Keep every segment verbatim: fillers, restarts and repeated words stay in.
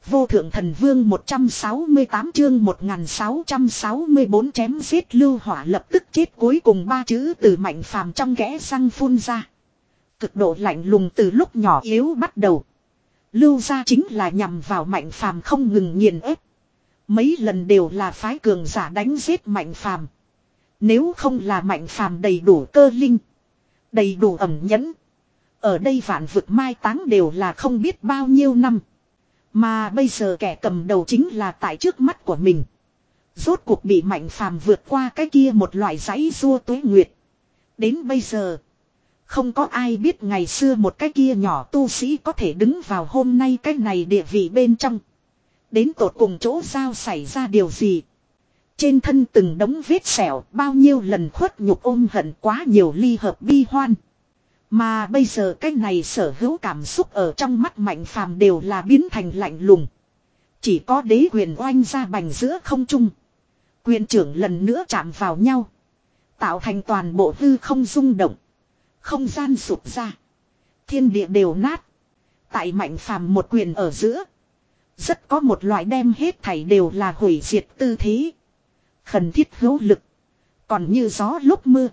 Vô thượng thần vương một trăm sáu mươi tám chương một nghìn sáu trăm sáu mươi bốn chém giết lưu hỏa lập tức chết, cuối cùng ba chữ từ Mạnh Phàm trong kẽ răng phun ra. Cực độ lạnh lùng từ lúc nhỏ yếu bắt đầu. Lưu gia chính là nhằm vào Mạnh Phàm không ngừng nghiền ép. Mấy lần đều là phái cường giả đánh giết Mạnh Phàm. Nếu không là Mạnh Phàm đầy đủ cơ linh, đầy đủ ẩn nhẫn, ở đây vạn vực mai táng đều là không biết bao nhiêu năm. Mà bây giờ kẻ cầm đầu chính là tại trước mắt của mình. Rốt cuộc bị Mạnh Phàm vượt qua cái kia một loại giấy rua tuế nguyệt. Đến bây giờ, không có ai biết ngày xưa một cái kia nhỏ tu sĩ có thể đứng vào hôm nay cái này địa vị bên trong. Đến tột cùng chỗ giao xảy ra điều gì. Trên thân từng đống vết sẹo, bao nhiêu lần khuất nhục ôm hận, quá nhiều ly hợp bi hoan. Mà bây giờ cái này sở hữu cảm xúc ở trong mắt Mạnh Phàm đều là biến thành lạnh lùng. Chỉ có đế quyền oanh ra bành giữa không trung. Quyền trưởng lần nữa chạm vào nhau, tạo thành toàn bộ hư không rung động. Không gian sụp ra, thiên địa đều nát. Tại Mạnh Phàm một quyền ở giữa, rất có một loại đem hết thảy đều là hủy diệt tư thế. Khẩn thiết hữu lực, còn như gió lúc mưa.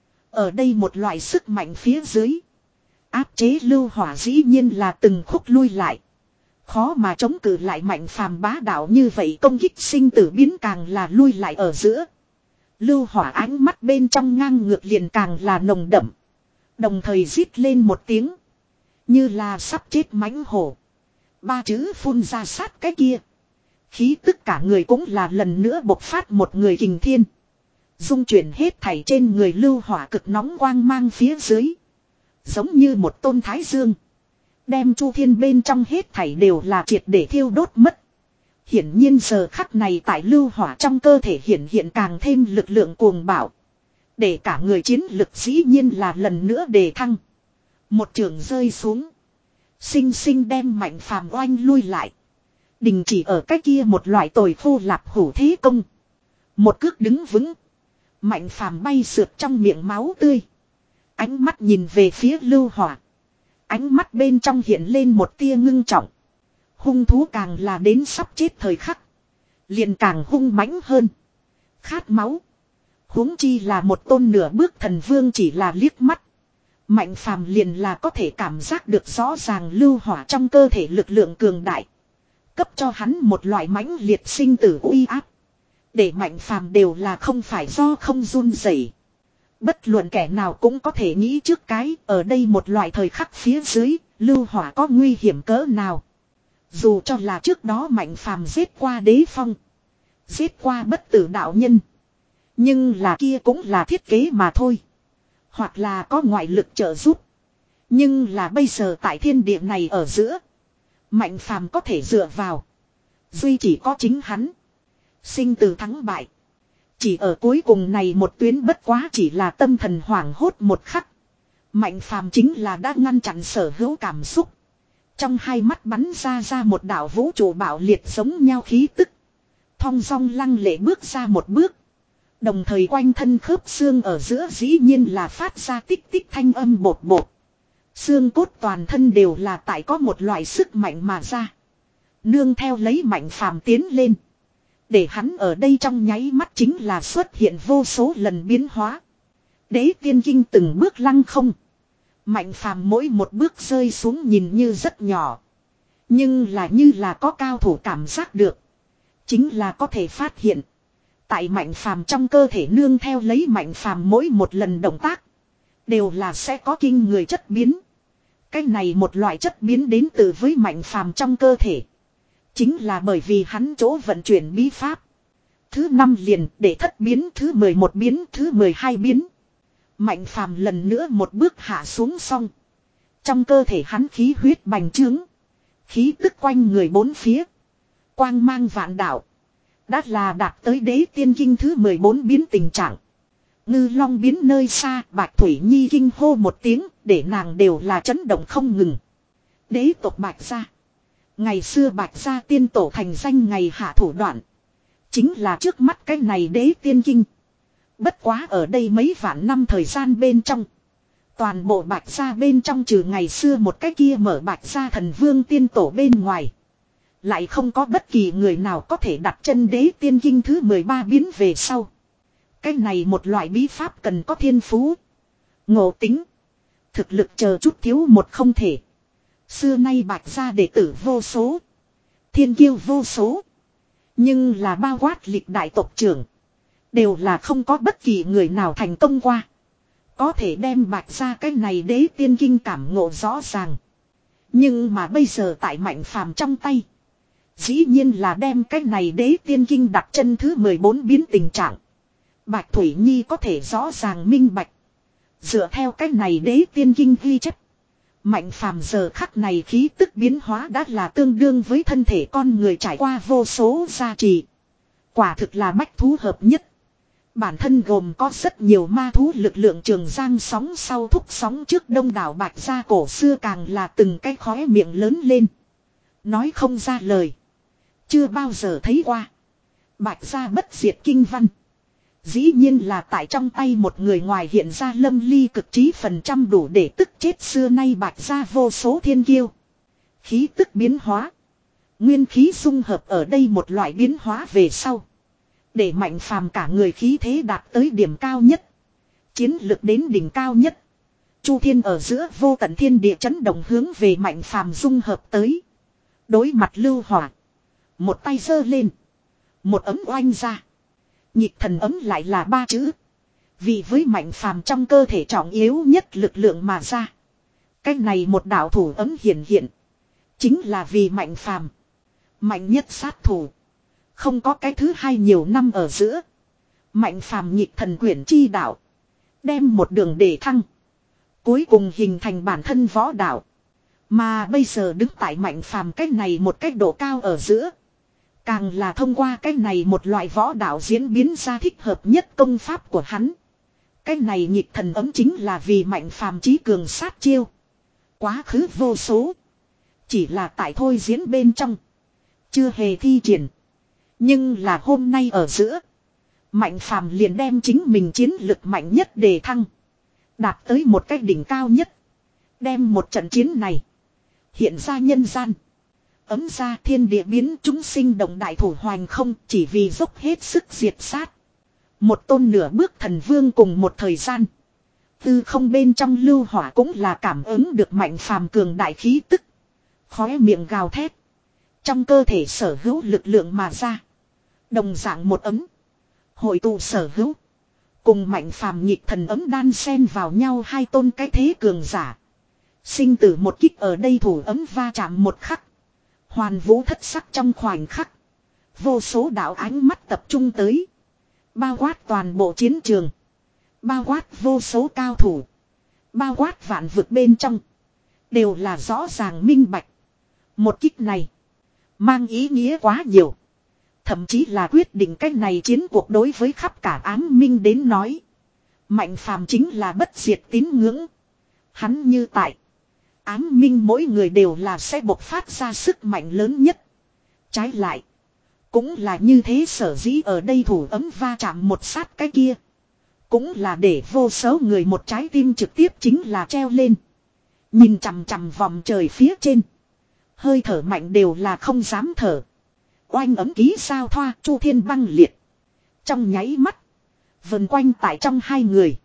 Ở đây một loại sức mạnh phía dưới, áp chế lưu hỏa dĩ nhiên là từng khúc lui lại. Khó mà chống cự lại Mạnh Phàm bá đạo như vậy, công kích sinh tử biến càng là lui lại ở giữa. Lưu hỏa ánh mắt bên trong ngang ngược liền càng là nồng đậm. Đồng thời rít lên một tiếng, như là sắp chết mãnh hổ. Ba chữ phun ra sát cái kia, khí tức cả người cũng là lần nữa bộc phát một người kình thiên. Dung chuyển hết thảy trên người lưu hỏa cực nóng quang mang phía dưới, giống như một tôn thái dương, đem chu thiên bên trong hết thảy đều là triệt để thiêu đốt mất. Hiển nhiên giờ khắc này tại lưu hỏa trong cơ thể hiện hiện càng thêm lực lượng cuồng bạo, để cả người chiến lực dĩ nhiên là lần nữa đề thăng. Một trường rơi xuống, sinh sinh đem Mạnh Phàm oanh lui lại, đình chỉ ở cái kia một loại tồi khô lạp hủ thế công. Một cước đứng vững, Mạnh Phàm bay sượt trong miệng máu tươi, ánh mắt nhìn về phía lưu hỏa, ánh mắt bên trong hiện lên một tia ngưng trọng. Hung thú càng là đến sắp chết thời khắc, liền càng hung mãnh hơn, khát máu. Huống chi là một tôn nửa bước thần vương, chỉ là liếc mắt, Mạnh Phàm liền là có thể cảm giác được rõ ràng lưu hỏa trong cơ thể lực lượng cường đại, cấp cho hắn một loại mãnh liệt sinh tử uy áp, để Mạnh Phàm đều là không phải do không run rẩy. Bất luận kẻ nào cũng có thể nghĩ trước cái, ở đây một loại thời khắc phía dưới, lưu hỏa có nguy hiểm cỡ nào. Dù cho là trước đó Mạnh Phàm giết qua đế phong, giết qua bất tử đạo nhân, nhưng là kia cũng là thiết kế mà thôi, hoặc là có ngoại lực trợ giúp. Nhưng là bây giờ tại thiên địa này ở giữa, Mạnh Phàm có thể dựa vào duy chỉ có chính hắn. Sinh từ thắng bại, chỉ ở cuối cùng này một tuyến, bất quá chỉ là tâm thần hoảng hốt một khắc. Mạnh Phàm chính là đã ngăn chặn sở hữu cảm xúc. Trong hai mắt bắn ra ra một đạo vũ trụ bạo liệt giống nhau khí tức. Thong dong lăng lệ bước ra một bước. Đồng thời quanh thân khớp xương ở giữa dĩ nhiên là phát ra tích tích thanh âm bột bột. Xương cốt toàn thân đều là tại có một loại sức mạnh mà ra. Nương theo lấy Mạnh Phàm tiến lên, để hắn ở đây trong nháy mắt chính là xuất hiện vô số lần biến hóa. Đế tiên kinh từng bước lăng không. Mạnh Phàm mỗi một bước rơi xuống nhìn như rất nhỏ, nhưng là như là có cao thủ cảm giác được. Chính là có thể phát hiện, tại Mạnh Phàm trong cơ thể nương theo lấy Mạnh Phàm mỗi một lần động tác, đều là sẽ có kinh người chất biến. Cái này một loại chất biến đến từ với Mạnh Phàm trong cơ thể, chính là bởi vì hắn chỗ vận chuyển bí pháp. Thứ năm liền để thất biến, thứ mười một biến, thứ mười hai biến. Mạnh Phàm lần nữa một bước hạ xuống xong, trong cơ thể hắn khí huyết bành trướng, khí tức quanh người bốn phía, quang mang vạn đạo, đã là đạt tới đế tiên kinh thứ mười bốn biến tình trạng. Ngư long biến nơi xa, Bạch Thủy Nhi kinh hô một tiếng, để nàng đều là chấn động không ngừng. Đế tộc Bạch gia, ngày xưa Bạch gia tiên tổ thành danh ngày hạ thủ đoạn, chính là trước mắt cái này đế tiên kinh. Bất quá ở đây mấy vạn năm thời gian bên trong, toàn bộ Bạch gia bên trong trừ ngày xưa một cái kia mở Bạch gia thần vương tiên tổ bên ngoài, Lại không có bất kỳ người nào có thể đặt chân đế tiên kinh thứ mười ba biến về sau. Cái này một loại bí pháp cần có thiên phú, ngộ tính, thực lực chờ chút thiếu một không thể. Xưa nay Bạch gia đệ tử vô số, thiên kiêu vô số. Nhưng là bao quát lịch đại tộc trưởng, đều là không có bất kỳ người nào thành công qua. Có thể đem Bạch gia cái này đế tiên kinh cảm ngộ rõ ràng. Nhưng mà bây giờ tại Mạnh Phàm trong tay, dĩ nhiên là đem cái này đế tiên kinh đặt chân thứ mười bốn biến tình trạng. Bạch Thủy Nhi có thể rõ ràng minh bạch. Dựa theo cái này đế tiên kinh ghi chép, Mạnh Phàm giờ khắc này khí tức biến hóa đã là tương đương với thân thể con người trải qua vô số gia trì. Quả thực là bách thú hợp nhất. Bản thân gồm có rất nhiều ma thú lực lượng trường giang sóng sau thúc sóng trước đông đảo Bạch gia cổ xưa càng là từng cái khóe miệng lớn lên. Nói không ra lời. Chưa bao giờ thấy qua. Bạch gia bất diệt kinh văn. Dĩ nhiên là tại trong tay một người ngoài hiện ra lâm ly cực trí phần trăm đủ để tức chết xưa nay Bạch gia vô số thiên kiêu. Khí tức biến hóa. Nguyên khí dung hợp ở đây một loại biến hóa về sau. Để Mạnh Phàm cả người khí thế đạt tới điểm cao nhất. Chiến lực đến đỉnh cao nhất. Chu thiên ở giữa vô tận thiên địa chấn động hướng về Mạnh Phàm dung hợp tới. Đối mặt lưu hỏa. Một tay giơ lên. Một ấm oanh ra. Nhịp thần ấm lại là ba chữ. Vì với Mạnh Phàm trong cơ thể trọng yếu nhất lực lượng mà ra. Cái này một đạo thủ ấm hiện hiện. Chính là vì Mạnh Phàm. Mạnh nhất sát thủ. Không có cái thứ hai nhiều năm ở giữa. Mạnh Phàm nhịp thần quyển chi đạo. Đem một đường để thăng. Cuối cùng hình thành bản thân võ đạo. Mà bây giờ đứng tại Mạnh Phàm cái này một cách độ cao ở giữa. Càng là thông qua cái này một loại võ đạo diễn biến ra thích hợp nhất công pháp của hắn. Cái này nhịp thần ấm chính là vì Mạnh Phàm trí cường sát chiêu. Quá khứ vô số. Chỉ là tại thôi diễn bên trong. Chưa hề thi triển. Nhưng là hôm nay ở giữa. Mạnh Phàm liền đem chính mình chiến lực mạnh nhất đề thăng. Đạt tới một cái đỉnh cao nhất. Đem một trận chiến này. Hiện ra nhân gian. Ấm ra thiên địa biến chúng sinh động đại thủ hoành không chỉ vì dốc hết sức diệt sát. Một tôn nửa bước thần vương cùng một thời gian. Tư không bên trong lưu hỏa cũng là cảm ứng được Mạnh Phàm cường đại khí tức. Khóe miệng gào thét. Trong cơ thể sở hữu lực lượng mà ra. Đồng dạng một ấm. Hội tụ sở hữu. Cùng Mạnh Phàm nhịp thần ấm đan xen vào nhau hai tôn cái thế cường giả. Sinh tử một kích ở đây thủ ấm va chạm một khắc. Hoàn vũ thất sắc trong khoảnh khắc. Vô số đạo ánh mắt tập trung tới. Bao quát toàn bộ chiến trường. Bao quát vô số cao thủ. Bao quát vạn vực bên trong. Đều là rõ ràng minh bạch. Một kích này. Mang ý nghĩa quá nhiều. Thậm chí là quyết định cách này chiến cuộc đối với khắp cả ám minh đến nói. Mạnh Phàm chính là bất diệt tín ngưỡng. Hắn như tại. Ám minh mỗi người đều là sẽ bộc phát ra sức mạnh lớn nhất. Trái lại. Cũng là như thế sở dĩ ở đây thủ ấm va chạm một sát cái kia. Cũng là để vô số người một trái tim trực tiếp chính là treo lên. Nhìn chằm chằm vòng trời phía trên. Hơi thở mạnh đều là không dám thở. Oanh ấm ký sao thoa chu thiên băng liệt. Trong nháy mắt. Vần quanh tại trong hai người.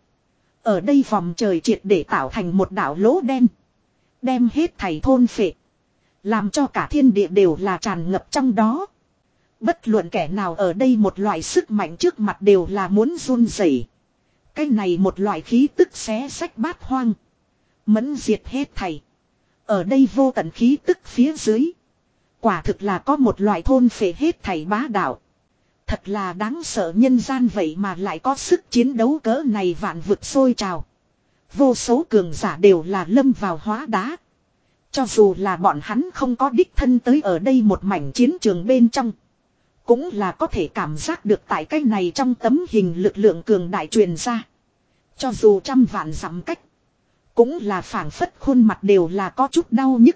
Ở đây vòng trời triệt để tạo thành một đảo lỗ đen. Đem hết thảy thôn phệ. Làm cho cả thiên địa đều là tràn ngập trong đó. Bất luận kẻ nào ở đây một loại sức mạnh trước mặt đều là muốn run rẩy. Cái này một loại khí tức xé sách bát hoang. Mẫn diệt hết thảy. Ở đây vô tận khí tức phía dưới. Quả thực là có một loại thôn phệ hết thảy bá đạo. Thật là đáng sợ nhân gian vậy mà lại có sức chiến đấu cỡ này vạn vực sôi trào. Vô số cường giả đều là lâm vào hóa đá. Cho dù là bọn hắn không có đích thân tới ở đây một mảnh chiến trường bên trong. Cũng là có thể cảm giác được tại cái này trong tấm hình lực lượng cường đại truyền ra. Cho dù trăm vạn dặm cách. Cũng là phảng phất khuôn mặt đều là có chút đau nhức.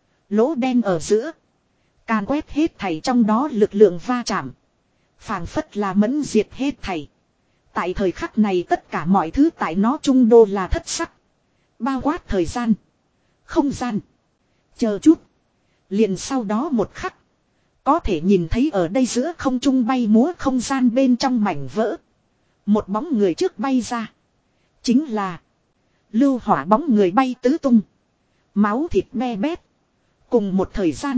Lỗ đen ở giữa. Càn quét hết thảy trong đó lực lượng va chạm. Phảng phất là mẫn diệt hết thảy. Tại thời khắc này tất cả mọi thứ tại nó trung đô là thất sắc. Bao quát thời gian. Không gian. Chờ chút. Liền sau đó một khắc. Có thể nhìn thấy ở đây giữa không trung bay múa không gian bên trong mảnh vỡ. Một bóng người trước bay ra. Chính là lưu hỏa bóng người bay tứ tung. Máu thịt me bét. Cùng một thời gian.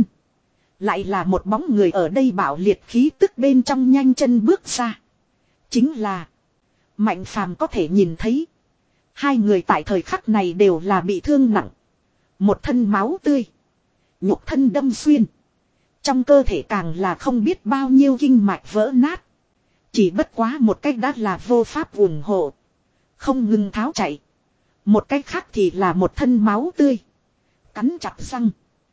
Lại là một bóng người ở đây bạo liệt khí tức bên trong nhanh chân bước ra. Chính là Mạnh Phàm có thể nhìn thấy. Hai người tại thời khắc này đều là bị thương nặng. Một thân máu tươi. Nhục thân đâm xuyên. Trong cơ thể càng là không biết bao nhiêu kinh mạch vỡ nát. Chỉ bất quá một cách đã là vô pháp ủng hộ. Không ngừng tháo chạy. Một cách khác thì là một thân máu tươi. Cắn chặt răng.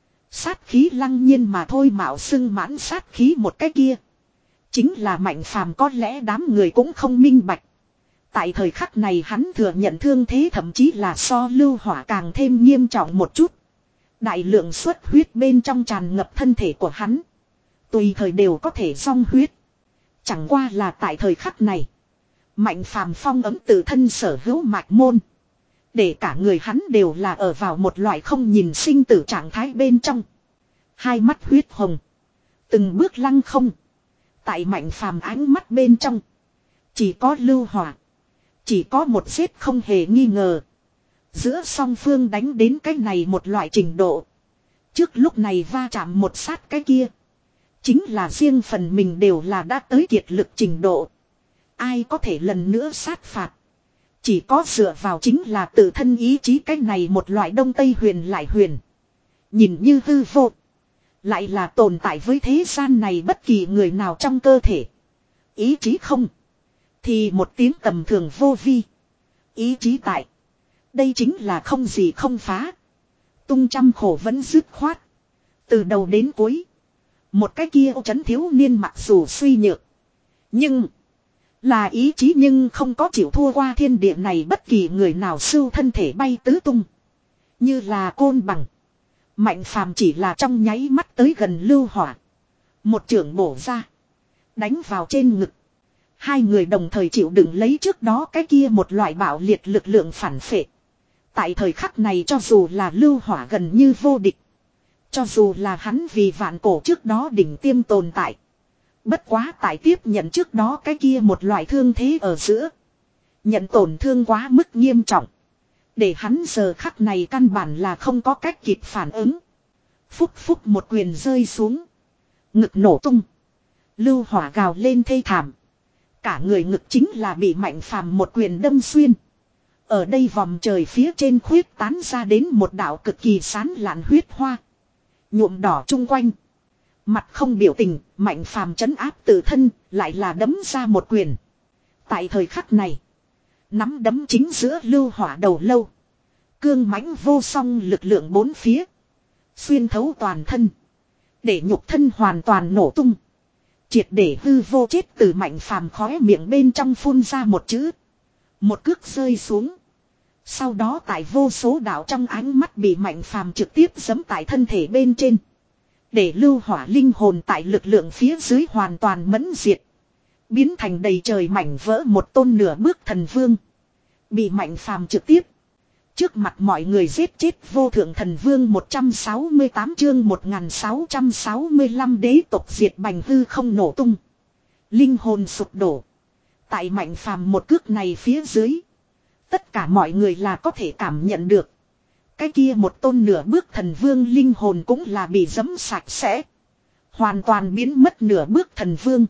Sát khí lăng nhiên mà thôi, mạo xưng mãn sát khí một cái kia. Chính là Mạnh Phàm, có lẽ đám người cũng không minh bạch. Tại thời khắc này hắn thừa nhận thương thế thậm chí là so lưu hỏa càng thêm nghiêm trọng một chút. Đại lượng xuất huyết bên trong tràn ngập thân thể của hắn. Tùy thời đều có thể rong huyết. Chẳng qua là tại thời khắc này. Mạnh Phàm phong ấm tự thân sở hữu mạch môn. Để cả người hắn đều là ở vào một loại không nhìn sinh tử trạng thái bên trong. Hai mắt huyết hồng. Từng bước lăng không. Tại Mạnh Phàm ánh mắt bên trong. Chỉ có lưu hỏa. Chỉ có một giết không hề nghi ngờ. Giữa song phương đánh đến cái này một loại trình độ. Trước lúc này va chạm một sát cái kia. Chính là riêng phần mình đều là đã tới kiệt lực trình độ. Ai có thể lần nữa sát phạt. Chỉ có dựa vào chính là tự thân ý chí, cái này một loại đông tây huyền lại huyền. Nhìn như hư vô. Lại là tồn tại với thế gian này bất kỳ người nào trong cơ thể. Ý chí không. Thì một tiếng tầm thường vô vi. Ý chí tại. Đây chính là không gì không phá. Tung trăm khổ vẫn dứt khoát. Từ đầu đến cuối. Một cái kia ô trấn thiếu niên mặc dù suy nhược. Nhưng. Là ý chí nhưng không có chịu thua qua thiên địa này bất kỳ người nào sưu thân thể bay tứ tung. Như là côn bằng. Mạnh Phàm chỉ là trong nháy mắt tới gần lưu hỏa. Một chưởng bổ ra. Đánh vào trên ngực. Hai người đồng thời chịu đựng lấy trước đó cái kia một loại bạo liệt lực lượng phản phệ. Tại thời khắc này cho dù là lưu hỏa gần như vô địch. Cho dù là hắn vì vạn cổ trước đó đỉnh tiêm tồn tại. Bất quá tại tiếp nhận trước đó cái kia một loại thương thế ở giữa. Nhận tổn thương quá mức nghiêm trọng. Để hắn giờ khắc này căn bản là không có cách kịp phản ứng. Phúc phúc một quyền rơi xuống. Ngực nổ tung. Lưu hỏa gào lên thê thảm. Cả người ngực chính là bị Mạnh Phàm một quyền đâm xuyên. Ở đây vòng trời phía trên khuyết tán ra đến một đạo cực kỳ sán lạn huyết hoa. Nhuộm đỏ chung quanh. Mặt không biểu tình, Mạnh Phàm trấn áp tự thân, lại là đấm ra một quyền. Tại thời khắc này, nắm đấm chính giữa lưu hỏa đầu lâu. Cương mãnh vô song lực lượng bốn phía. Xuyên thấu toàn thân. Để nhục thân hoàn toàn nổ tung. Triệt để hư vô chết từ Mạnh Phàm khóe miệng bên trong phun ra một chữ. Một cước rơi xuống. Sau đó tại vô số đạo trong ánh mắt bị Mạnh Phàm trực tiếp giẫm tại thân thể bên trên. Để lưu hỏa linh hồn tại lực lượng phía dưới hoàn toàn mẫn diệt. Biến thành đầy trời mảnh vỡ một tôn nửa bước thần vương. Bị Mạnh Phàm trực tiếp. Trước mặt mọi người giết chết vô thượng thần vương một trăm sáu mươi tám chương một nghìn sáu trăm sáu mươi lăm đế tộc diệt bành hư không nổ tung. Linh hồn sụp đổ. Tại Mạnh Phàm một cước này phía dưới. Tất cả mọi người là có thể cảm nhận được. Cái kia một tôn nửa bước thần vương linh hồn cũng là bị giẫm sạch sẽ. Hoàn toàn biến mất nửa bước thần vương.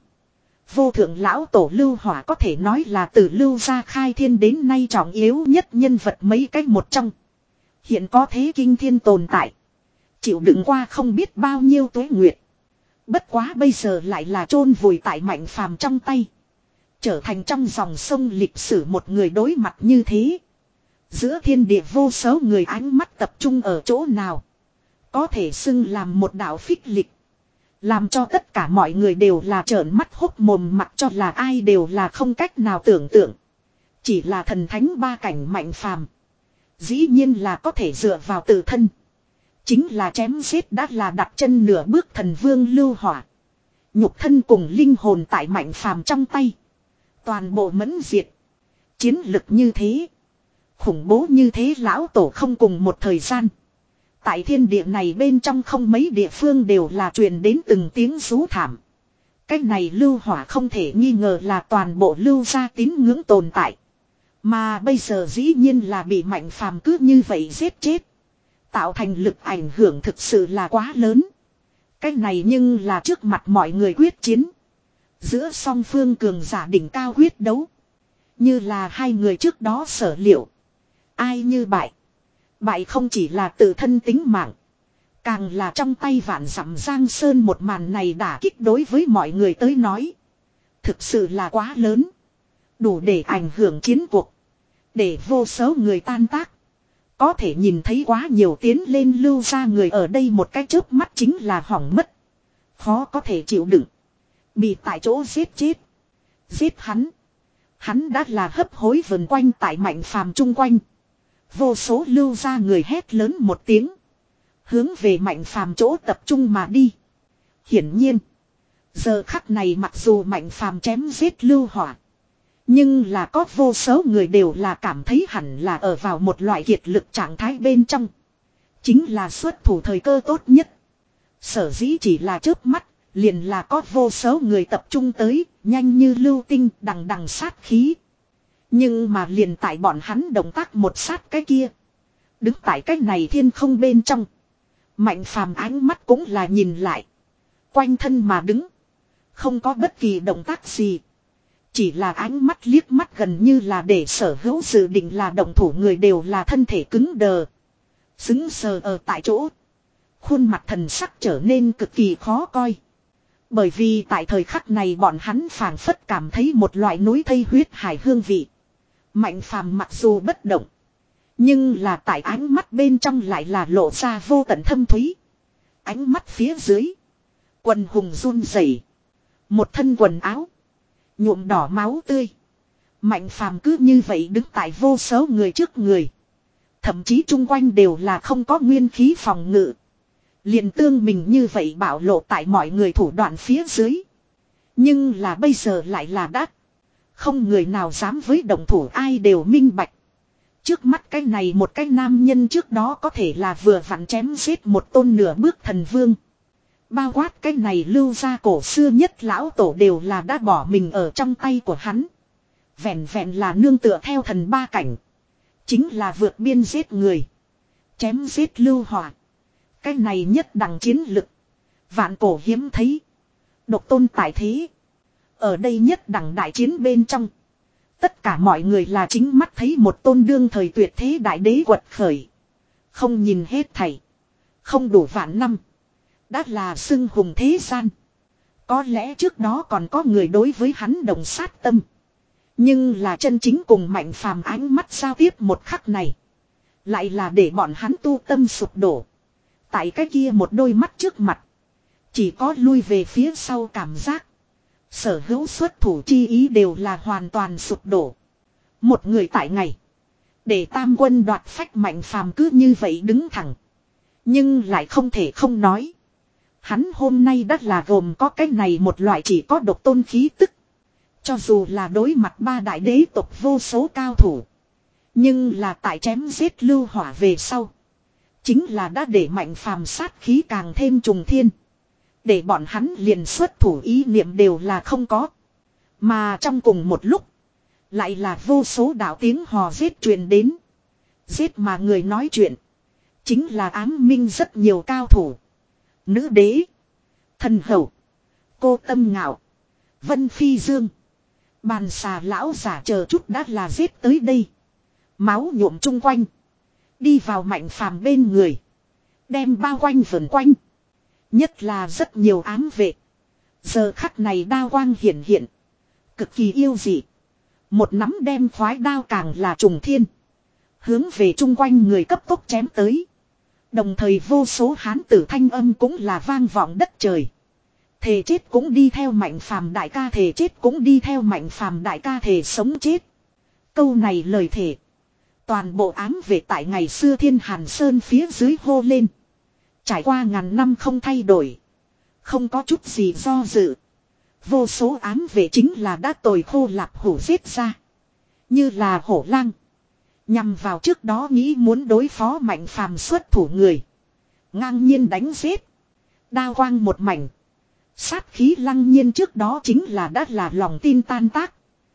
Vô thượng lão tổ lưu hỏa có thể nói là từ lưu gia khai thiên đến nay trọng yếu nhất nhân vật mấy cách một trong. Hiện có thế kinh thiên tồn tại. Chịu đựng qua không biết bao nhiêu tuế nguyệt. Bất quá bây giờ lại là chôn vùi tại Mạnh Phàm trong tay. Trở thành trong dòng sông lịch sử một người đối mặt như thế. Giữa thiên địa vô số người ánh mắt tập trung ở chỗ nào. Có thể xưng làm một đạo phích lịch. Làm cho tất cả mọi người đều là trợn mắt hốc mồm, mặc cho là ai đều là không cách nào tưởng tượng. Chỉ là thần thánh ba cảnh Mạnh Phàm. Dĩ nhiên là có thể dựa vào tự thân. Chính là chém giết đã là đặt chân nửa bước thần vương lưu hỏa. Nhục thân cùng linh hồn tại Mạnh Phàm trong tay. Toàn bộ mẫn diệt. Chiến lực như thế. Khủng bố như thế lão tổ không cùng một thời gian. Tại thiên địa này bên trong không mấy địa phương đều là truyền đến từng tiếng rú thảm. Cách này lưu hỏa không thể nghi ngờ là toàn bộ lưu gia tín ngưỡng tồn tại. Mà bây giờ dĩ nhiên là bị Mạnh Phàm cứ như vậy giết chết. Tạo thành lực ảnh hưởng thực sự là quá lớn. Cách này nhưng là trước mặt mọi người quyết chiến. Giữa song phương cường giả đỉnh cao quyết đấu. Như là hai người trước đó sở liệu. Ai như bại. Bại không chỉ là tự thân tính mạng. Càng là trong tay vạn dặm giang sơn một màn này đả kích đối với mọi người tới nói. Thực sự là quá lớn. Đủ để ảnh hưởng chiến cuộc. Để vô số người tan tác. Có thể nhìn thấy quá nhiều tiến lên lưu ra người ở đây một cái chớp mắt chính là hỏng mất. Khó có thể chịu đựng. Bị tại chỗ giết chết. Giết hắn. Hắn đã là hấp hối vần quanh tại Mạnh Phàm chung quanh. Vô số lưu ra người hét lớn một tiếng. Hướng về Mạnh Phàm chỗ tập trung mà đi. Hiển nhiên. Giờ khắc này mặc dù Mạnh Phàm chém giết lưu hỏa. Nhưng là có vô số người đều là cảm thấy hẳn là ở vào một loại kiệt lực trạng thái bên trong. Chính là xuất thủ thời cơ tốt nhất. Sở dĩ chỉ là chớp mắt, liền là có vô số người tập trung tới, nhanh như lưu tinh đằng đằng sát khí. Nhưng mà liền tại bọn hắn động tác một sát cái kia. Đứng tại cái này thiên không bên trong. Mạnh Phàm ánh mắt cũng là nhìn lại. Quanh thân mà đứng. Không có bất kỳ động tác gì. Chỉ là ánh mắt liếc mắt gần như là để sở hữu dự định là động thủ người đều là thân thể cứng đờ. Xứng sờ ở tại chỗ. Khuôn mặt thần sắc trở nên cực kỳ khó coi. Bởi vì tại thời khắc này bọn hắn phảng phất cảm thấy một loại núi thây huyết hải hương vị. Mạnh Phàm mặc dù bất động. Nhưng là tại ánh mắt bên trong lại là lộ ra vô tận thâm thúy. Ánh mắt phía dưới. Quần hùng run rẩy. Một thân quần áo. Nhuộm đỏ máu tươi. Mạnh Phàm cứ như vậy đứng tại vô số người trước người. Thậm chí chung quanh đều là không có nguyên khí phòng ngự. Liền tương mình như vậy bảo lộ tại mọi người thủ đoạn phía dưới. Nhưng là bây giờ lại là đắt. Không người nào dám với đồng thủ ai đều minh bạch. Trước mắt cái này một cái nam nhân trước đó có thể là vừa vặn chém giết một tôn nửa bước thần vương. Bao quát cái này lưu ra cổ xưa nhất lão tổ đều là đã bỏ mình ở trong tay của hắn. Vẹn vẹn là nương tựa theo thần ba cảnh. Chính là vượt biên giết người. Chém giết lưu hỏa. Cái này nhất đẳng chiến lực. Vạn cổ hiếm thấy. Độc tôn tại thế. Ở đây nhất đẳng đại chiến bên trong. Tất cả mọi người là chính mắt thấy một tôn đương thời tuyệt thế đại đế quật khởi. Không nhìn hết thảy. Không đủ vạn năm. Đã là xưng hùng thế gian. Có lẽ trước đó còn có người đối với hắn đồng sát tâm. Nhưng là chân chính cùng Mạnh Phàm ánh mắt giao tiếp một khắc này. Lại là để bọn hắn tu tâm sụp đổ. Tại cái kia một đôi mắt trước mặt. Chỉ có lui về phía sau cảm giác. Sở hữu xuất thủ chi ý đều là hoàn toàn sụp đổ. Một người tại ngày. Để tam quân đoạt phách Mạnh Phàm cứ như vậy đứng thẳng. Nhưng lại không thể không nói. Hắn hôm nay đã là gồm có cái này một loại chỉ có độc tôn khí tức. Cho dù là đối mặt ba đại đế tộc vô số cao thủ. Nhưng là tại chém giết lưu hỏa về sau. Chính là đã để Mạnh Phàm sát khí càng thêm trùng thiên. Để bọn hắn liền xuất thủ ý niệm đều là không có. Mà trong cùng một lúc. Lại là vô số đạo tiếng hò giết truyền đến. Giết mà người nói chuyện. Chính là ám minh rất nhiều cao thủ. Nữ đế. Thần hậu. Cô Tâm Ngạo. Vân Phi Dương. Bàn xà lão giả chờ chút đã là giết tới đây. Máu nhuộm chung quanh. Đi vào Mạnh Phàm bên người. Đem bao quanh vần quanh. Nhất là rất nhiều ám vệ. Giờ khắc này đao quang hiển hiện. Cực kỳ yêu dị. Một nắm đem khoái đao càng là trùng thiên. Hướng về chung quanh người cấp tốc chém tới. Đồng thời vô số hán tử thanh âm cũng là vang vọng đất trời. Thề chết cũng đi theo Mạnh Phàm đại ca, thề chết cũng đi theo Mạnh Phàm đại ca, thề sống chết. Câu này lời thề. Toàn bộ ám vệ tại ngày xưa Thiên Hàn Sơn phía dưới hô lên. Trải qua ngàn năm không thay đổi. Không có chút gì do dự. Vô số ám vệ chính là đã tồi khô lạp hổ giết ra. Như là hổ lang. Nhằm vào trước đó nghĩ muốn đối phó Mạnh Phàm xuất thủ người. Ngang nhiên đánh giết. Đao quang một mảnh. Sát khí lăng nhiên trước đó chính là đã là lòng tin tan tác.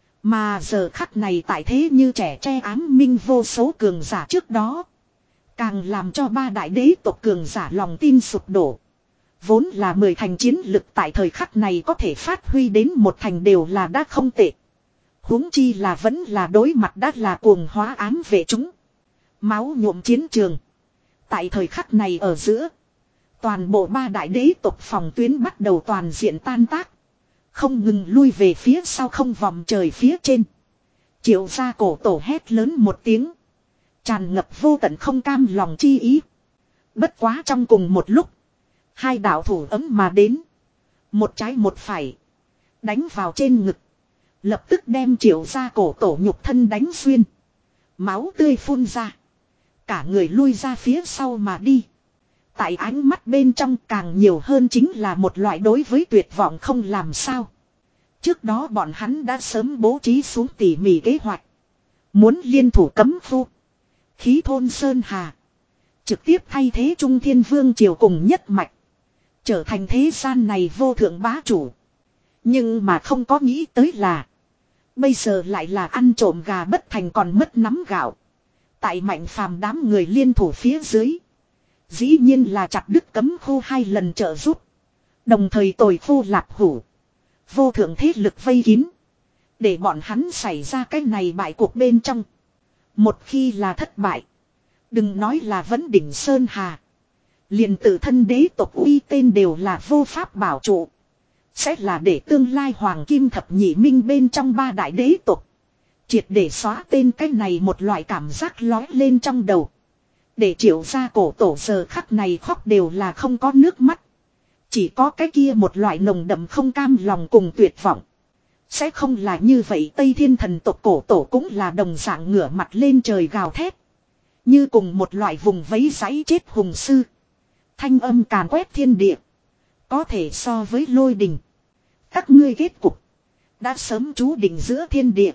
Mà giờ khắc này tại thế như trẻ tre ám minh vô số cường giả trước đó. Càng làm cho ba đại đế tộc cường giả lòng tin sụp đổ. Vốn là mười thành chiến lực tại thời khắc này có thể phát huy đến một thành đều là đã không tệ. Huống chi là vẫn là đối mặt đã là cuồng hóa ám vệ chúng. Máu nhuộm chiến trường. Tại thời khắc này ở giữa. Toàn bộ ba đại đế tộc phòng tuyến bắt đầu toàn diện tan tác. Không ngừng lui về phía sau không vòng trời phía trên. Triệu gia cổ tổ hét lớn một tiếng. Tràn ngập vô tận không cam lòng chi ý. Bất quá trong cùng một lúc. Hai đạo thủ ấm mà đến. Một trái một phải. Đánh vào trên ngực. Lập tức đem triệu gia cổ tổ nhục thân đánh xuyên. Máu tươi phun ra. Cả người lui ra phía sau mà đi. Tại ánh mắt bên trong càng nhiều hơn chính là một loại đối với tuyệt vọng không làm sao. Trước đó bọn hắn đã sớm bố trí xuống tỉ mỉ kế hoạch. Muốn liên thủ cấm phu. Khí thôn Sơn Hà. Trực tiếp thay thế Trung Thiên Vương triều cùng nhất mạch. Trở thành thế gian này vô thượng bá chủ. Nhưng mà không có nghĩ tới là. Bây giờ lại là ăn trộm gà bất thành còn mất nắm gạo. Tại Mạnh Phàm đám người liên thủ phía dưới. Dĩ nhiên là chặt đứt cấm khu hai lần trợ giúp. Đồng thời tồi phu lạc hủ. Vô thượng thế lực vây kín. Để bọn hắn xảy ra cái này bại cuộc bên trong. Một khi là thất bại. Đừng nói là vấn đỉnh Sơn Hà. Liền tự thân đế tộc uy tên đều là vô pháp bảo trụ. Sẽ là để tương lai Hoàng Kim Thập Nhị Minh bên trong ba đại đế tộc. Triệt để xóa tên cái này một loại cảm giác lói lên trong đầu. Để triệu ra cổ tổ giờ khắc này khóc đều là không có nước mắt. Chỉ có cái kia một loại nồng đậm không cam lòng cùng tuyệt vọng. Sẽ không là như vậy Tây Thiên thần tộc cổ tổ cũng là đồng dạng ngửa mặt lên trời gào thét. Như cùng một loại vùng vẫy giấy chết hùng sư. Thanh âm càn quét thiên địa. Có thể so với lôi đình. Các ngươi kết cục. Đã sớm trú định giữa thiên địa.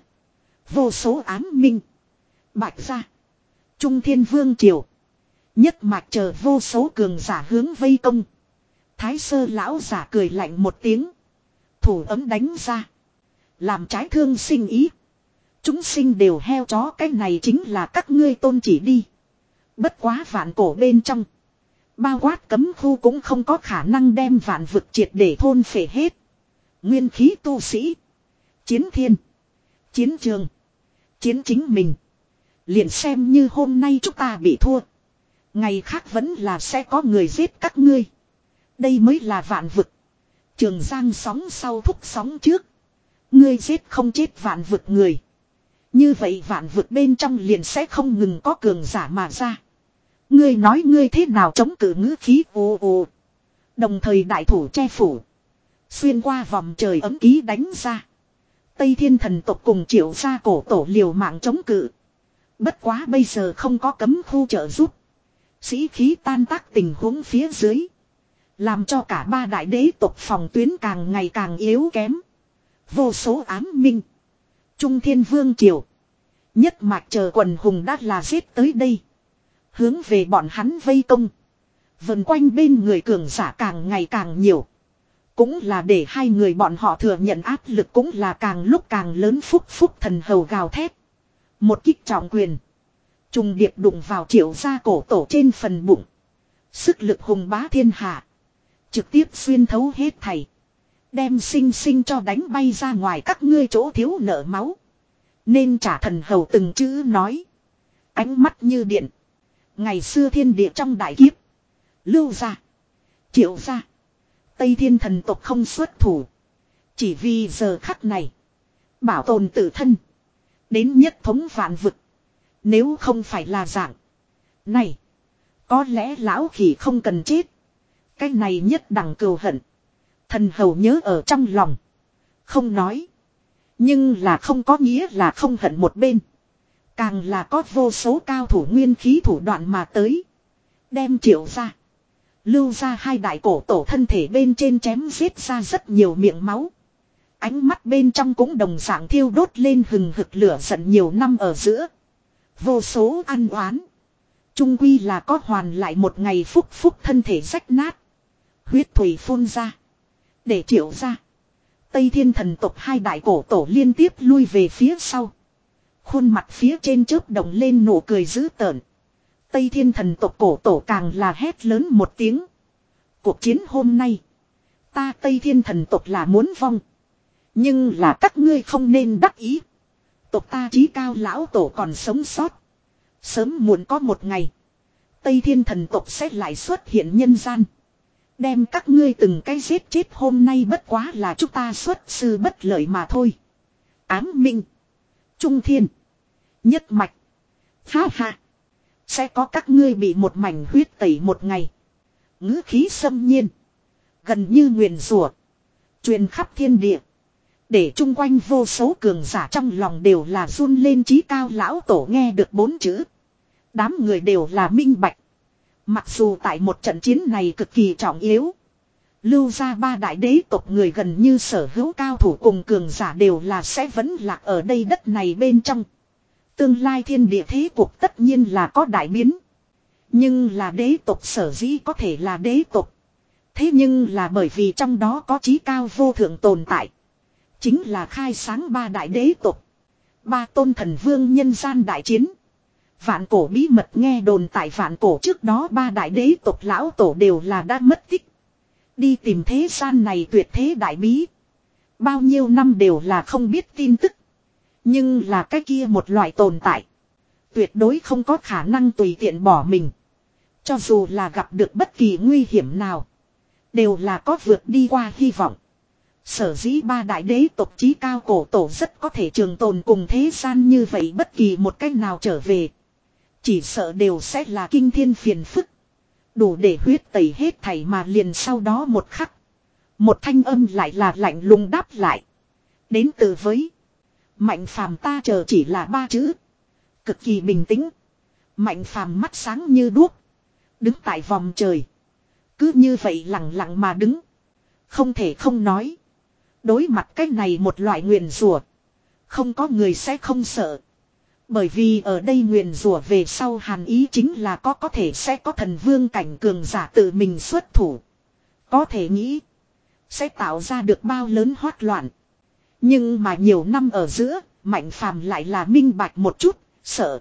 Vô số ám minh. Bạch gia. Trung Thiên Vương triều. Nhất mạch chờ vô số cường giả hướng vây công. Thái sơ lão giả cười lạnh một tiếng. Thủ ấm đánh ra. Làm trái thương sinh ý. Chúng sinh đều heo chó, cái này chính là các ngươi tôn chỉ đi. Bất quá vạn cổ bên trong. Bao quát cấm khu cũng không có khả năng đem vạn vực triệt để thôn phệ hết. Nguyên khí tu sĩ. Chiến thiên. Chiến trường. Chiến chính mình. Liền xem như hôm nay chúng ta bị thua. Ngày khác vẫn là sẽ có người giết các ngươi. Đây mới là vạn vực. Trường Giang sóng sau thúc sóng trước. Ngươi giết không chết vạn vực người. Như vậy vạn vực bên trong liền sẽ không ngừng có cường giả mà ra. Ngươi nói ngươi thế nào chống cự ngữ khí ồ ồ. Đồng thời đại thủ che phủ. Xuyên qua vòng trời ấm ký đánh ra. Tây Thiên thần tộc cùng triệu gia cổ tổ liều mạng chống cự. Bất quá bây giờ không có cấm khu trợ giúp. Sĩ khí tan tác tình huống phía dưới. Làm cho cả ba đại đế tộc phòng tuyến càng ngày càng yếu kém. Vô số ám minh. Trung Thiên Vương triều. Nhất mạch chờ quần hùng đã là giết tới đây. Hướng về bọn hắn vây công. Vần quanh bên người cường giả càng ngày càng nhiều. Cũng là để hai người bọn họ thừa nhận áp lực cũng là càng lúc càng lớn. Phúc phúc thần hầu gào thét. Một kích trọng quyền. Trùng điệp đụng vào triệu gia cổ tổ trên phần bụng. Sức lực hùng bá thiên hạ. Trực tiếp xuyên thấu hết thảy. Đem sinh sinh cho đánh bay ra ngoài các ngươi chỗ thiếu nợ máu. Nên trả thần hầu từng chữ nói. Ánh mắt như điện. Ngày xưa thiên địa trong đại kiếp. Lưu gia. Triệu gia. Tây Thiên thần tộc không xuất thủ. Chỉ vì giờ khắc này. Bảo tồn tự thân. Đến nhất thống vạn vực. Nếu không phải là dạng. Này. Có lẽ lão khỉ không cần chết. Cái này nhất đẳng cừu hận. Thần hầu nhớ ở trong lòng. Không nói. Nhưng là không có nghĩa là không hận một bên. Càng là có vô số cao thủ nguyên khí thủ đoạn mà tới. Đem triệu ra. Lưu ra hai đại cổ tổ thân thể bên trên chém giết ra rất nhiều miệng máu. Ánh mắt bên trong cũng đồng dạng thiêu đốt lên hừng hực lửa giận nhiều năm ở giữa. Vô số ăn oán. Trung quy là có hoàn lại một ngày phúc phúc thân thể rách nát. Huyết thủy phun ra. Để triệu ra. Tây Thiên thần tộc hai đại cổ tổ liên tiếp lui về phía sau. Khuôn mặt phía trên chớp động lên nụ cười dữ tợn. Tây Thiên thần tộc cổ tổ càng là hét lớn một tiếng. Cuộc chiến hôm nay. Ta Tây Thiên thần tộc là muốn vong. Nhưng là các ngươi không nên đắc ý. Tộc ta chí cao lão tổ còn sống sót. Sớm muộn có một ngày. Tây Thiên thần tộc sẽ lại xuất hiện nhân gian. Đem các ngươi từng cái giết chết hôm nay bất quá là chúng ta xuất sư bất lợi mà thôi. Ám minh. Trung thiên. Nhất mạch. Ha ha. Sẽ có các ngươi bị một mảnh huyết tẩy một ngày. Ngữ khí xâm nhiên. Gần như nguyền rủa. Truyền khắp thiên địa. Để chung quanh vô số cường giả trong lòng đều là run lên chí cao lão tổ nghe được bốn chữ. Đám người đều là minh bạch. Mặc dù tại một trận chiến này cực kỳ trọng yếu. Lưu ra ba đại đế tộc người gần như sở hữu cao thủ cùng cường giả đều là sẽ vẫn lạc ở đây đất này bên trong. Tương lai thiên địa thế cuộc tất nhiên là có đại biến. Nhưng là đế tộc sở dĩ có thể là đế tộc. Thế nhưng là bởi vì trong đó có chí cao vô thượng tồn tại. Chính là khai sáng ba đại đế tộc. Ba tôn thần vương nhân gian đại chiến. Vạn cổ bí mật nghe đồn tại vạn cổ trước đó ba đại đế tộc lão tổ đều là đã mất tích. Đi tìm thế gian này tuyệt thế đại bí. Bao nhiêu năm đều là không biết tin tức. Nhưng là cái kia một loại tồn tại. Tuyệt đối không có khả năng tùy tiện bỏ mình. Cho dù là gặp được bất kỳ nguy hiểm nào. Đều là có vượt đi qua hy vọng. Sở dĩ ba đại đế tộc chí cao cổ tổ rất có thể trường tồn cùng thế gian như vậy bất kỳ một cách nào trở về. Chỉ sợ đều sẽ là kinh thiên phiền phức. Đủ để huyết tẩy hết thảy mà liền sau đó một khắc. Một thanh âm lại là lạnh lùng đáp lại. Đến từ với. Mạnh phàm ta chờ chỉ là ba chữ. Cực kỳ bình tĩnh. Mạnh phàm mắt sáng như đuốc. Đứng tại vòng trời. Cứ như vậy lặng lặng mà đứng. Không thể không nói. Đối mặt cái này một loại nguyền rủa, không có người sẽ không sợ. Bởi vì ở đây nguyền rủa về sau hàn ý chính là có có thể sẽ có thần vương cảnh cường giả tự mình xuất thủ. Có thể nghĩ. Sẽ tạo ra được bao lớn hoát loạn. Nhưng mà nhiều năm ở giữa. Mạnh phàm lại là minh bạch một chút. Sợ.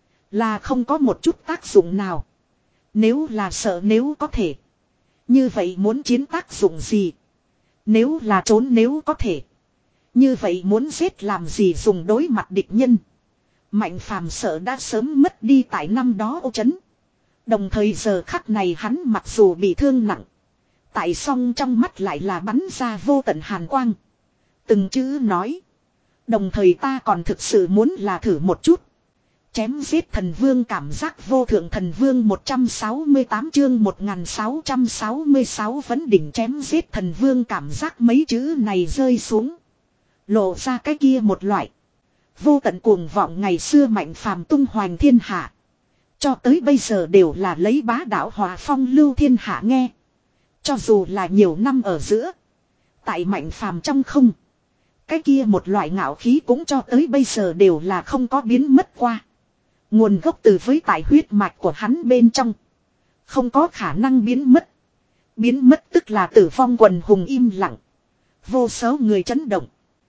Là không có một chút tác dụng nào. Nếu là sợ nếu có thể. Như vậy muốn chiến tác dụng gì? Nếu là trốn nếu có thể. Như vậy muốn giết làm gì dùng đối mặt địch nhân. Mạnh phàm sợ đã sớm mất đi tại năm đó ô chấn. Đồng thời giờ khắc này hắn mặc dù bị thương nặng. Tại song trong mắt lại là bắn ra vô tận hàn quang. Từng chữ nói. Đồng thời ta còn thực sự muốn là thử một chút. Chém giết thần vương cảm giác vô thượng thần vương một trăm sáu mươi tám chương một nghìn sáu trăm sáu mươi sáu vấn đỉnh chém giết thần vương cảm giác mấy chữ này rơi xuống. Lộ ra cái kia một loại. Vô tận cuồng vọng ngày xưa mạnh phàm tung hoành thiên hạ. Cho tới bây giờ đều là lấy bá đạo hòa phong lưu thiên hạ nghe. Cho dù là nhiều năm ở giữa. Tại mạnh phàm trong không. Cái kia một loại ngạo khí cũng cho tới bây giờ đều là không có biến mất qua. Nguồn gốc từ với tại huyết mạch của hắn bên trong. Không có khả năng biến mất. Biến mất tức là tử vong quần hùng im lặng. Vô số người chấn động.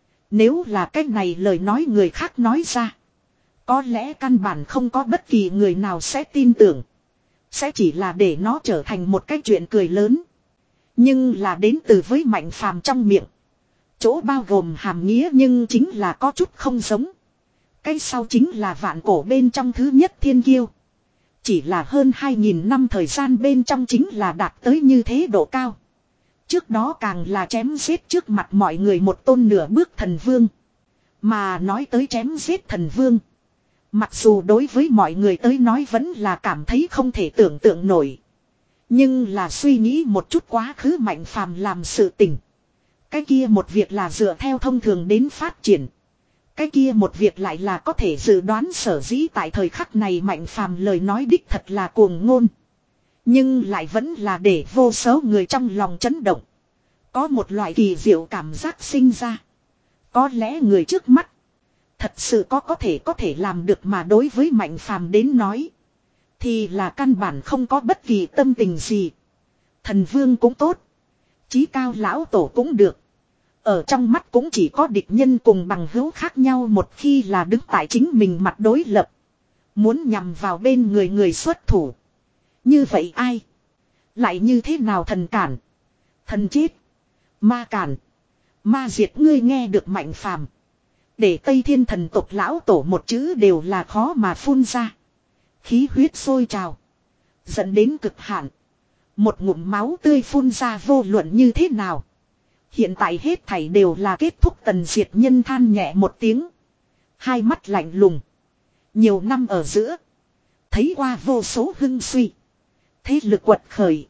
Nếu là cái này lời nói người khác nói ra. Có lẽ căn bản không có bất kỳ người nào sẽ tin tưởng. Sẽ chỉ là để nó trở thành một cái chuyện cười lớn. Nhưng là đến từ với mạnh phàm trong miệng. Chỗ bao gồm hàm nghĩa nhưng chính là có chút không giống. Cái sau chính là vạn cổ bên trong thứ nhất thiên kiêu. Chỉ là hơn hai nghìn năm thời gian bên trong chính là đạt tới như thế độ cao. Trước đó càng là chém giết trước mặt mọi người một tôn nửa bước thần vương. Mà nói tới chém giết thần vương. Mặc dù đối với mọi người tới nói vẫn là cảm thấy không thể tưởng tượng nổi. Nhưng là suy nghĩ một chút quá khứ mạnh phàm làm sự tình. Cái kia một việc là dựa theo thông thường đến phát triển. Cái kia một việc lại là có thể dự đoán sở dĩ tại thời khắc này mạnh phàm lời nói đích thật là cuồng ngôn. Nhưng lại vẫn là để vô số người trong lòng chấn động. Có một loại kỳ diệu cảm giác sinh ra. Có lẽ người trước mắt. Thật sự có có thể có thể làm được mà đối với mạnh phàm đến nói. Thì là căn bản không có bất kỳ tâm tình gì. Thần vương cũng tốt. Chí cao lão tổ cũng được. Ở trong mắt cũng chỉ có địch nhân cùng bằng hữu khác nhau một khi là đứng tại chính mình mặt đối lập. Muốn nhằm vào bên người người xuất thủ. Như vậy ai? Lại như thế nào thần cản? Thần chết. Ma cản. Ma diệt ngươi nghe được Mạnh Phàm. Để Tây Thiên thần tộc lão tổ một chữ đều là khó mà phun ra. Khí huyết sôi trào. Dẫn đến cực hạn. Một ngụm máu tươi phun ra vô luận như thế nào. Hiện tại hết thảy đều là kết thúc. Tần diệt nhân than nhẹ một tiếng. Hai mắt lạnh lùng. Nhiều năm ở giữa. Thấy qua vô số hưng suy. Thế lực quật khởi.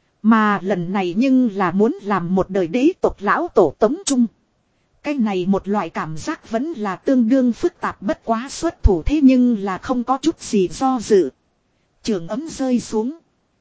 Mà lần này nhưng là muốn làm một đời đế tộc lão tổ Tống Trung. Cái này một loại cảm giác vẫn là tương đương phức tạp bất quá xuất thủ thế nhưng là không có chút gì do dự. Trường ấm rơi xuống.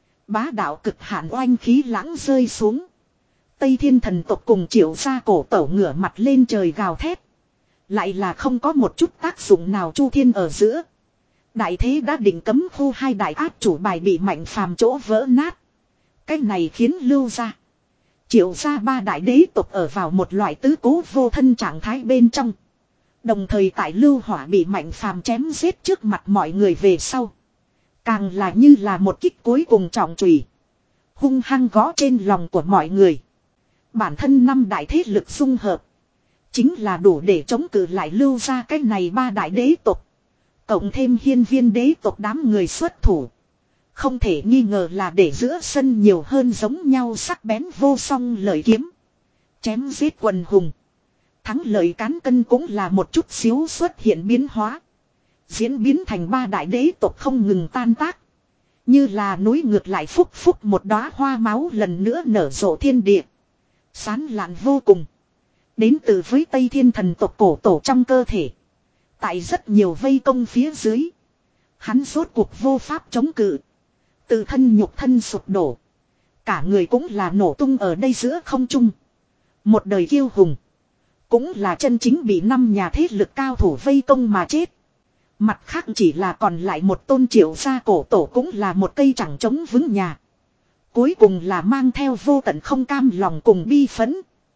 Bá đạo cực hạn oanh khí lãng rơi xuống. Tây Thiên thần tộc cùng Triệu gia cổ tẩu ngửa mặt lên trời gào thét. Lại là không có một chút tác dụng nào chu thiên ở giữa. Đại thế đã định cấm khu hai đại áp chủ bài bị Mạnh Phàm chỗ vỡ nát. Cái này khiến lưu gia, Triệu gia ba đại đế tộc ở vào một loại tứ cố vô thân trạng thái bên trong. Đồng thời tại Lưu Hỏa bị Mạnh Phàm chém giết trước mặt mọi người về sau. Càng là như là một kích cuối cùng trọng chùy. Hung hăng gõ trên lòng của mọi người. Bản thân năm đại thế lực xung hợp. Chính là đủ để chống cự lại Lưu gia cái này ba đại đế tộc. Cộng thêm hiên viên đế tộc đám người xuất thủ. Không thể nghi ngờ là để giữa sân nhiều hơn giống nhau sắc bén vô song lợi kiếm. Chém giết quần hùng. Thắng lợi cán cân cũng là một chút xíu xuất hiện biến hóa. Diễn biến thành ba đại đế tộc không ngừng tan tác. Như là núi ngược lại phúc phúc một đóa hoa máu lần nữa nở rộ thiên địa. Sán lạn vô cùng. Đến từ với Tây Thiên thần tộc cổ tổ trong cơ thể. Tại rất nhiều vây công phía dưới. Hắn rốt cuộc vô pháp chống cự. Từ thân nhục thân sụp đổ. Cả người cũng là nổ tung ở đây giữa không trung. Một đời kiêu hùng. Cũng là chân chính bị năm nhà thế lực cao thủ vây công mà chết. Mặt khác chỉ là còn lại một tôn Triệu gia cổ tổ cũng là một cây chẳng chống vững nhà. Cuối cùng là mang theo vô tận không cam lòng cùng bi phấn.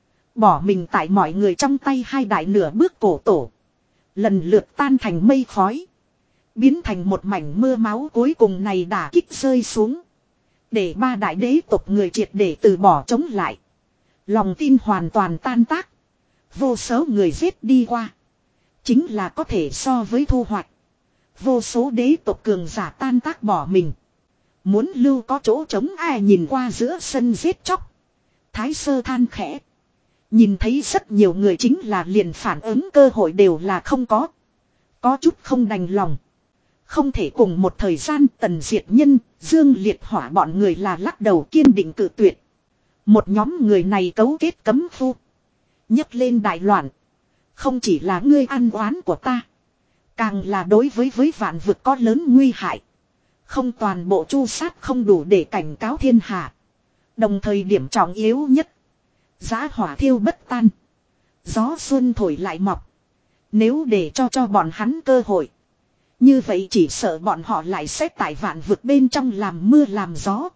Bỏ mình tại mọi người trong tay hai đại nửa bước cổ tổ. Lần lượt tan thành mây khói. Biến thành một mảnh mưa máu cuối cùng này đả kích rơi xuống. Để ba đại đế tộc người triệt để từ bỏ chống lại. Lòng tin hoàn toàn tan tác. Vô số người giết đi qua. Chính là có thể so với thu hoạch. Vô số đế tộc cường giả tan tác bỏ mình. Muốn lưu có chỗ trống ai nhìn qua giữa sân giết chóc. Thái sơ than khẽ. Nhìn thấy rất nhiều người chính là liền phản ứng cơ hội đều là không có. Có chút không đành lòng. Không thể cùng một thời gian Tần Diệt Nhân, Dương Liệt Hỏa bọn người là lắc đầu kiên định cự tuyệt. Một nhóm người này cấu kết cấm phu. Nhấc lên đại loạn. Không chỉ là ngươi ăn oán của ta. Càng là đối với với vạn vực có lớn nguy hại. Không toàn bộ chu sát không đủ để cảnh cáo thiên hạ. Đồng thời điểm trọng yếu nhất. Giá hỏa thiêu bất tan. Gió xuân thổi lại mọc. Nếu để cho cho bọn hắn cơ hội. Như vậy chỉ sợ bọn họ lại sẽ tại vạn vực bên trong làm mưa làm gió.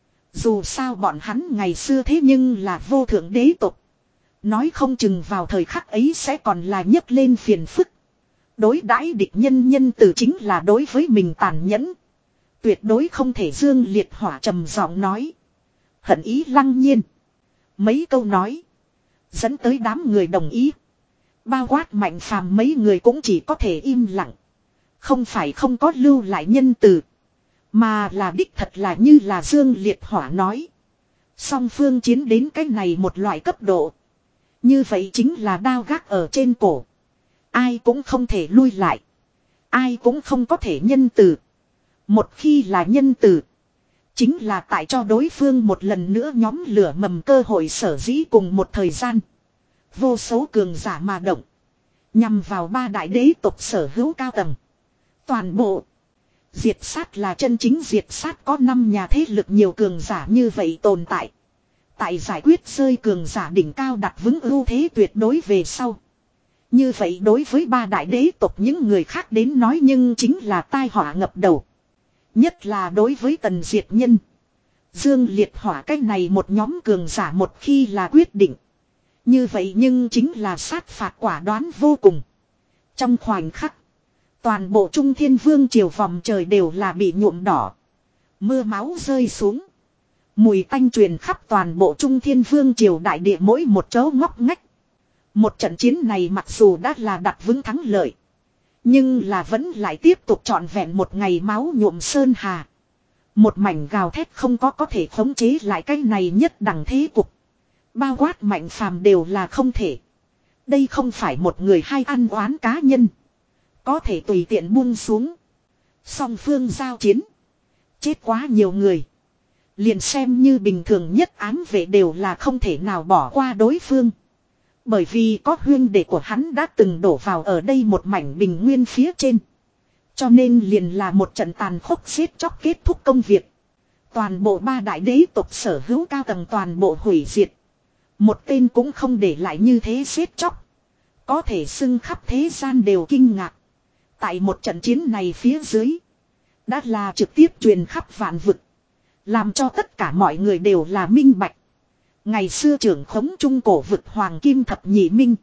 Dù sao bọn hắn ngày xưa thế nhưng là vô thượng đế tộc. Nói không chừng vào thời khắc ấy sẽ còn là nhấc lên phiền phức. Đối đãi địch nhân nhân từ chính là đối với mình tàn nhẫn. Tuyệt đối không thể Dương Liệt Hỏa trầm giọng nói. Hận ý lăng nhiên. Mấy câu nói. Dẫn tới đám người đồng ý. Bao quát Mạnh Phàm mấy người cũng chỉ có thể im lặng. Không phải không có lưu lại nhân từ. Mà là đích thật là như là Dương Liệt Hỏa nói. Song phương chiến đến cái này một loại cấp độ. Như vậy chính là đao gác ở trên cổ. Ai cũng không thể lui lại. Ai cũng không có thể nhân từ. Một khi là nhân từ. Chính là tại cho đối phương một lần nữa nhóm lửa mầm cơ hội sở dĩ cùng một thời gian. Vô số cường giả mà động. Nhằm vào ba đại đế tộc sở hữu cao tầng. Toàn bộ. Diệt sát là chân chính diệt sát có năm nhà thế lực nhiều cường giả như vậy tồn tại. Tại giải quyết rơi cường giả đỉnh cao đặt vững ưu thế tuyệt đối về sau. Như vậy đối với ba đại đế tộc những người khác đến nói nhưng chính là tai họa ngập đầu. Nhất là đối với Tần Diệt Nhân. Dương Liệt Hỏa cái này một nhóm cường giả một khi là quyết định. Như vậy nhưng chính là sát phạt quả đoán vô cùng. Trong khoảnh khắc. Toàn bộ Trung Thiên Vương triều vòng trời đều là bị nhuộm đỏ. Mưa máu rơi xuống. Mùi tanh truyền khắp toàn bộ Trung Thiên Vương triều đại địa mỗi một chỗ ngóc ngách. Một trận chiến này mặc dù đã là đặt vững thắng lợi. Nhưng là vẫn lại tiếp tục trọn vẹn một ngày máu nhuộm sơn hà. Một mảnh gào thét không có có thể khống chế lại cái này nhất đẳng thế cục. Bao quát Mạnh Phàm đều là không thể. Đây không phải một người hay ăn oán cá nhân. Có thể tùy tiện buông xuống. Song phương giao chiến. Chết quá nhiều người. Liền xem như bình thường nhất ám vệ đều là không thể nào bỏ qua đối phương. Bởi vì có huyên đệ của hắn đã từng đổ vào ở đây một mảnh bình nguyên phía trên. Cho nên liền là một trận tàn khốc giết chóc kết thúc công việc. Toàn bộ ba đại đế tộc sở hữu cao tầng toàn bộ hủy diệt. Một tên cũng không để lại như thế giết chóc. Có thể xưng khắp thế gian đều kinh ngạc. Tại một trận chiến này phía dưới. Đã là trực tiếp truyền khắp vạn vực. Làm cho tất cả mọi người đều là minh bạch. Ngày xưa trưởng khống trung cổ vực Hoàng Kim Thập Nhị Minh.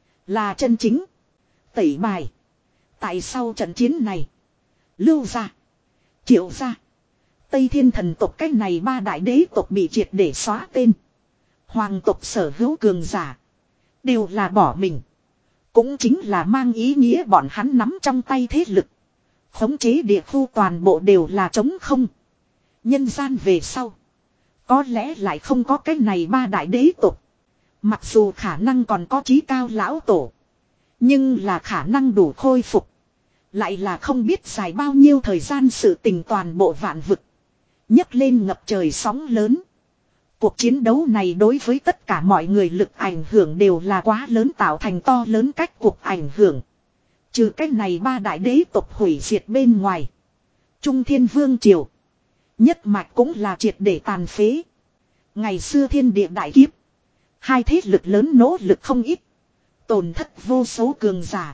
Là chân chính. Tẩy bài. Tại sau trận chiến này. Lưu gia. Triệu gia. Tây Thiên Thần tộc cách này ba đại đế tộc bị triệt để xóa tên. Hoàng tộc sở hữu cường giả. Đều là bỏ mình. Cũng chính là mang ý nghĩa bọn hắn nắm trong tay thế lực. Khống chế địa khu toàn bộ đều là trống không. Nhân gian về sau. Có lẽ lại không có cái này ba đại đế tộc. Mặc dù khả năng còn có trí cao lão tổ. Nhưng là khả năng đủ khôi phục. Lại là không biết dài bao nhiêu thời gian sự tình toàn bộ vạn vực. Nhấc lên ngập trời sóng lớn. Cuộc chiến đấu này đối với tất cả mọi người lực ảnh hưởng đều là quá lớn tạo thành to lớn cách cuộc ảnh hưởng. Trừ cách này ba đại đế tộc hủy diệt bên ngoài. Trung Thiên Vương Triều. Nhất mạch cũng là triệt để tàn phế. Ngày xưa thiên địa đại kiếp. Hai thế lực lớn nỗ lực không ít. Tổn thất vô số cường giả.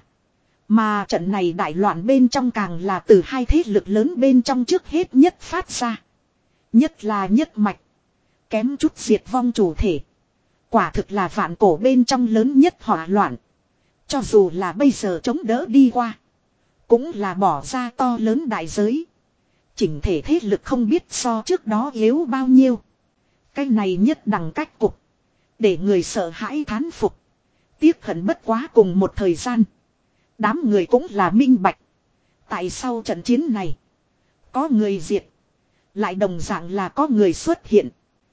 Mà trận này đại loạn bên trong càng là từ hai thế lực lớn bên trong trước hết nhất phát ra. Nhất là nhất mạch. Kém chút diệt vong chủ thể. Quả thực là vạn cổ bên trong lớn nhất hỏa loạn. Cho dù là bây giờ chống đỡ đi qua. Cũng là bỏ ra to lớn đại giới. Chỉnh thể thế lực không biết so trước đó yếu bao nhiêu. Cái này nhất đẳng cách cục. Để người sợ hãi thán phục. Tiếc hận bất quá cùng một thời gian. Đám người cũng là minh bạch. Tại sau trận chiến này. Có người diệt. Lại đồng dạng là có người xuất hiện.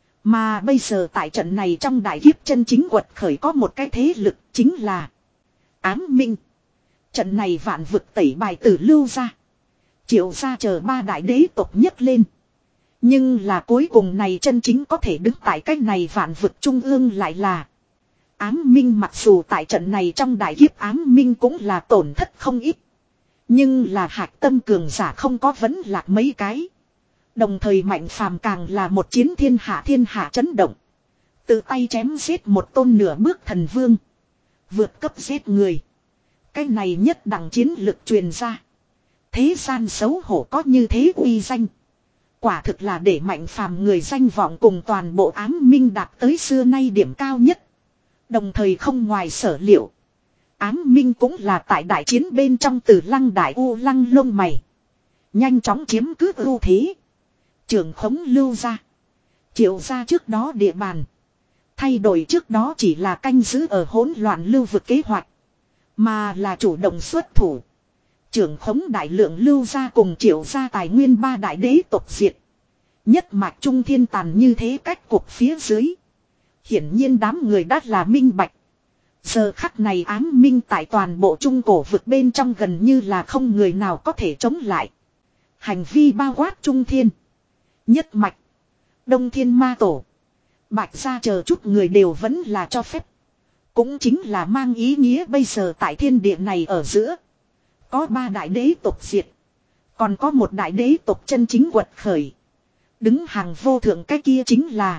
Mà bây giờ tại trận này trong đại kiếp chân chính quật khởi có một cái thế lực chính là Ám Minh. Trận này vạn vực tẩy bài tử lưu ra. Triệu ra chờ ba đại đế tộc nhấc lên. Nhưng là cuối cùng này chân chính có thể đứng tại cách này vạn vực trung ương lại là Ám Minh. Mặc dù tại trận này trong đại kiếp Ám Minh cũng là tổn thất không ít. Nhưng là hạc tâm cường giả không có vấn lạc mấy cái. Đồng thời Mạnh Phàm càng là một chiến thiên hạ thiên hạ chấn động. Tự tay chém giết một tôn nửa bước thần vương. Vượt cấp giết người. Cái này nhất đẳng chiến lực truyền ra. Thế gian xấu hổ có như thế uy danh. Quả thực là để Mạnh Phàm người danh vọng cùng toàn bộ Ám Minh đạt tới xưa nay điểm cao nhất. Đồng thời không ngoài sở liệu. Ám Minh cũng là tại đại chiến bên trong Tử Lăng Đại U Lăng lông mày. Nhanh chóng chiếm cứ ưu thế. Trưởng khống lưu ra. Triệu ra trước đó địa bàn. Thay đổi trước đó chỉ là canh giữ ở hỗn loạn lưu vực kế hoạch. Mà là chủ động xuất thủ. Trưởng khống đại lượng lưu ra cùng triệu ra tài nguyên ba đại đế tộc diệt. Nhất mạch trung thiên tàn như thế cách cuộc phía dưới. Hiển nhiên đám người đã là minh bạch. Giờ khắc này Ám Minh tại toàn bộ trung cổ vực bên trong gần như là không người nào có thể chống lại. Hành vi bao quát trung thiên. Nhất mạch. Đông Thiên Ma Tổ. Bạch gia chờ chút người đều vẫn là cho phép. Cũng chính là mang ý nghĩa bây giờ tại thiên địa này ở giữa. Có ba đại đế tộc diệt. Còn có một đại đế tộc chân chính quật khởi. Đứng hàng vô thượng cái kia chính là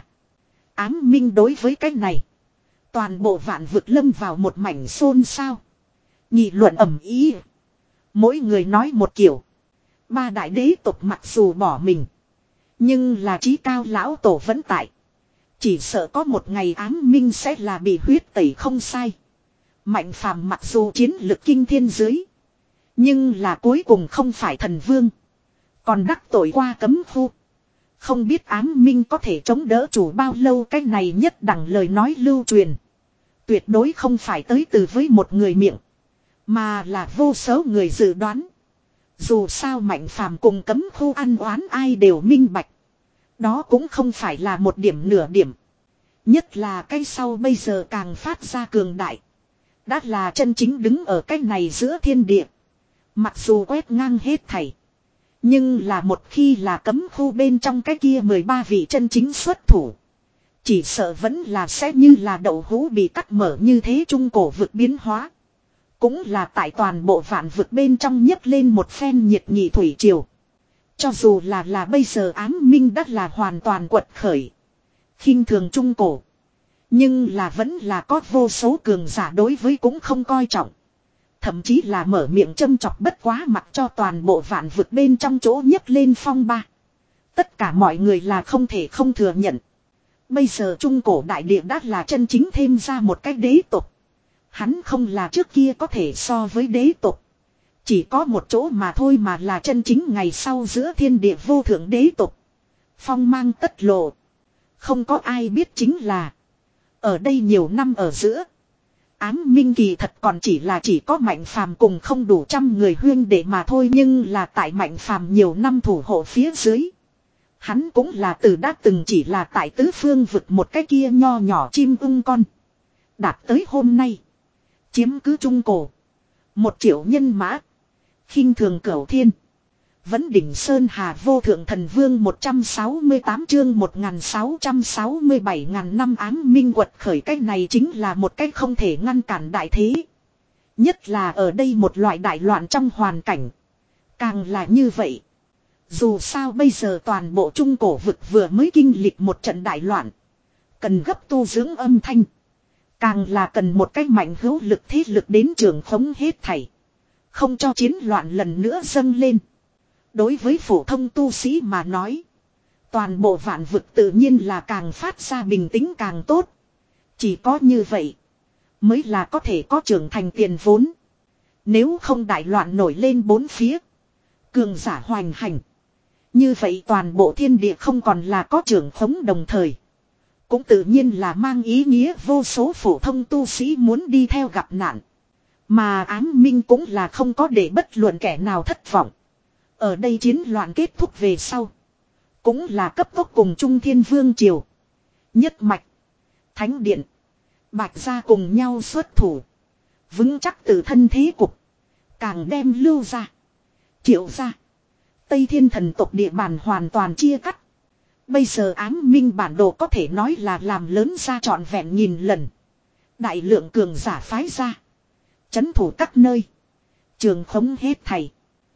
Ám Minh. Đối với cái này. Toàn bộ vạn vực lâm vào một mảnh xôn xao. Nghị luận ầm ĩ. Mỗi người nói một kiểu. Ba đại đế tộc mặc dù bỏ mình. Nhưng là trí cao lão tổ vẫn tại. Chỉ sợ có một ngày ám minh sẽ là bị huyết tẩy không sai. Mạnh phàm mặc dù chiến lực kinh thiên dưới. Nhưng là cuối cùng không phải thần vương. Còn đắc tội qua cấm khu. Không biết ám minh có thể chống đỡ chủ bao lâu, cái này nhất đẳng lời nói lưu truyền. Tuyệt đối không phải tới từ với một người miệng. Mà là vô số người dự đoán. Dù sao mạnh phàm cùng cấm khu ăn oán ai đều minh bạch. Đó cũng không phải là một điểm nửa điểm. Nhất là cái sau bây giờ càng phát ra cường đại. Đã là chân chính đứng ở cái này giữa thiên địa. Mặc dù quét ngang hết thảy. Nhưng là một khi là cấm khu bên trong cái kia mười ba vị chân chính xuất thủ. Chỉ sợ vẫn là sẽ như là đậu hũ bị cắt mở như thế, trung cổ vực biến hóa. Cũng là tại toàn bộ vạn vực bên trong nhấc lên một phen nhiệt nghị thủy triều. Cho dù là là bây giờ ám minh đã là hoàn toàn quật khởi. Khinh thường trung cổ. Nhưng là vẫn là có vô số cường giả đối với cũng không coi trọng. Thậm chí là mở miệng châm chọc bất quá mặc cho toàn bộ vạn vực bên trong chỗ nhấc lên phong ba. Tất cả mọi người là không thể không thừa nhận. Bây giờ trung cổ đại địa đã là chân chính thêm ra một cái đế tộc. Hắn không là trước kia có thể so với đế tộc. Chỉ có một chỗ mà thôi, mà là chân chính ngày sau giữa thiên địa vô thượng đế tộc. Phong mang tất lộ. Không có ai biết chính là. Ở đây nhiều năm ở giữa. Ám minh kỳ thật còn chỉ là chỉ có mạnh phàm cùng không đủ trăm người huyên đệ mà thôi. Nhưng là tại mạnh phàm nhiều năm thủ hộ phía dưới. Hắn cũng là từ đã từng chỉ là tại tứ phương vực một cái kia nho nhỏ chim ưng con. Đạt tới hôm nay. Chiếm cứ trung cổ. Một triệu nhân mã. Khinh thường cửu thiên. Vẫn đỉnh sơn hà vô thượng thần vương một trăm sáu mươi tám chương một nghìn sáu trăm sáu mươi bảy ngàn năm ám minh quật khởi, cách này chính là một cách không thể ngăn cản đại thế. Nhất là ở đây một loại đại loạn trong hoàn cảnh. Càng là như vậy. Dù sao bây giờ toàn bộ trung cổ vực vừa mới kinh lịch một trận đại loạn. Cần gấp tu dưỡng âm thanh. Càng là cần một cách mạnh hữu lực thế lực đến trường khống hết thảy. Không cho chiến loạn lần nữa dâng lên. Đối với phổ thông tu sĩ mà nói. Toàn bộ vạn vực tự nhiên là càng phát ra bình tĩnh càng tốt. Chỉ có như vậy. Mới là có thể có trưởng thành tiền vốn. Nếu không đại loạn nổi lên bốn phía. Cường giả hoành hành. Như vậy toàn bộ thiên địa không còn là có trưởng khống đồng thời. Cũng tự nhiên là mang ý nghĩa vô số phổ thông tu sĩ muốn đi theo gặp nạn. Mà ám minh cũng là không có để bất luận kẻ nào thất vọng. Ở đây chiến loạn kết thúc về sau. Cũng là cấp tốc cùng Trung Thiên Vương Triều. Nhất Mạch. Thánh Điện. Bạch gia cùng nhau xuất thủ. Vững chắc từ thân thế cục. Càng đem Lưu ra. Triệu ra. Tây Thiên thần tộc địa bàn hoàn toàn chia cắt. Bây giờ ám minh bản đồ có thể nói là làm lớn ra trọn vẹn nghìn lần. Đại lượng cường giả phái ra. Chấn thủ các nơi. Trường khống hết thầy.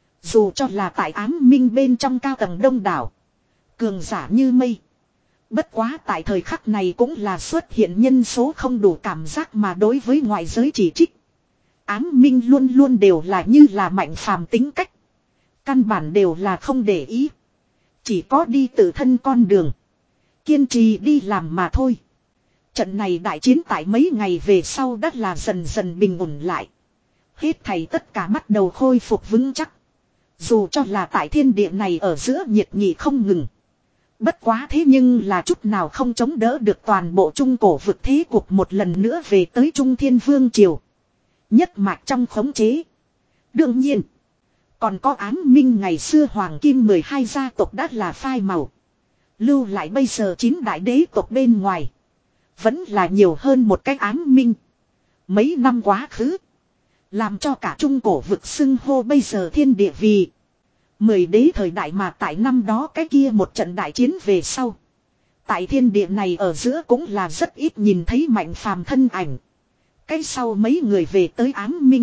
Dù cho là tại ám minh bên trong cao tầng đông đảo. Cường giả như mây. Bất quá tại thời khắc này cũng là xuất hiện nhân số không đủ cảm giác mà đối với ngoại giới chỉ trích. Ám minh luôn luôn đều là như là mạnh phàm tính cách. Căn bản đều là không để ý. Chỉ có đi tự thân con đường. Kiên trì đi làm mà thôi. Trận này đại chiến tại mấy ngày về sau đã là dần dần bình ổn lại. Hết thảy tất cả bắt đầu khôi phục vững chắc. Dù cho là tại thiên địa này ở giữa nhiệt nghị không ngừng. Bất quá thế nhưng là chút nào không chống đỡ được toàn bộ trung cổ vực thế cuộc một lần nữa về tới Trung Thiên Vương Triều. Nhất mạch trong khống chế. Đương nhiên. Còn có ám minh ngày xưa Hoàng Kim mười hai gia tộc đã là phai màu. Lưu lại bây giờ chín đại đế tộc bên ngoài. Vẫn là nhiều hơn một cái ám minh. Mấy năm quá khứ. Làm cho cả trung cổ vực xưng hô bây giờ thiên địa vì. Mười đế thời đại mà tại năm đó cái kia một trận đại chiến về sau. Tại thiên địa này ở giữa cũng là rất ít nhìn thấy mạnh phàm thân ảnh. Cái sau mấy người về tới ám minh.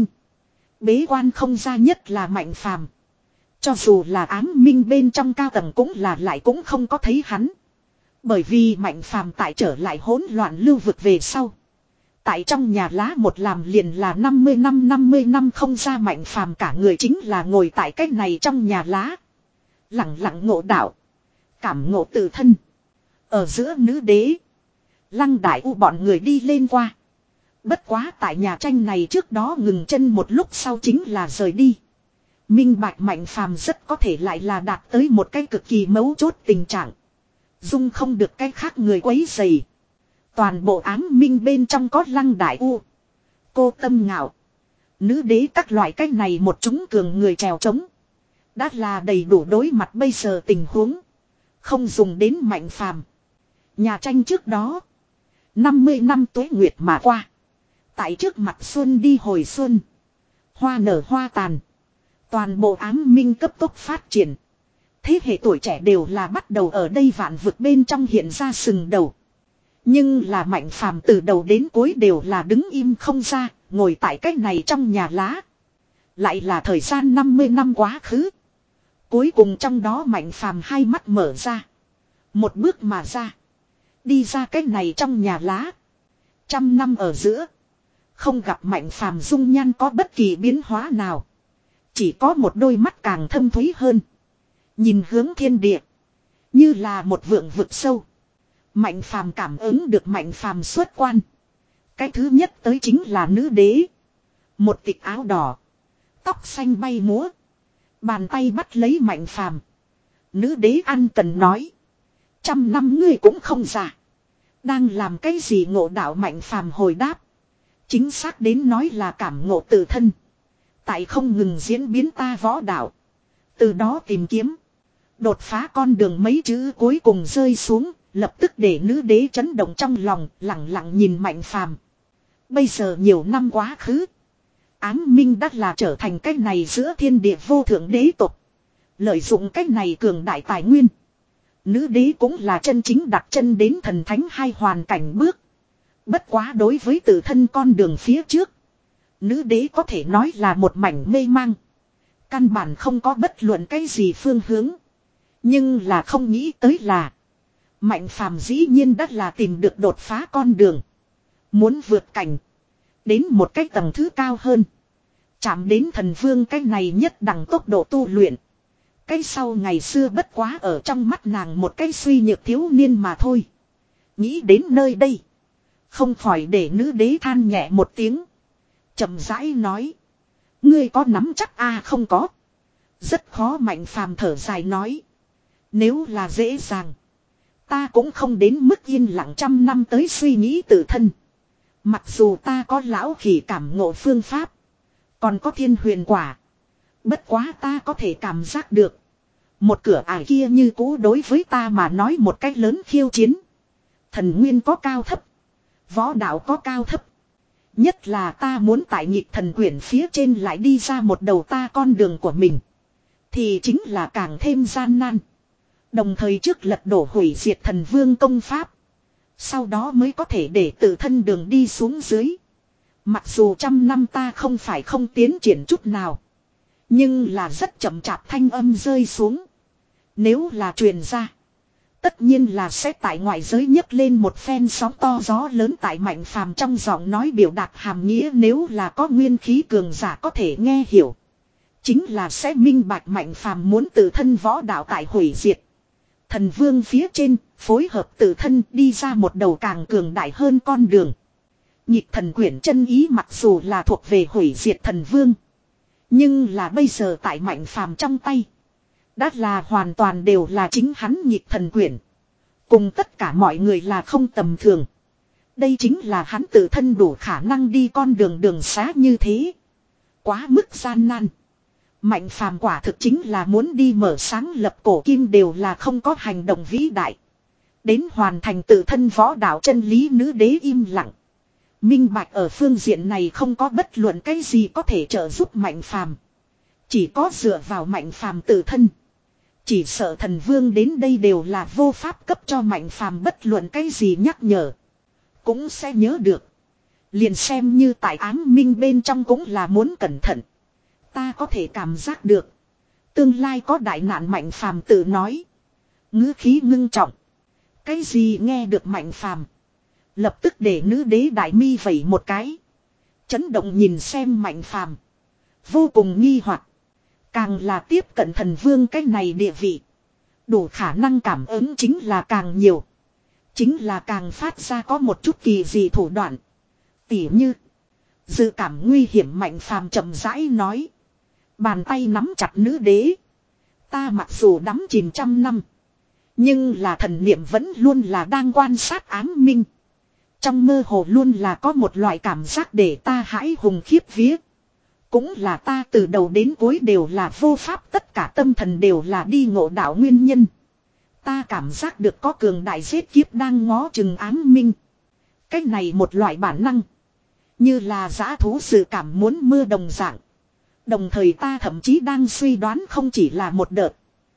Bế quan không ra nhất là mạnh phàm. Cho dù là ám minh bên trong cao tầng cũng là lại cũng không có thấy hắn. Bởi vì mạnh phàm tại trở lại hỗn loạn lưu vực về sau. Tại trong nhà lá một làm liền là năm mươi năm năm mươi năm không ra Mạnh Phàm cả người chính là ngồi tại cách này trong nhà lá. Lặng lặng ngộ đạo. Cảm ngộ tự thân. Ở giữa nữ đế. Lăng Đại U bọn người đi lên qua. Bất quá tại nhà tranh này trước đó ngừng chân một lúc sau chính là rời đi. Minh bạch Mạnh Phàm rất có thể lại là đạt tới một cái cực kỳ mấu chốt tình trạng. Dung không được cái khác người quấy rầy. Toàn bộ ám minh bên trong có Lăng Đại U. Cô Tâm Ngạo. Nữ đế các loại cách này một chúng cường người trèo trống. Đã là đầy đủ đối mặt bây giờ tình huống. Không dùng đến Mạnh Phàm. Nhà tranh trước đó. năm mươi năm tuế nguyệt mà qua. Tại trước mặt xuân đi hồi xuân. Hoa nở hoa tàn. Toàn bộ ám minh cấp tốc phát triển. Thế hệ tuổi trẻ đều là bắt đầu ở đây vạn vực bên trong hiện ra sừng đầu. Nhưng là Mạnh Phàm từ đầu đến cuối đều là đứng im không ra, ngồi tại cách này trong nhà lá. Lại là thời gian năm mươi năm quá khứ. Cuối cùng trong đó Mạnh Phàm hai mắt mở ra. Một bước mà ra. Đi ra cách này trong nhà lá. Trăm năm ở giữa. Không gặp Mạnh Phàm dung nhan có bất kỳ biến hóa nào. Chỉ có một đôi mắt càng thâm thúy hơn. Nhìn hướng thiên địa. Như là một vượng vực sâu. Mạnh Phàm cảm ứng được Mạnh Phàm xuất quan. Cái thứ nhất tới chính là nữ đế. Một tịch áo đỏ. Tóc xanh bay múa. Bàn tay bắt lấy Mạnh Phàm. Nữ đế ăn cần nói. Trăm năm ngươi cũng không già. Đang làm cái gì ngộ đạo Mạnh Phàm hồi đáp. Chính xác đến nói là cảm ngộ tự thân. Tại không ngừng diễn biến ta võ đạo. Từ đó tìm kiếm. Đột phá con đường mấy chữ cuối cùng rơi xuống. Lập tức để nữ đế chấn động trong lòng. Lặng lặng nhìn Mạnh Phàm. Bây giờ nhiều năm quá khứ. Ám minh đã là trở thành cái này giữa thiên địa vô thượng đế tộc. Lợi dụng cái này cường đại tài nguyên. Nữ đế cũng là chân chính đặt chân đến thần thánh hai hoàn cảnh bước. Bất quá đối với tự thân con đường phía trước. Nữ đế có thể nói là một mảnh mê mang. Căn bản không có bất luận cái gì phương hướng. Nhưng là không nghĩ tới là. Mạnh Phàm dĩ nhiên đã là tìm được đột phá con đường. Muốn vượt cảnh. Đến một cái tầng thứ cao hơn. Chạm đến thần vương cái này nhất đẳng tốc độ tu luyện. Cái sau ngày xưa bất quá ở trong mắt nàng một cái suy nhược thiếu niên mà thôi. Nghĩ đến nơi đây. Không khỏi để nữ đế than nhẹ một tiếng. Chậm rãi nói. Ngươi có nắm chắc a à, không có. Rất khó Mạnh Phàm thở dài nói. Nếu là dễ dàng. Ta cũng không đến mức yên lặng trăm năm tới suy nghĩ tự thân. Mặc dù ta có lão khỉ cảm ngộ phương pháp. Còn có thiên huyền quả. Bất quá ta có thể cảm giác được. Một cửa ải kia như cũ đối với ta mà nói một cách lớn khiêu chiến. Thần nguyên có cao thấp. Võ đạo có cao thấp. Nhất là ta muốn tại nhịp thần quyển phía trên lại đi ra một đầu ta con đường của mình. Thì chính là càng thêm gian nan. Đồng thời trước lật đổ hủy diệt thần vương công pháp. Sau đó mới có thể để tự thân đường đi xuống dưới. Mặc dù trăm năm ta không phải không tiến triển chút nào. Nhưng là rất chậm chạp thanh âm rơi xuống. Nếu là truyền ra. Tất nhiên là sẽ tại ngoại giới nhấc lên một phen sóng to gió lớn tại Mạnh Phàm trong giọng nói biểu đạt hàm nghĩa nếu là có nguyên khí cường giả có thể nghe hiểu. Chính là sẽ minh bạch Mạnh Phàm muốn tự thân võ đạo tại hủy diệt. Thần vương phía trên, phối hợp tự thân đi ra một đầu càng cường đại hơn con đường. Nhịp thần quyển chân ý mặc dù là thuộc về hủy diệt thần vương. Nhưng là bây giờ tại Mạnh Phàm trong tay. Đã là hoàn toàn đều là chính hắn nhịp thần quyển. Cùng tất cả mọi người là không tầm thường. Đây chính là hắn tự thân đủ khả năng đi con đường đường xá như thế. Quá mức gian nan. Mạnh Phàm quả thực chính là muốn đi mở sáng lập cổ kim đều là không có hành động vĩ đại. Đến hoàn thành tự thân võ đạo chân lý nữ đế im lặng. Minh bạch ở phương diện này không có bất luận cái gì có thể trợ giúp Mạnh Phàm. Chỉ có dựa vào Mạnh Phàm tự thân. Chỉ sợ thần vương đến đây đều là vô pháp cấp cho Mạnh Phàm bất luận cái gì nhắc nhở. Cũng sẽ nhớ được. Liền xem như tại ám minh bên trong cũng là muốn cẩn thận. Ta có thể cảm giác được. Tương lai có đại nạn Mạnh Phàm tự nói. Ngữ khí ngưng trọng. Cái gì nghe được Mạnh Phàm. Lập tức để nữ đế đại mi vẩy một cái. Chấn động nhìn xem Mạnh Phàm, vô cùng nghi hoặc. Càng là tiếp cận thần vương cái này địa vị, đủ khả năng cảm ứng chính là càng nhiều. Chính là càng phát ra có một chút kỳ dị thủ đoạn. Tỉ như dự cảm nguy hiểm, Mạnh Phàm chậm rãi nói. Bàn tay nắm chặt nữ đế. Ta mặc dù đắm chìm trăm năm, nhưng là thần niệm vẫn luôn là đang quan sát ám minh. Trong mơ hồ luôn là có một loại cảm giác để ta hãi hùng khiếp vía. Cũng là ta từ đầu đến cuối đều là vô pháp, tất cả tâm thần đều là đi ngộ đạo nguyên nhân. Ta cảm giác được có cường đại giết kiếp đang ngó chừng ám minh. Cái này một loại bản năng, như là dã thú dự cảm muốn mưa đồng dạng. Đồng thời ta thậm chí đang suy đoán không chỉ là một đợt.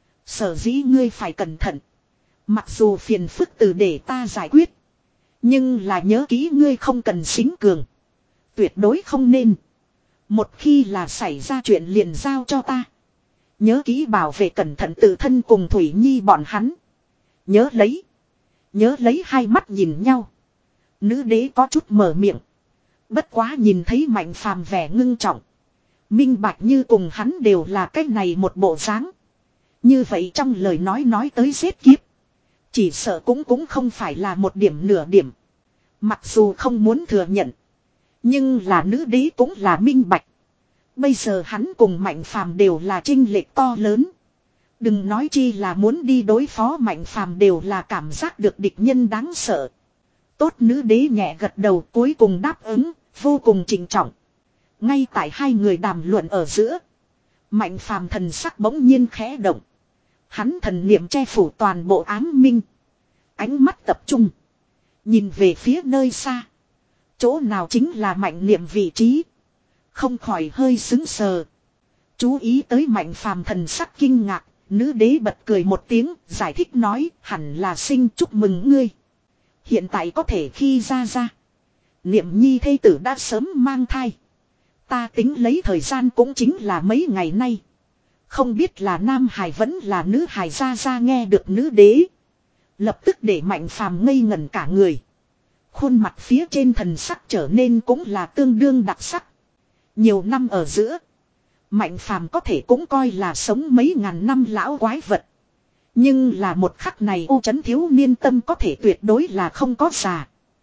Sở dĩ ngươi phải cẩn thận. Mặc dù phiền phức từ để ta giải quyết, nhưng là nhớ kỹ ngươi không cần xính cường. Tuyệt đối không nên. Một khi là xảy ra chuyện liền giao cho ta. Nhớ kỹ bảo vệ cẩn thận tự thân cùng Thủy Nhi bọn hắn. Nhớ lấy. Nhớ lấy. Hai mắt nhìn nhau. Nữ đế có chút mở miệng. Bất quá nhìn thấy Mạnh Phàm vẻ ngưng trọng, minh bạch như cùng hắn đều là cái này một bộ dáng. Như vậy trong lời nói nói tới giết kiếp, chỉ sợ cũng cũng không phải là một điểm nửa điểm. Mặc dù không muốn thừa nhận, nhưng là nữ đế cũng là minh bạch. Bây giờ hắn cùng Mạnh Phàm đều là chênh lệch to lớn. Đừng nói chi là muốn đi đối phó Mạnh Phàm, đều là cảm giác được địch nhân đáng sợ. Tốt, nữ đế nhẹ gật đầu cuối cùng đáp ứng, vô cùng trịnh trọng. Ngay tại hai người đàm luận ở giữa, Mạnh Phàm thần sắc bỗng nhiên khẽ động. Hắn thần niệm che phủ toàn bộ ám minh. Ánh mắt tập trung, nhìn về phía nơi xa. Chỗ nào chính là Mạnh niệm vị trí. Không khỏi hơi sững sờ. Chú ý tới Mạnh Phàm thần sắc kinh ngạc, nữ đế bật cười một tiếng, giải thích nói, hẳn là sinh chúc mừng ngươi. Hiện tại có thể khi ra ra. Niệm nhi thê tử đã sớm mang thai. Ta tính lấy thời gian cũng chính là mấy ngày nay. Không biết là nam hài vẫn là nữ hài. Ra ra nghe được nữ đế, lập tức để Mạnh Phàm ngây ngẩn cả người. Khuôn mặt phía trên thần sắc trở nên cũng là tương đương đặc sắc. Nhiều năm ở giữa, Mạnh Phàm có thể cũng coi là sống mấy ngàn năm lão quái vật. Nhưng là một khắc này ô chấn thiếu niên tâm có thể tuyệt đối là không có già.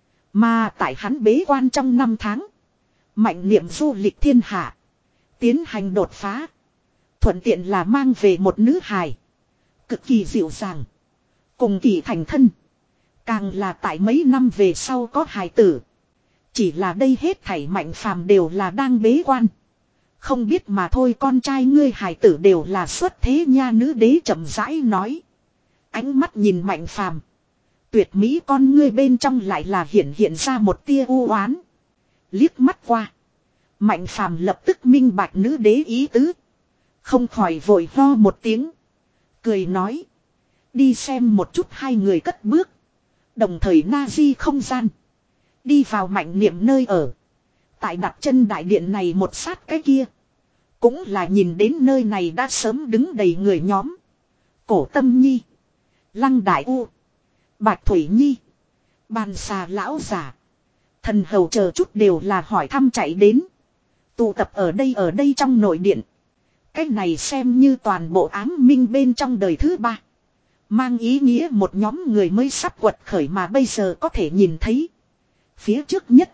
Mà tại hắn bế quan trong năm tháng, Mạnh niệm du lịch thiên hạ, tiến hành đột phá. Thuận tiện là mang về một nữ hài, cực kỳ dịu dàng, cùng kỳ thành thân. Càng là tại mấy năm về sau có hài tử. Chỉ là đây hết thảy Mạnh Phàm đều là đang bế quan. Không biết mà thôi, con trai ngươi hài tử đều là xuất thế nha, nữ đế chậm rãi nói. Ánh mắt nhìn Mạnh Phàm, tuyệt mỹ con ngươi bên trong lại là hiện hiện ra một tia u oán. Liếc mắt qua, Mạnh Phàm lập tức minh bạch nữ đế ý tứ. Không khỏi vội ho một tiếng, cười nói. Đi xem một chút. Hai người cất bước, đồng thời na di không gian, đi vào Mạnh niệm nơi ở. Tại đặt chân đại điện này một sát cái kia, cũng là nhìn đến nơi này đã sớm đứng đầy người nhóm. Cổ Tâm Nhi, Lăng Đại U, Bạch Thủy Nhi, Bàn Xà lão giả, Thần Hầu chờ chút đều là hỏi thăm chạy đến. Tụ tập ở đây ở đây trong nội điện. Cái này xem như toàn bộ ám minh bên trong đời thứ ba. Mang ý nghĩa một nhóm người mới sắp quật khởi mà bây giờ có thể nhìn thấy. Phía trước nhất,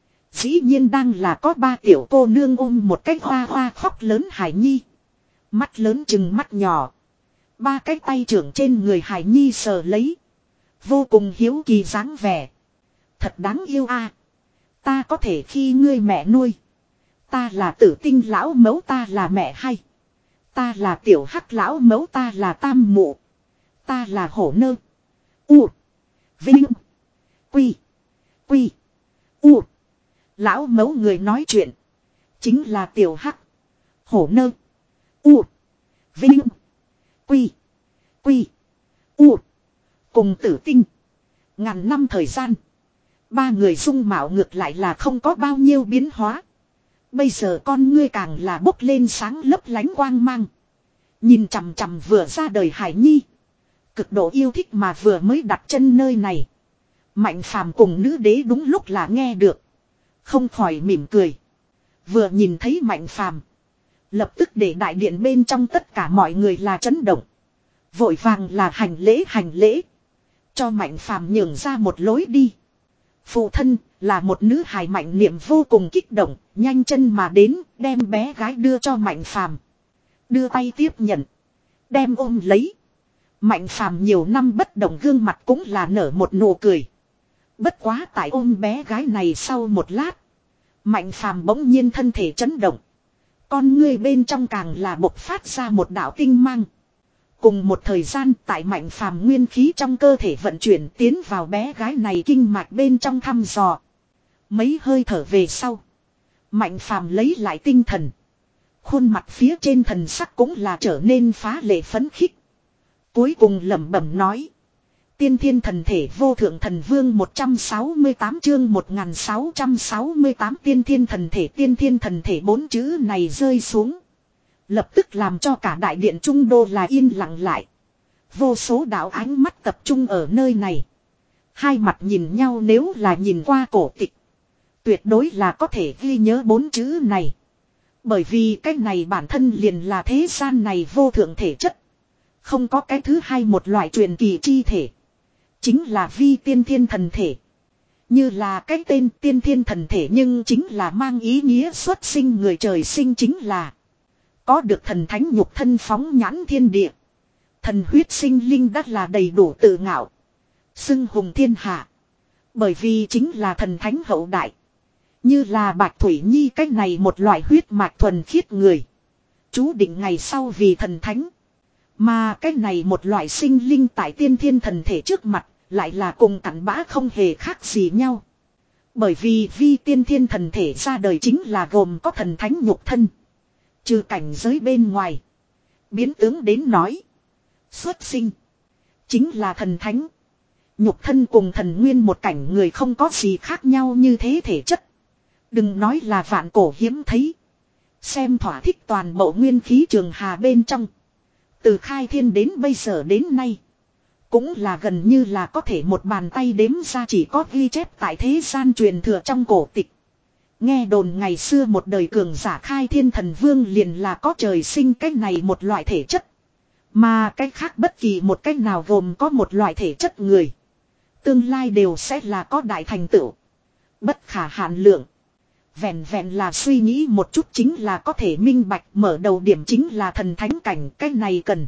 dĩ nhiên đang là có ba tiểu cô nương ôm một cái hoa hoa khóc lớn hài nhi. Mắt lớn chừng mắt nhỏ. Ba cái tay trưởng trên người hài nhi sờ lấy. Vô cùng hiếu kỳ dáng vẻ. Thật đáng yêu a. Ta có thể khi ngươi mẹ nuôi. Ta là Tử Tinh lão mẫu, ta là mẹ hay. Ta là Tiểu Hắc lão mẫu, ta là tam mụ. Ta là Hổ Nơ. U. Vinh. Quy. Quy. U. Lão mẫu người nói chuyện chính là Tiểu Hắc, Hổ Nơ. U. Vinh. Quy. Quy. U. Cùng Tử Tinh. Ngàn năm thời gian, ba người dung mạo ngược lại là không có bao nhiêu biến hóa. Bây giờ con ngươi càng là bốc lên sáng lấp lánh quang mang. Nhìn chằm chằm vừa ra đời hải nhi, cực độ yêu thích mà vừa mới đặt chân nơi này. Mạnh phàm cùng nữ đế đúng lúc là nghe được. Không khỏi mỉm cười. Vừa nhìn thấy mạnh phàm. Lập tức để đại điện bên trong tất cả mọi người là chấn động. Vội vàng là hành lễ hành lễ. Cho mạnh phàm nhường ra một lối đi. Phụ thân là một nữ hài mạnh niệm vô cùng kích động. Nhanh chân mà đến đem bé gái đưa cho mạnh phàm. Đưa tay tiếp nhận. Đem ôm lấy. Mạnh phàm nhiều năm bất động gương mặt cũng là nở một nụ cười. Bất quá tại ôm bé gái này sau một lát. Mạnh phàm bỗng nhiên thân thể chấn động. Con ngươi bên trong càng là bộc phát ra một đạo tinh mang. Cùng một thời gian tại mạnh phàm nguyên khí trong cơ thể vận chuyển tiến vào bé gái này kinh mạch bên trong thăm dò. Mấy hơi thở về sau. Mạnh phàm lấy lại tinh thần. Khuôn mặt phía trên thần sắc cũng là trở nên phá lệ phấn khích. Cuối cùng lẩm bẩm nói. Tiên thiên thần thể vô thượng thần vương một trăm sáu mươi tám chương một nghìn sáu trăm sáu mươi tám tiên thiên thần thể tiên thiên thần thể bốn chữ này rơi xuống. Lập tức làm cho cả đại điện trung đô là yên lặng lại. Vô số đạo ánh mắt tập trung ở nơi này. Hai mặt nhìn nhau nếu là nhìn qua cổ tịch. Tuyệt đối là có thể ghi nhớ bốn chữ này. Bởi vì cái này bản thân liền là thế gian này vô thượng thể chất. Không có cái thứ hai một loại truyền kỳ chi thể. Chính là vi tiên thiên thần thể. Như là cái tên tiên thiên thần thể nhưng chính là mang ý nghĩa xuất sinh người trời sinh chính là. Có được thần thánh nhục thân phóng nhãn thiên địa. Thần huyết sinh linh đắt là đầy đủ tự ngạo. Xưng hùng thiên hạ. Bởi vì chính là thần thánh hậu đại. Như là Bạch Thủy Nhi cách này một loại huyết mạch thuần khiết người. Chú định ngày sau vì thần thánh. Mà cái này một loại sinh linh tại tiên thiên thần thể trước mặt. Lại là cùng cặn bã không hề khác gì nhau. Bởi vì vi tiên thiên thần thể ra đời chính là gồm có thần thánh nhục thân. Trừ cảnh giới bên ngoài. Biến tướng đến nói. Xuất sinh. Chính là thần thánh. Nhục thân cùng thần nguyên một cảnh người không có gì khác nhau như thế thể chất. Đừng nói là vạn cổ hiếm thấy. Xem thỏa thích toàn bộ nguyên khí trường hà bên trong. Từ khai thiên đến bây giờ đến nay. Cũng là gần như là có thể một bàn tay đếm ra chỉ có ghi chép tại thế gian truyền thừa trong cổ tịch. Nghe đồn ngày xưa một đời cường giả khai thiên thần vương liền là có trời sinh cái này một loại thể chất. Mà cái khác bất kỳ một cách nào gồm có một loại thể chất người. Tương lai đều sẽ là có đại thành tựu. Bất khả hạn lượng. Vẹn vẹn là suy nghĩ một chút chính là có thể minh bạch mở đầu điểm chính là thần thánh cảnh cái này cần.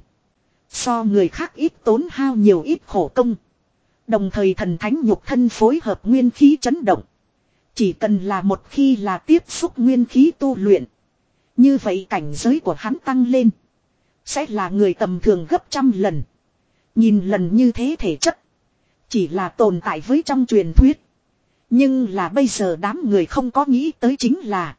So người khác ít tốn hao nhiều ít khổ công. Đồng thời thần thánh nhục thân phối hợp nguyên khí chấn động. Chỉ cần là một khi là tiếp xúc nguyên khí tu luyện. Như vậy cảnh giới của hắn tăng lên. Sẽ là người tầm thường gấp trăm lần. Nhìn lần như thế thể chất. Chỉ là tồn tại với trong truyền thuyết. Nhưng là bây giờ đám người không có nghĩ tới chính là.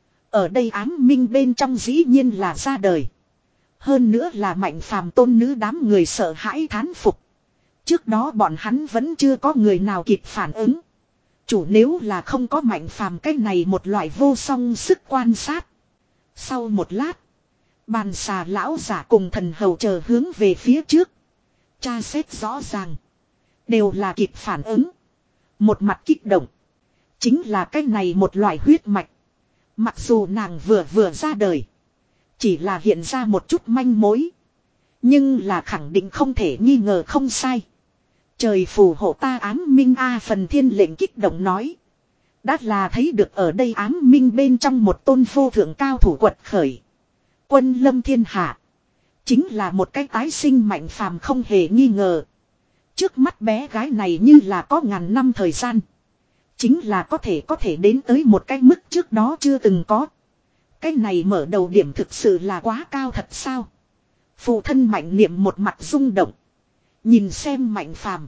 Ở đây ám minh bên trong dĩ nhiên là ra đời. Hơn nữa là mạnh phàm tôn nữ đám người sợ hãi thán phục. Trước đó bọn hắn vẫn chưa có người nào kịp phản ứng. Chủ nếu là không có mạnh phàm cái này một loại vô song sức quan sát. Sau một lát. Bàn xà lão giả cùng thần hầu chờ hướng về phía trước. Tra xét rõ ràng. Đều là kịp phản ứng. Một mặt kích động. Chính là cái này một loại huyết mạch. Mặc dù nàng vừa vừa ra đời. Chỉ là hiện ra một chút manh mối. Nhưng là khẳng định không thể nghi ngờ không sai. Trời phù hộ ta ám minh A phần thiên lệnh kích động nói. Đã là thấy được ở đây ám minh bên trong một tôn vô thượng cao thủ quật khởi. Quân lâm thiên hạ. Chính là một cái tái sinh mạnh phàm không hề nghi ngờ. Trước mắt bé gái này như là có ngàn năm thời gian. Chính là có thể có thể đến tới một cái mức trước đó chưa từng có. Cái này mở đầu điểm thực sự là quá cao thật sao. Phụ thân mạnh niệm một mặt rung động. Nhìn xem mạnh phàm.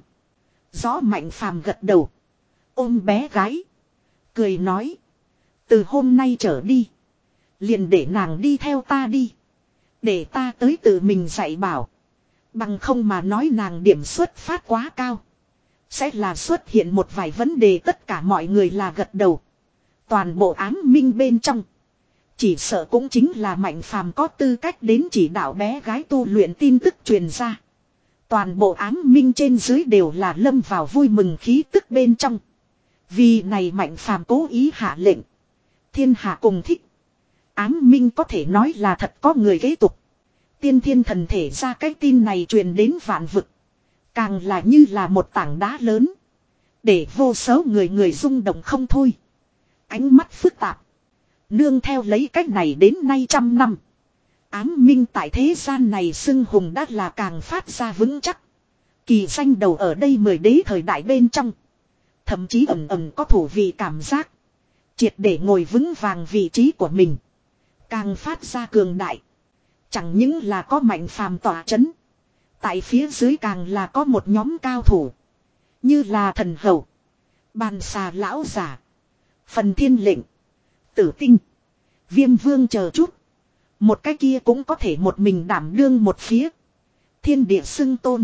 Rõ mạnh phàm gật đầu. Ôm bé gái. Cười nói. Từ hôm nay trở đi. Liền để nàng đi theo ta đi. Để ta tới tự mình dạy bảo. Bằng không mà nói nàng điểm xuất phát quá cao. Sẽ là xuất hiện một vài vấn đề tất cả mọi người là gật đầu. Toàn bộ ám minh bên trong. Chỉ sợ cũng chính là mạnh phàm có tư cách đến chỉ đạo bé gái tu luyện tin tức truyền ra. Toàn bộ ám minh trên dưới đều là lâm vào vui mừng khí tức bên trong. Vì này Mạnh Phàm cố ý hạ lệnh. Thiên hạ cùng thích. Ám minh có thể nói là thật có người kế tục. Tiên thiên thần thể ra cái tin này truyền đến vạn vực. Càng là như là một tảng đá lớn. Để vô số người người rung động không thôi. Ánh mắt phức tạp. Nương theo lấy cách này đến nay trăm năm. Ám minh tại thế gian này xưng hùng đã là càng phát ra vững chắc. Kỳ danh đầu ở đây mười đế thời đại bên trong. Thậm chí ẩn ẩn có thủ vị cảm giác. Triệt để ngồi vững vàng vị trí của mình. Càng phát ra cường đại. Chẳng những là có Mạnh Phàm tỏa chấn. Tại phía dưới càng là có một nhóm cao thủ. Như là thần hầu. Bàn xà lão giả. Phần thiên lệnh. Tử tinh. Viêm vương chờ chút. Một cái kia cũng có thể một mình đảm đương một phía. Thiên địa xưng tôn.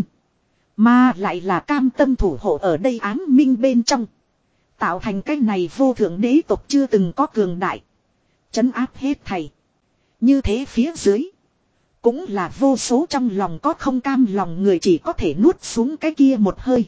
Mà lại là cam tâm thủ hộ ở đây ám minh bên trong. Tạo thành cái này vô thượng đế tộc chưa từng có cường đại. Chấn áp hết thầy. Như thế phía dưới. Cũng là vô số trong lòng có không cam lòng người chỉ có thể nuốt xuống cái kia một hơi.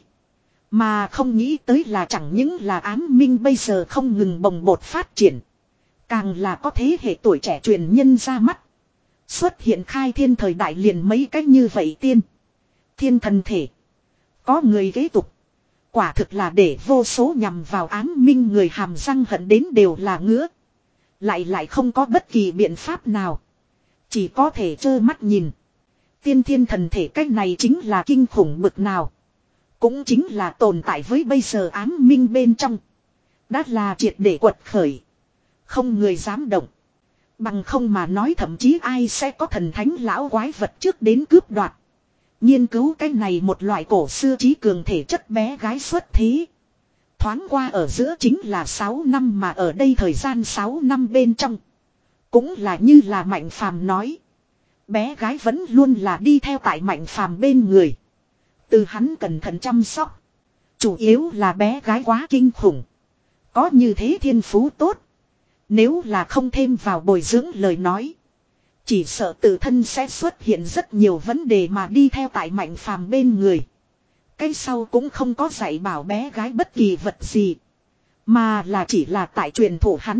Mà không nghĩ tới là chẳng những là ám minh bây giờ không ngừng bồng bột phát triển. Càng là có thế hệ tuổi trẻ truyền nhân ra mắt. Xuất hiện khai thiên thời đại liền mấy cách như vậy tiên. Thiên thần thể. Có người kế tục. Quả thực là để vô số nhằm vào ám minh người hàm răng hận đến đều là ngứa. Lại lại không có bất kỳ biện pháp nào. Chỉ có thể trơ mắt nhìn. Tiên thiên thần thể cách này chính là kinh khủng bực nào. Cũng chính là tồn tại với bây giờ ám minh bên trong. Đã là triệt để quật khởi. Không người dám động. Bằng không mà nói thậm chí ai sẽ có thần thánh lão quái vật trước đến cướp đoạt. Nghiên cứu cái này một loại cổ xưa trí cường thể chất bé gái xuất thế. Thoáng qua ở giữa chính là sáu năm mà ở đây thời gian sáu năm bên trong. Cũng là như là Mạnh Phàm nói. Bé gái vẫn luôn là đi theo tại Mạnh Phàm bên người. Từ hắn cẩn thận chăm sóc. Chủ yếu là bé gái quá kinh khủng. Có như thế thiên phú tốt. Nếu là không thêm vào bồi dưỡng lời nói. Chỉ sợ tự thân sẽ xuất hiện rất nhiều vấn đề mà đi theo tại Mạnh Phàm bên người. Cái sau cũng không có dạy bảo bé gái bất kỳ vật gì. Mà là chỉ là tại truyền thụ hắn.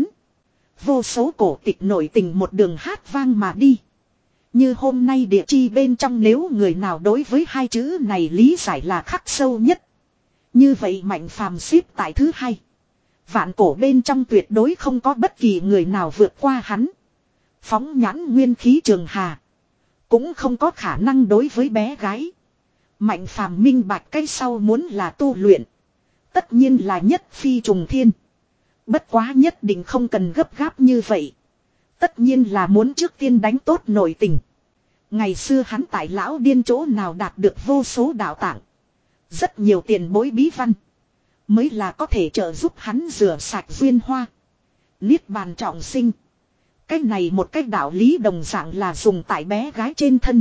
Vô số cổ tịch nổi tình một đường hát vang mà đi. Như hôm nay địa chi bên trong nếu người nào đối với hai chữ này lý giải là khắc sâu nhất. Như vậy Mạnh Phàm xếp tại thứ hai. Vạn cổ bên trong tuyệt đối không có bất kỳ người nào vượt qua hắn. Phóng nhãn nguyên khí trường hà. Cũng không có khả năng đối với bé gái. Mạnh Phàm minh bạch cái sau muốn là tu luyện. Tất nhiên là nhất phi trùng thiên. Bất quá nhất định không cần gấp gáp như vậy. Tất nhiên là muốn trước tiên đánh tốt nội tình. Ngày xưa hắn tại lão điên chỗ nào đạt được vô số đạo tạng. Rất nhiều tiền bối bí văn. Mới là có thể trợ giúp hắn rửa sạch duyên hoa. Niết bàn trọng sinh. Cái này một cái đạo lý đồng dạng là dùng tại bé gái trên thân.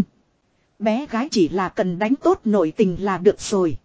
Bé gái chỉ là cần đánh tốt nội tình là được rồi.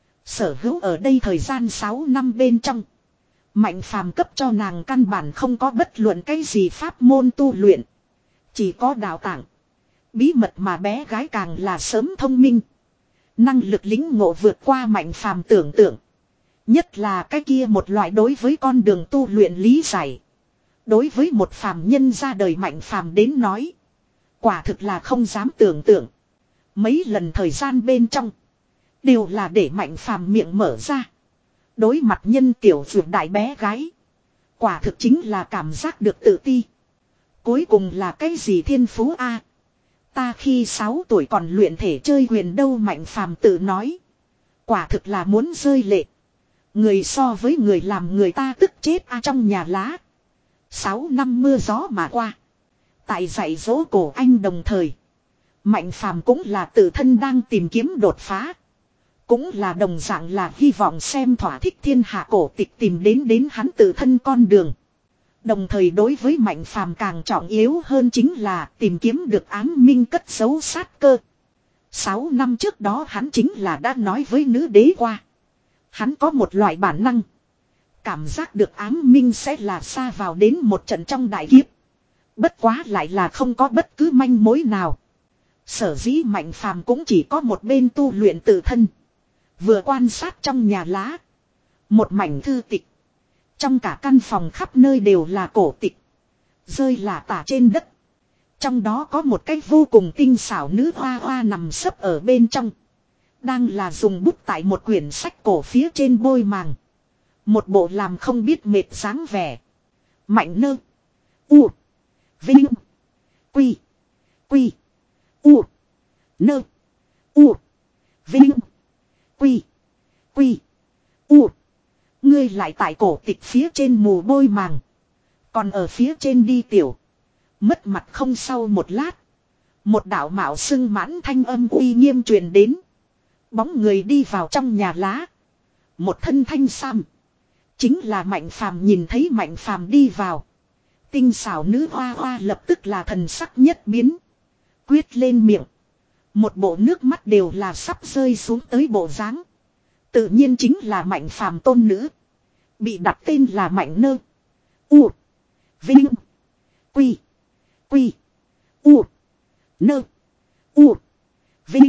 Sở hữu ở đây thời gian sáu năm bên trong. Mạnh Phàm cấp cho nàng căn bản không có bất luận cái gì pháp môn tu luyện. Chỉ có đạo tạng. Bí mật mà bé gái càng là sớm thông minh. Năng lực lính ngộ vượt qua Mạnh Phàm tưởng tượng. Nhất là cái kia một loại đối với con đường tu luyện lý giải. Đối với một phàm nhân ra đời Mạnh Phàm đến nói. Quả thực là không dám tưởng tượng. Mấy lần thời gian bên trong. Đều là để Mạnh Phàm miệng mở ra. Đối mặt nhân tiểu vượt đại bé gái. Quả thực chính là cảm giác được tự ti. Cuối cùng là cái gì thiên phú a? Ta khi sáu tuổi còn luyện thể chơi huyền đâu Mạnh Phàm tự nói. Quả thực là muốn rơi lệ. Người so với người làm người ta tức chết a trong nhà lá. Sáu năm mưa gió mà qua. Tại dạy dỗ cổ anh đồng thời. Mạnh Phàm cũng là tự thân đang tìm kiếm đột phá. Cũng là đồng dạng là hy vọng xem thỏa thích thiên hạ cổ tịch tìm đến đến hắn tự thân con đường. Đồng thời đối với Mạnh Phàm càng trọng yếu hơn chính là tìm kiếm được ám minh cất giấu sát cơ. Sáu năm trước đó hắn chính là đã nói với nữ đế qua. Hắn có một loại bản năng. Cảm giác được ám minh sẽ là xa vào đến một trận trong đại kiếp. Bất quá lại là không có bất cứ manh mối nào. Sở dĩ Mạnh Phàm cũng chỉ có một bên tu luyện tự thân. Vừa quan sát trong nhà lá. Một mảnh thư tịch. Trong cả căn phòng khắp nơi đều là cổ tịch. Rơi lả tả trên đất. Trong đó có một cái vô cùng tinh xảo nữ hoa hoa nằm sấp ở bên trong. Đang là dùng bút tại một quyển sách cổ phía trên bôi màng. Một bộ làm không biết mệt dáng vẻ. Mạnh nơ. U. Vinh. Quy. Quy. U. Nơ. U. Vinh. Quy. Quy. U. Ngươi lại tại cổ tịch phía trên mù bôi màng. Còn ở phía trên đi tiểu. Mất mặt không sau một lát. Một đạo mạo xưng mãn thanh âm uy nghiêm truyền đến. Bóng người đi vào trong nhà lá. Một thân thanh sam. Chính là Mạnh Phàm. Nhìn thấy Mạnh Phàm đi vào. Tinh xảo nữ hoa hoa lập tức là thần sắc nhất biến. Quyết lên miệng. Một bộ nước mắt đều là sắp rơi xuống tới bộ dáng. Tự nhiên chính là Mạnh Phàm tôn nữ. Bị đặt tên là Mạnh Nơ. U. Vinh. Quy. Quy. U. Nơ. U. Vinh.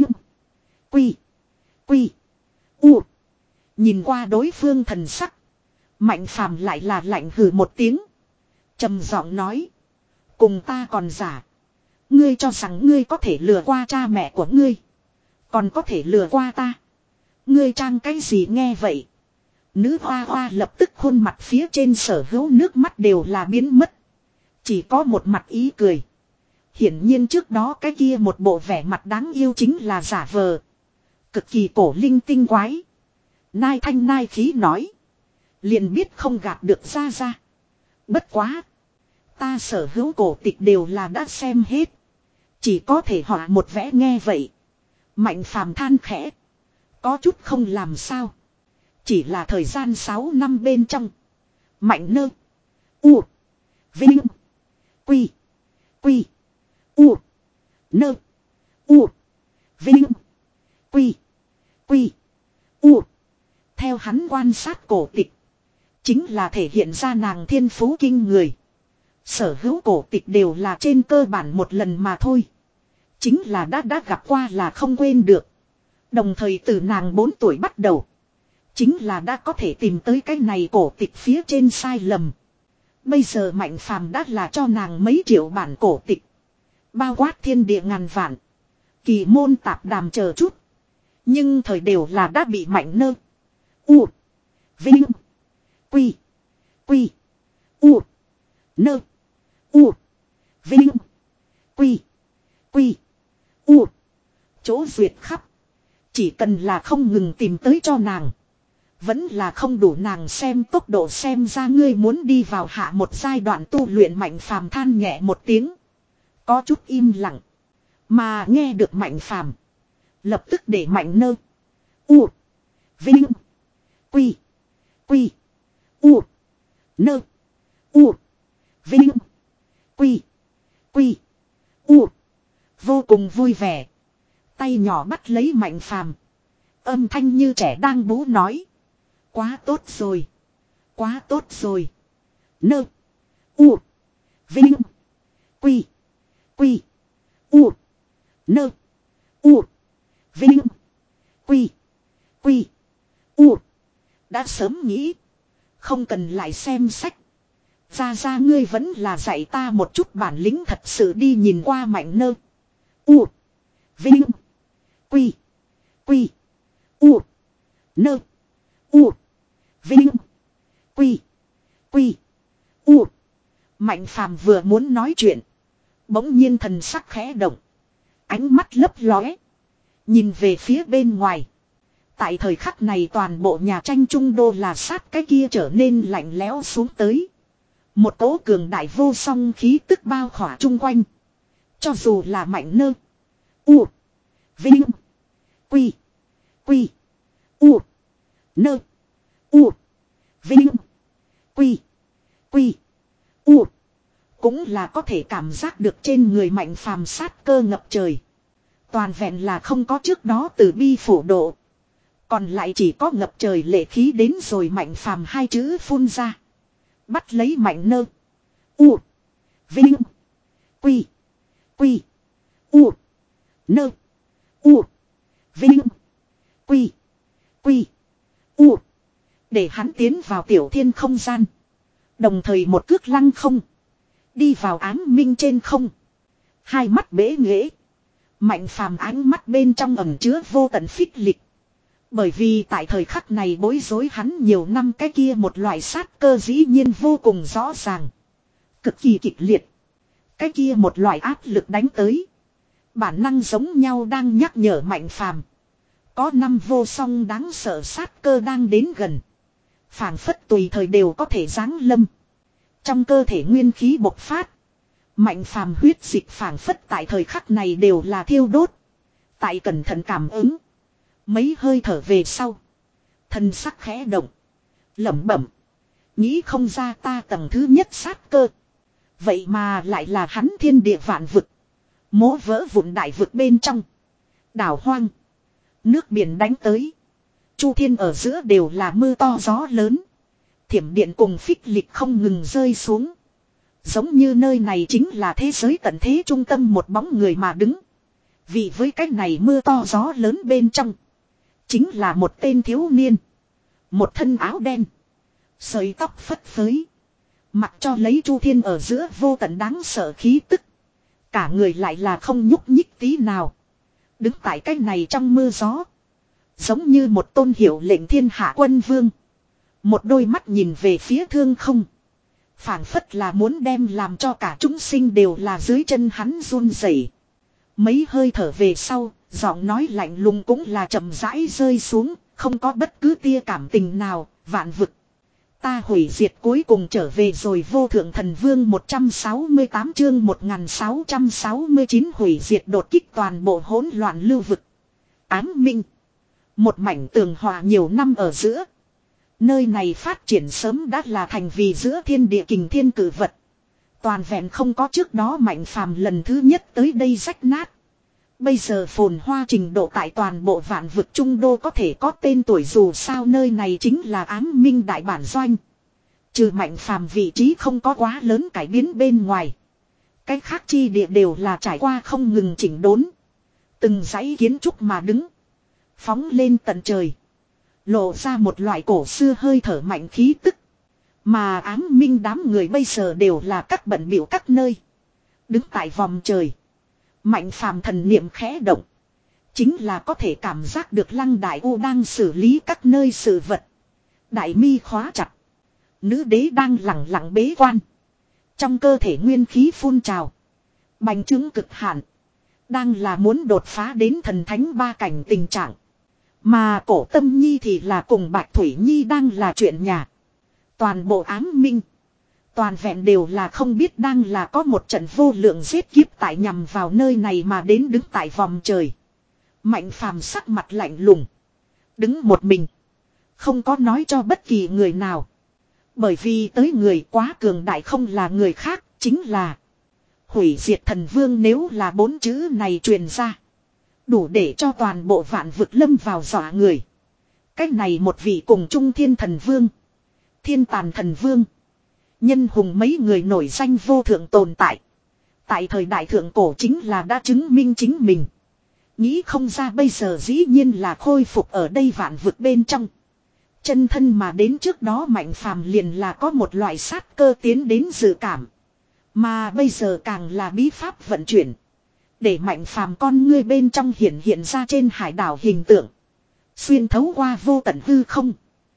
Quy. Quy. U. Nhìn qua đối phương thần sắc. Mạnh Phàm lại là lạnh hừ một tiếng. Trầm giọng nói. Cùng ta còn giả. Ngươi cho rằng ngươi có thể lừa qua cha mẹ của ngươi. Còn có thể lừa qua ta. Ngươi trang cái gì nghe vậy. Nữ hoa hoa lập tức khuôn mặt phía trên sở hữu nước mắt đều là biến mất. Chỉ có một mặt ý cười. Hiển nhiên trước đó cái kia một bộ vẻ mặt đáng yêu chính là giả vờ. Cực kỳ cổ linh tinh quái. Nai thanh nai khí nói. Liền biết không gạt được ra ra. Bất quá. Ta sở hữu cổ tịch đều là đã xem hết. Chỉ có thể họa một vẽ nghe vậy. Mạnh Phàm than khẽ. Có chút không làm sao. Chỉ là thời gian sáu năm bên trong. Mạnh Nơ. U. Vinh. Quy. Quy. U. Nơ. U. Vinh. Quy. Quy. U. Theo hắn quan sát cổ tịch. Chính là thể hiện ra nàng thiên phú kinh người. Sở hữu cổ tịch đều là trên cơ bản một lần mà thôi. Chính là đã đã gặp qua là không quên được. Đồng thời từ nàng bốn tuổi bắt đầu. Chính là đã có thể tìm tới cái này cổ tịch phía trên sai lầm. Bây giờ Mạnh Phàm đã là cho nàng mấy triệu bản cổ tịch. Bao quát thiên địa ngàn vạn. Kỳ môn tạp đàm chờ chút. Nhưng thời đều là đã bị Mạnh Nơ. U. Vinh. Quy. Quy. U. Nơ. U. Vinh. Quy. Quy. U. Chỗ duyệt khắp. Chỉ cần là không ngừng tìm tới cho nàng. Vẫn là không đủ nàng xem tốc độ xem ra ngươi muốn đi vào hạ một giai đoạn tu luyện. Mạnh Phàm than nhẹ một tiếng. Có chút im lặng. Mà nghe được Mạnh Phàm lập tức để Mạnh Nơ. U. Vinh. Quy. Quy. U. Nơ. U. Vinh. Quy. Quy. U. Vô cùng vui vẻ. Tay nhỏ bắt lấy Mạnh Phàm. Âm thanh như trẻ đang bú nói. Quá tốt rồi. Quá tốt rồi. Nơ. U. Vinh. Quy. Quy. U. Nơ. U. Vinh. Quy. Quy. U. Đã sớm nghĩ. Không cần lại xem sách. Ra ra ngươi vẫn là dạy ta một chút bản lĩnh thật sự đi nhìn qua Mạnh Nơ. U. Vinh. Quy. Quy. U. Nơ. U. Vinh. Quy. Quy. U. Mạnh Phàm vừa muốn nói chuyện. Bỗng nhiên thần sắc khẽ động. Ánh mắt lấp lóe. Nhìn về phía bên ngoài. Tại thời khắc này toàn bộ nhà tranh trung đô là sát cái kia trở nên lạnh lẽo xuống tới. Một cỗ cường đại vô song khí tức bao khỏa chung quanh. Cho dù là Mạnh Nơ. U. Vinh. Quy. Quy. U. Nơ. U. Vinh. Quy. Quy. U. Cũng là có thể cảm giác được trên người Mạnh Phàm sát cơ ngập trời. Toàn vẹn là không có trước đó từ bi phổ độ. Còn lại chỉ có ngập trời lệ khí đến rồi Mạnh Phàm hai chữ phun ra. Bắt lấy Mạnh Nơ. U. Vinh. Quy. Quy. U. Để hắn tiến vào tiểu thiên không gian. Đồng thời một cước lăng không. Đi vào ám minh trên không. Hai mắt bế nghễ. Mạnh phàm ánh mắt bên trong ẩn chứa vô tận phích lịch. Bởi vì tại thời khắc này bối rối hắn nhiều năm cái kia một loại sát cơ dĩ nhiên vô cùng rõ ràng. Cực kỳ kịch liệt. Cái kia một loại áp lực đánh tới. Bản năng giống nhau đang nhắc nhở mạnh phàm. Có năm vô song đáng sợ sát cơ đang đến gần. Phảng phất tùy thời đều có thể giáng lâm. Trong cơ thể nguyên khí bộc phát. Mạnh phàm huyết dịch phảng phất tại thời khắc này đều là thiêu đốt. Tại cẩn thận cảm ứng. Mấy hơi thở về sau. Thân sắc khẽ động. Lẩm bẩm. Nghĩ không ra ta tầng thứ nhất sát cơ. Vậy mà lại là hắn thiên địa vạn vực. Mố vỡ vụn đại vực bên trong. Đảo hoang. Nước biển đánh tới. Chu thiên ở giữa đều là mưa to gió lớn. Thiểm điện cùng phích lịch không ngừng rơi xuống. Giống như nơi này chính là thế giới tận thế trung tâm một bóng người mà đứng. Vì với cách này mưa to gió lớn bên trong. Chính là một tên thiếu niên. Một thân áo đen. Sợi tóc phất phới. Mặc cho lấy chu thiên ở giữa vô tận đáng sợ khí tức. Cả người lại là không nhúc nhích tí nào. Đứng tại cách này trong mưa gió. Giống như một tôn hiệu lệnh thiên hạ quân vương. Một đôi mắt nhìn về phía thương không. Phảng phất là muốn đem làm cho cả chúng sinh đều là dưới chân hắn run rẩy. Mấy hơi thở về sau, giọng nói lạnh lùng cũng là chậm rãi rơi xuống, không có bất cứ tia cảm tình nào, vạn vực. Ta hủy diệt cuối cùng trở về rồi. Vô thượng thần vương một trăm sáu mươi tám chương một nghìn sáu trăm sáu mươi chín hủy diệt đột kích toàn bộ hỗn loạn lưu vực. Ám minh. Một mảnh tường hòa nhiều năm ở giữa. Nơi này phát triển sớm đã là thành vì giữa thiên địa kình thiên cử vật. Toàn vẹn không có trước đó mạnh phàm lần thứ nhất tới đây rách nát. Bây giờ phồn hoa trình độ tại toàn bộ vạn vực trung đô có thể có tên tuổi, dù sao nơi này chính là ám minh đại bản doanh. Trừ mạnh phàm vị trí không có quá lớn cải biến bên ngoài. Cái khác chi địa đều là trải qua không ngừng chỉnh đốn. Từng dãy kiến trúc mà đứng. Phóng lên tận trời. Lộ ra một loại cổ xưa hơi thở mạnh khí tức. Mà ám minh đám người bây giờ đều là các bận biểu các nơi. Đứng tại vòng trời. Mạnh phàm thần niệm khẽ động. Chính là có thể cảm giác được Lăng Đại U đang xử lý các nơi sự vật. Đại mi khóa chặt. Nữ đế đang lặng lặng bế quan. Trong cơ thể nguyên khí phun trào. Bành trướng cực hạn. Đang là muốn đột phá đến thần thánh ba cảnh tình trạng. Mà cổ tâm nhi thì là cùng Bạch Thủy Nhi đang là chuyện nhà. Toàn bộ ám minh. Toàn vẹn đều là không biết đang là có một trận vô lượng giết kiếp tại nhằm vào nơi này mà đến đứng tại vòng trời. Mạnh phàm sắc mặt lạnh lùng. Đứng một mình. Không có nói cho bất kỳ người nào. Bởi vì tới người quá cường đại không là người khác, chính là hủy diệt thần vương. Nếu là bốn chữ này truyền ra, đủ để cho toàn bộ vạn vực lâm vào dọa người. Cách này một vị cùng trung thiên thần vương, thiên tàn thần vương, nhân hùng mấy người nổi danh vô thượng tồn tại. Tại thời đại thượng cổ chính là đã chứng minh chính mình. Nghĩ không ra bây giờ dĩ nhiên là khôi phục ở đây vạn vực bên trong. Chân thân mà đến trước đó mạnh phàm liền là có một loại sát cơ tiến đến dự cảm. Mà bây giờ càng là bí pháp vận chuyển. Để mạnh phàm con ngươi bên trong hiện hiện ra trên hải đảo hình tượng. Xuyên thấu qua vô tận hư không.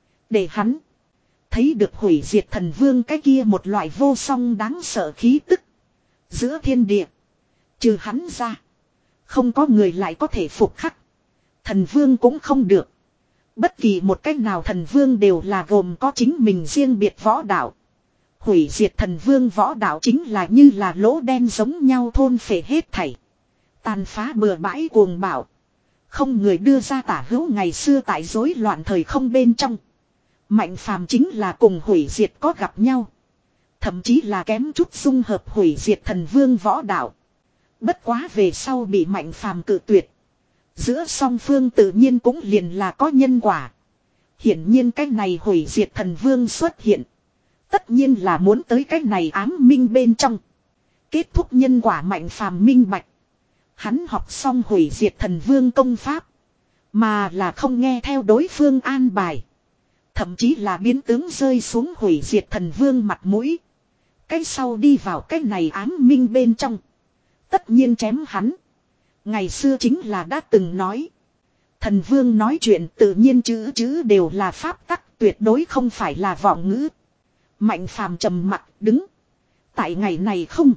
Để hắn thấy được hủy diệt thần vương cái kia một loại vô song đáng sợ khí tức. Giữa thiên địa. Trừ hắn ra. Không có người lại có thể phục khắc. Thần vương cũng không được. Bất kỳ một cách nào thần vương đều là gồm có chính mình riêng biệt võ đạo. Hủy diệt thần vương võ đạo chính là như là lỗ đen giống nhau thôn phệ hết thảy. Tàn phá bừa bãi cuồng bạo. Không người đưa ra tả hữu ngày xưa tại rối loạn thời không bên trong. Mạnh phàm chính là cùng hủy diệt có gặp nhau. Thậm chí là kém chút dung hợp hủy diệt thần vương võ đạo. Bất quá về sau bị mạnh phàm cự tuyệt. Giữa song phương tự nhiên cũng liền là có nhân quả. Hiển nhiên cái này hủy diệt thần vương xuất hiện. Tất nhiên là muốn tới cái này ám minh bên trong. Kết thúc nhân quả mạnh phàm minh bạch. Hắn học xong hủy diệt thần vương công pháp. Mà là không nghe theo đối phương an bài. Thậm chí là biến tướng rơi xuống hủy diệt thần vương mặt mũi. Cái sau đi vào cái này ám minh bên trong. Tất nhiên chém hắn. Ngày xưa chính là đã từng nói. Thần vương nói chuyện tự nhiên chữ chữ đều là pháp tắc, tuyệt đối không phải là vọng ngữ. Mạnh phàm trầm mặt đứng. Tại ngày này không.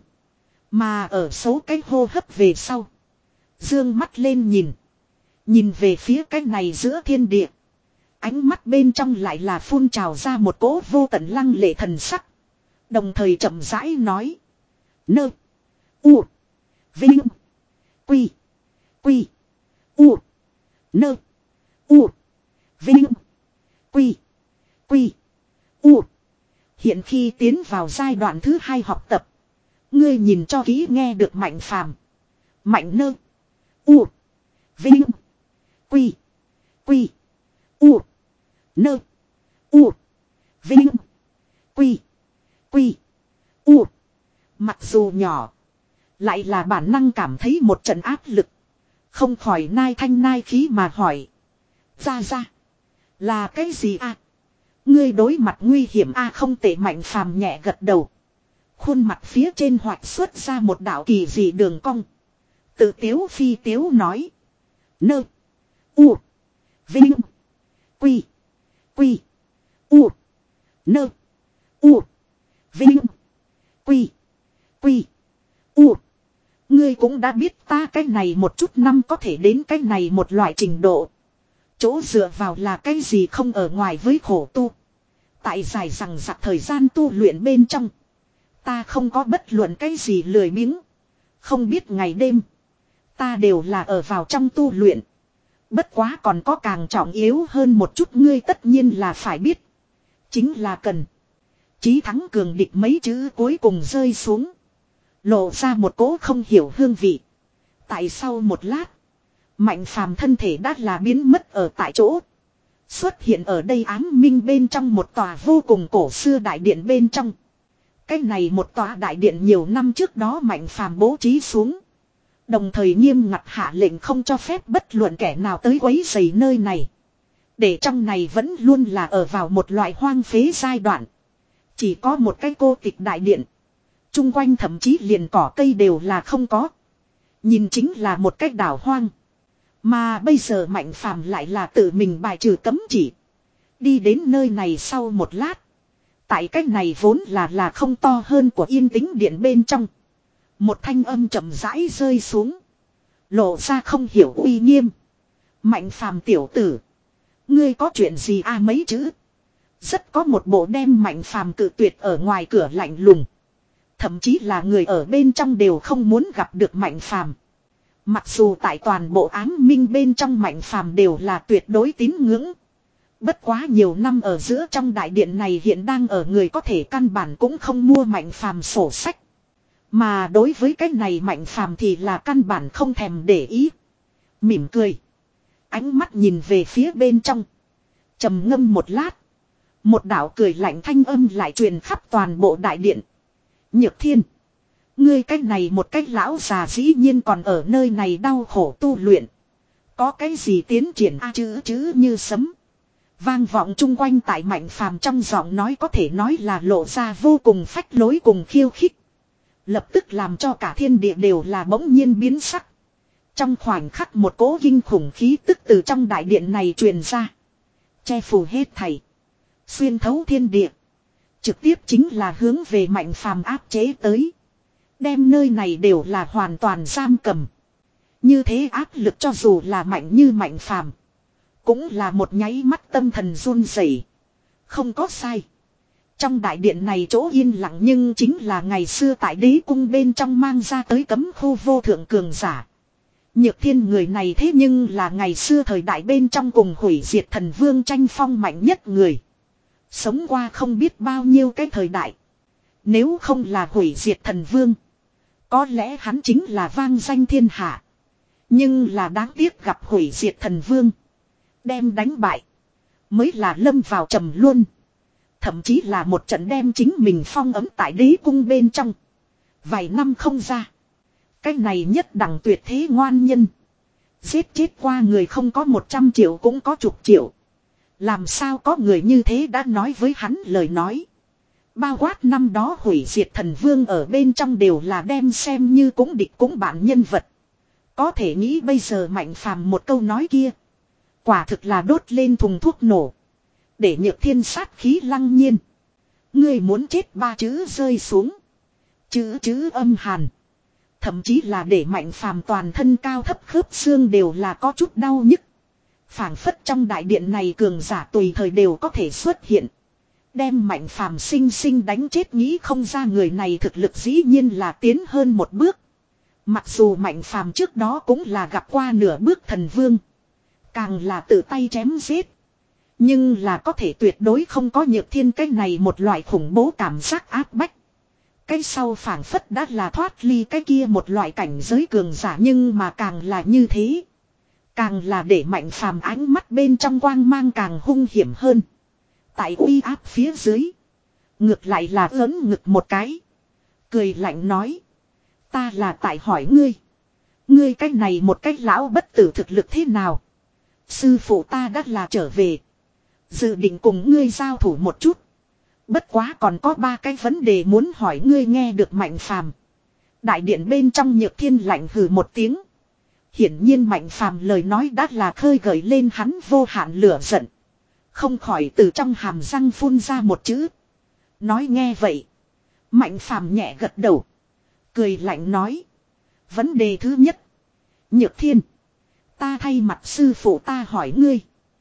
Mà ở số cái hô hấp về sau. Dương mắt lên nhìn. Nhìn về phía cái này giữa thiên địa. Ánh mắt bên trong lại là phun trào ra một cỗ vô tận lăng lệ thần sắc. Đồng thời chậm rãi nói. Nơ. U. Vinh. Quy. Quy. U. Nơ. U. Vinh. Quy. Quy. U. Hiện khi tiến vào giai đoạn thứ hai học tập. Ngươi nhìn cho kỹ nghe được mạnh phàm. Mạnh nơ. U. Vinh. Quy. Quy. U. Nơ. U. Vinh. Quy. Quy. U. Mặc dù nhỏ. Lại là bản năng cảm thấy một trận áp lực. Không khỏi nai thanh nai khí mà hỏi. Ra ra. Là cái gì à? Ngươi đối mặt nguy hiểm a à không tệ mạnh phàm nhẹ gật đầu. Khuôn mặt phía trên hoạch xuất ra một đạo kỳ dị đường cong. Tự tiếu phi tiếu nói. Nơ. U. Vinh. Quy. Quy. U. Nơ. U. Vinh. Quy. Quy. U. Ngươi cũng đã biết ta cái này một chút năm có thể đến cái này một loại trình độ. Chỗ dựa vào là cái gì không ở ngoài với khổ tu. Tại dài rằng giặc thời gian tu luyện bên trong. Ta không có bất luận cái gì lười biếng. Không biết ngày đêm. Ta đều là ở vào trong tu luyện. Bất quá còn có càng trọng yếu hơn một chút ngươi tất nhiên là phải biết. Chính là cần. Chí thắng cường địch mấy chữ cuối cùng rơi xuống. Lộ ra một cỗ không hiểu hương vị. Tại sau một lát. Mạnh phàm thân thể đã là biến mất ở tại chỗ. Xuất hiện ở đây ám minh bên trong một tòa vô cùng cổ xưa đại điện bên trong. Cái này một tòa đại điện nhiều năm trước đó mạnh phàm bố trí xuống. Đồng thời nghiêm ngặt hạ lệnh không cho phép bất luận kẻ nào tới quấy rầy nơi này. Để trong này vẫn luôn là ở vào một loại hoang phế giai đoạn. Chỉ có một cái cô tịch đại điện. Trung quanh thậm chí liền cỏ cây đều là không có. Nhìn chính là một cái đảo hoang. Mà bây giờ mạnh phàm lại là tự mình bài trừ cấm chỉ. Đi đến nơi này sau một lát. Tại cách này vốn là là không to hơn của yên tĩnh điện bên trong. Một thanh âm chậm rãi rơi xuống. Lộ ra không hiểu uy nghiêm. Mạnh phàm tiểu tử. Ngươi có chuyện gì a à mấy chữ. Rất có một bộ đem mạnh phàm cự tuyệt ở ngoài cửa lạnh lùng. Thậm chí là người ở bên trong đều không muốn gặp được mạnh phàm. Mặc dù tại toàn bộ ám minh bên trong mạnh phàm đều là tuyệt đối tín ngưỡng. Bất quá nhiều năm ở giữa trong đại điện này hiện đang ở người có thể căn bản cũng không mua mạnh phàm sổ sách. Mà đối với cái này mạnh phàm thì là căn bản không thèm để ý. Mỉm cười. Ánh mắt nhìn về phía bên trong. Trầm ngâm một lát. Một đạo cười lạnh thanh âm lại truyền khắp toàn bộ đại điện. Nhược Thiên. Ngươi cách này một cách lão già dĩ nhiên còn ở nơi này đau khổ tu luyện. Có cái gì tiến triển a à, chữ chữ như sấm. Vang vọng chung quanh tại mạnh phàm trong giọng nói có thể nói là lộ ra vô cùng phách lối cùng khiêu khích. Lập tức làm cho cả thiên địa đều là bỗng nhiên biến sắc. Trong khoảnh khắc một cỗ kinh khủng khí tức từ trong đại điện này truyền ra. Che phủ hết thảy. Xuyên thấu thiên địa. Trực tiếp chính là hướng về mạnh phàm áp chế tới. Đem nơi này đều là hoàn toàn giam cầm. Như thế áp lực cho dù là mạnh như mạnh phàm. Cũng là một nháy mắt tâm thần run rẩy. Không có sai. Trong đại điện này chỗ yên lặng nhưng chính là ngày xưa tại đế cung bên trong mang ra tới cấm khu vô thượng cường giả. Nhược Thiên người này thế nhưng là ngày xưa thời đại bên trong cùng hủy diệt thần vương tranh phong mạnh nhất người. Sống qua không biết bao nhiêu cái thời đại. Nếu không là hủy diệt thần vương. Có lẽ hắn chính là vang danh thiên hạ. Nhưng là đáng tiếc gặp hủy diệt thần vương. Đem đánh bại. Mới là lâm vào trầm luân. Thậm chí là một trận đem chính mình phong ấm tại đế cung bên trong. Vài năm không ra. Cái này nhất đẳng tuyệt thế ngoan nhân. Giết chết qua người không có một trăm triệu cũng có chục triệu. Làm sao có người như thế đã nói với hắn lời nói. Bao quát năm đó hủy diệt thần vương ở bên trong đều là đem xem như cũng địch cũng bạn nhân vật. Có thể nghĩ bây giờ Mạnh Phàm một câu nói kia. Quả thực là đốt lên thùng thuốc nổ. Để Nhược Thiên sát khí lăng nhiên. Ngươi muốn chết ba chữ rơi xuống. Chữ chữ âm hàn. Thậm chí là để Mạnh Phàm toàn thân cao thấp khớp xương đều là có chút đau nhức. Phảng phất trong đại điện này cường giả tùy thời đều có thể xuất hiện. Đem Mạnh Phàm sinh sinh đánh chết, nghĩ không ra người này thực lực dĩ nhiên là tiến hơn một bước. Mặc dù Mạnh Phàm trước đó cũng là gặp qua nửa bước thần vương. Càng là tự tay chém giết. Nhưng là có thể tuyệt đối không có Nhược Thiên cái này một loại khủng bố cảm giác áp bách. Cái sau phảng phất đã là thoát ly cái kia một loại cảnh giới cường giả, nhưng mà càng là như thế. Càng là để Mạnh Phàm ánh mắt bên trong quang mang càng hung hiểm hơn. Tại uy áp phía dưới. Ngược lại là ớn ngực một cái. Cười lạnh nói. Ta là tại hỏi ngươi. Ngươi cách này một cách lão bất tử thực lực thế nào? Sư phụ ta đã là trở về. Dự định cùng ngươi giao thủ một chút. Bất quá còn có ba cái vấn đề muốn hỏi ngươi. Nghe được Mạnh Phàm, đại điện bên trong Nhược Thiên lạnh hừ một tiếng. Hiển nhiên Mạnh Phàm lời nói đã là khơi gợi lên hắn vô hạn lửa giận. Không khỏi từ trong hàm răng phun ra một chữ. Nói nghe vậy. Mạnh Phàm nhẹ gật đầu. Cười lạnh nói. Vấn đề thứ nhất. Nhược Thiên. Ta thay mặt sư phụ ta hỏi ngươi.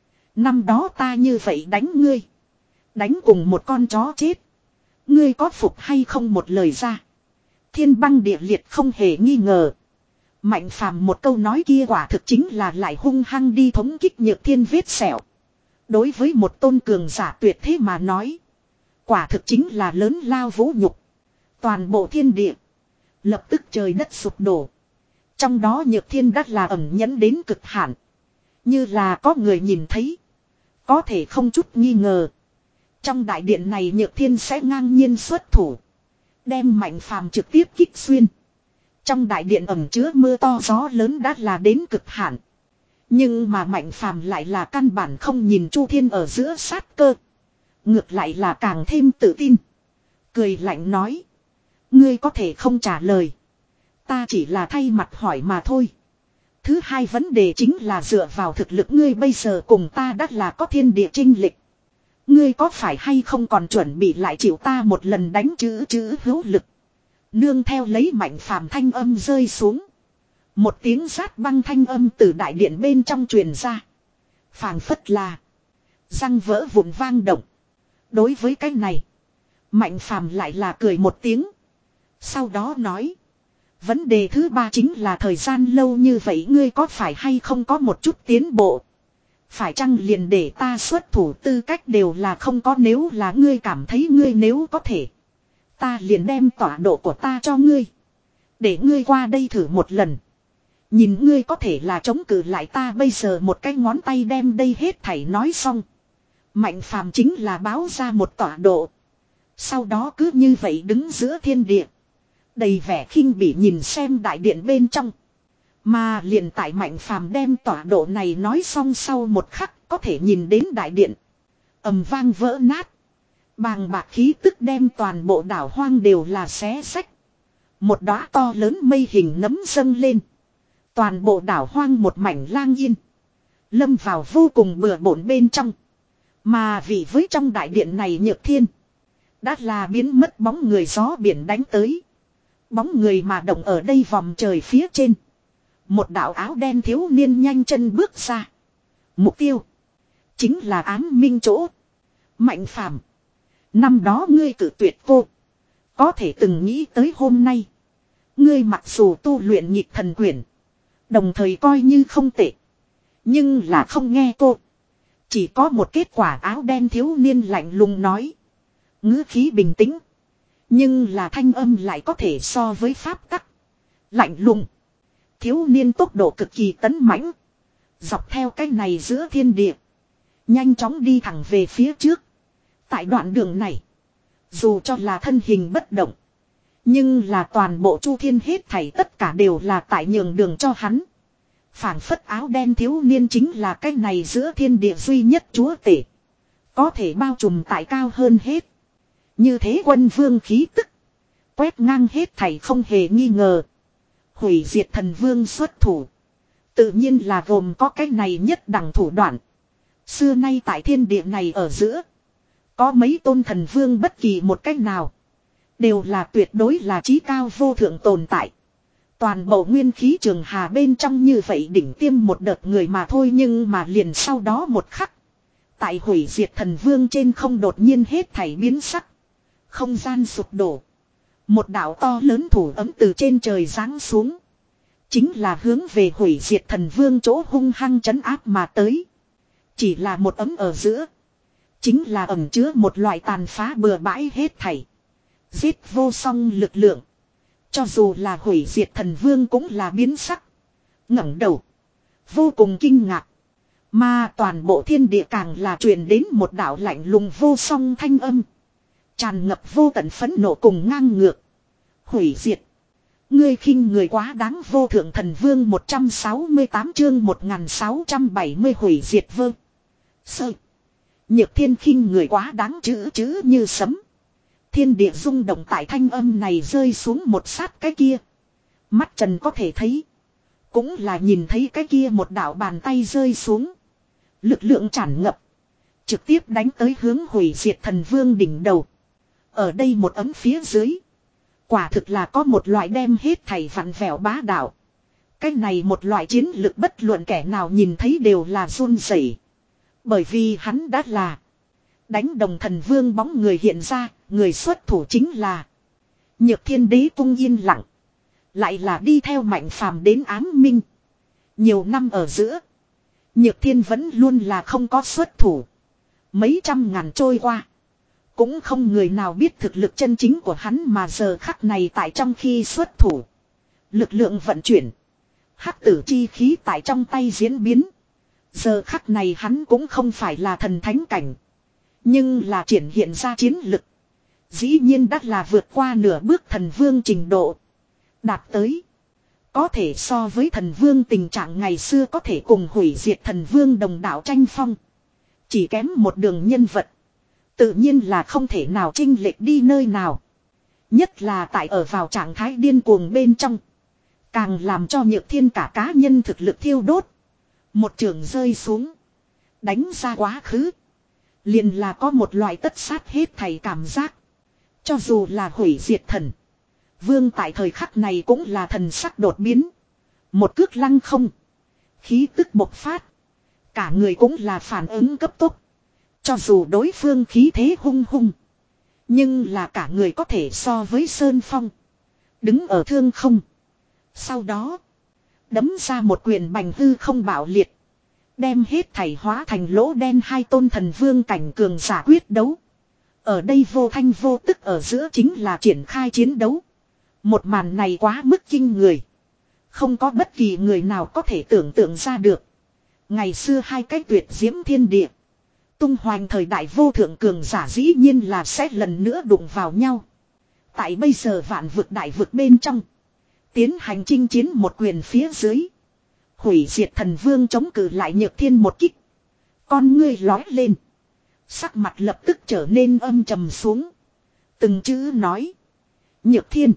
Năm đó ta như vậy đánh ngươi. Đánh cùng một con chó chết. Ngươi có phục hay không một lời ra. Thiên băng địa liệt không hề nghi ngờ. Mạnh Phàm một câu nói kia quả thực chính là lại hung hăng đi thống kích Nhược Thiên vết sẹo. Đối với một tôn cường giả tuyệt thế mà nói. Quả thực chính là lớn lao vũ nhục. Toàn bộ thiên địa. Lập tức trời đất sụp đổ. Trong đó Nhược Thiên đắt là ẩn nhẫn đến cực hạn. Như là có người nhìn thấy. Có thể không chút nghi ngờ. Trong đại điện này Nhược Thiên sẽ ngang nhiên xuất thủ. Đem Mạnh Phàm trực tiếp kích xuyên. Trong đại điện ẩn chứa mưa to gió lớn đã là đến cực hạn. Nhưng mà Mạnh Phàm lại là căn bản không nhìn Chu Thiên ở giữa sát cơ. Ngược lại là càng thêm tự tin. Cười lạnh nói. Ngươi có thể không trả lời. Ta chỉ là thay mặt hỏi mà thôi. Thứ hai vấn đề chính là dựa vào thực lực ngươi bây giờ cùng ta đã là có thiên địa chênh lệch. Ngươi có phải hay không còn chuẩn bị lại chịu ta một lần đánh chữ chữ hữu lực. Nương theo lấy Mạnh Phàm thanh âm rơi xuống. Một tiếng rát băng thanh âm từ đại điện bên trong truyền ra. Phảng phất là răng vỡ vụn vang động. Đối với cái này, Mạnh Phàm lại là cười một tiếng. Sau đó nói. Vấn đề thứ ba chính là thời gian lâu như vậy ngươi có phải hay không có một chút tiến bộ. Phải chăng liền để ta xuất thủ tư cách đều là không có, nếu là ngươi cảm thấy ngươi nếu có thể. Ta liền đem tọa độ của ta cho ngươi. Để ngươi qua đây thử một lần. Nhìn ngươi có thể là chống cự lại ta bây giờ một cái ngón tay đem đây hết thảy nói xong. Mạnh Phàm chính là báo ra một tọa độ. Sau đó cứ như vậy đứng giữa thiên địa. Đầy vẻ khinh bỉ nhìn xem đại điện bên trong. Mà liền tại Mạnh Phàm đem tọa độ này nói xong sau một khắc có thể nhìn đến đại điện. Ầm vang vỡ nát. Bàng bạc khí tức đem toàn bộ đảo hoang đều là xé xách. Một đóa to lớn mây hình nấm dâng lên. Toàn bộ đảo hoang một mảnh lang yên. Lâm vào vô cùng bừa bộn bên trong. Mà vì với trong đại điện này Nhược Thiên. Đã là biến mất bóng người gió biển đánh tới. Bóng người mà động ở đây vòng trời phía trên. Một đạo áo đen thiếu niên nhanh chân bước ra. Mục tiêu. Chính là ám minh chỗ. Mạnh Phàm. Năm đó ngươi cử tuyệt cô. Có thể từng nghĩ tới hôm nay. Ngươi mặc dù tu luyện nhịp thần quyển. Đồng thời coi như không tệ. Nhưng là không nghe cô. Chỉ có một kết quả, áo đen thiếu niên lạnh lùng nói. Ngữ khí bình tĩnh. Nhưng là thanh âm lại có thể so với pháp tắc. Lạnh lùng. Thiếu niên tốc độ cực kỳ tấn mãnh. Dọc theo cái này giữa thiên địa. Nhanh chóng đi thẳng về phía trước. Tại đoạn đường này. Dù cho là thân hình bất động. Nhưng là toàn bộ Chu Thiên hết thảy tất cả đều là tại nhường đường cho hắn. Phảng phất áo đen thiếu niên chính là cái này giữa thiên địa duy nhất chúa tể. Có thể bao trùm tại cao hơn hết. Như thế quân vương khí tức. Quét ngang hết thảy không hề nghi ngờ. Hủy diệt thần vương xuất thủ. Tự nhiên là gồm có cái này nhất đẳng thủ đoạn. Xưa nay tại thiên địa này ở giữa. Có mấy tôn thần vương bất kỳ một cách nào. Đều là tuyệt đối là trí cao vô thượng tồn tại. Toàn bộ nguyên khí trường hà bên trong như vậy đỉnh tiêm một đợt người mà thôi, nhưng mà liền sau đó một khắc. Tại hủy diệt thần vương trên không đột nhiên hết thảy biến sắc. Không gian sụp đổ. Một đạo to lớn thủ ấm từ trên trời giáng xuống. Chính là hướng về hủy diệt thần vương chỗ hung hăng trấn áp mà tới. Chỉ là một ấm ở giữa. Chính là ẩn chứa một loại tàn phá bừa bãi hết thảy. Giết vô song lực lượng. Cho dù là hủy diệt thần vương cũng là biến sắc. ngẩng đầu. Vô cùng kinh ngạc. Mà toàn bộ thiên địa càng là truyền đến một đạo lạnh lùng vô song thanh âm. Tràn ngập vô tận phẫn nộ cùng ngang ngược. Hủy diệt. Ngươi khinh người quá đáng. Vô thượng thần vương một trăm sáu mươi tám chương một nghìn sáu trăm bảy mươi hủy diệt vơ. Sơ. Nhược thiên khinh người quá đáng chữ chữ như sấm. Thiên địa rung động tại thanh âm này rơi xuống một sát cái kia. Mắt trần có thể thấy. Cũng là nhìn thấy cái kia một đạo bàn tay rơi xuống. Lực lượng tràn ngập. Trực tiếp đánh tới hướng hủy diệt thần vương đỉnh đầu. Ở đây một ấm phía dưới. Quả thực là có một loại đem hết thảy vặn vẹo bá đạo. Cái này một loại chiến lực bất luận kẻ nào nhìn thấy đều là run rẩy. Bởi vì hắn đã là đánh đồng thần vương bóng người hiện ra. Người xuất thủ chính là Nhược Thiên Đế cung yên lặng. Lại là đi theo Mạnh Phàm đến ám minh. Nhiều năm ở giữa. Nhược Thiên vẫn luôn là không có xuất thủ. Mấy trăm ngàn trôi qua. Cũng không người nào biết thực lực chân chính của hắn, mà giờ khắc này tại trong khi xuất thủ. Lực lượng vận chuyển. Hắc tử chi khí tại trong tay diễn biến. Giờ khắc này hắn cũng không phải là thần thánh cảnh. Nhưng là triển hiện ra chiến lực. Dĩ nhiên đã là vượt qua nửa bước thần vương trình độ. Đạt tới. Có thể so với thần vương tình trạng ngày xưa, có thể cùng hủy diệt thần vương đồng đạo tranh phong. Chỉ kém một đường nhân vật. Tự nhiên là không thể nào chênh lệch đi nơi nào. Nhất là tại ở vào trạng thái điên cuồng bên trong. Càng làm cho Nhược Thiên cả cá nhân thực lực thiêu đốt. Một trường rơi xuống. Đánh ra quá khứ. Liền là có một loại tất sát hết thảy cảm giác. Cho dù là hủy diệt thần vương tại thời khắc này cũng là thần sắc đột biến. Một cước lăng không. Khí tức bộc phát. Cả người cũng là phản ứng cấp tốc. Cho dù đối phương khí thế hung hung. Nhưng là cả người có thể so với Sơn Phong. Đứng ở thương không. Sau đó. Đấm ra một quyền bành hư không bạo liệt. Đem hết thảy hóa thành lỗ đen. Hai tôn thần vương cảnh cường giả quyết đấu. Ở đây vô thanh vô tức ở giữa chính là triển khai chiến đấu. Một màn này quá mức kinh người. Không có bất kỳ người nào có thể tưởng tượng ra được. Ngày xưa hai cái tuyệt diễm thiên địa. Tung hoành thời đại vô thượng cường giả dĩ nhiên là sẽ lần nữa đụng vào nhau. Tại bây giờ vạn vực đại vực bên trong. Tiến hành chinh chiến một quyền phía dưới. Hủy diệt thần vương chống cự lại Nhược Thiên một kích. Con ngươi lói lên. Sắc mặt lập tức trở nên âm trầm xuống. Từng chữ nói. Nhược Thiên.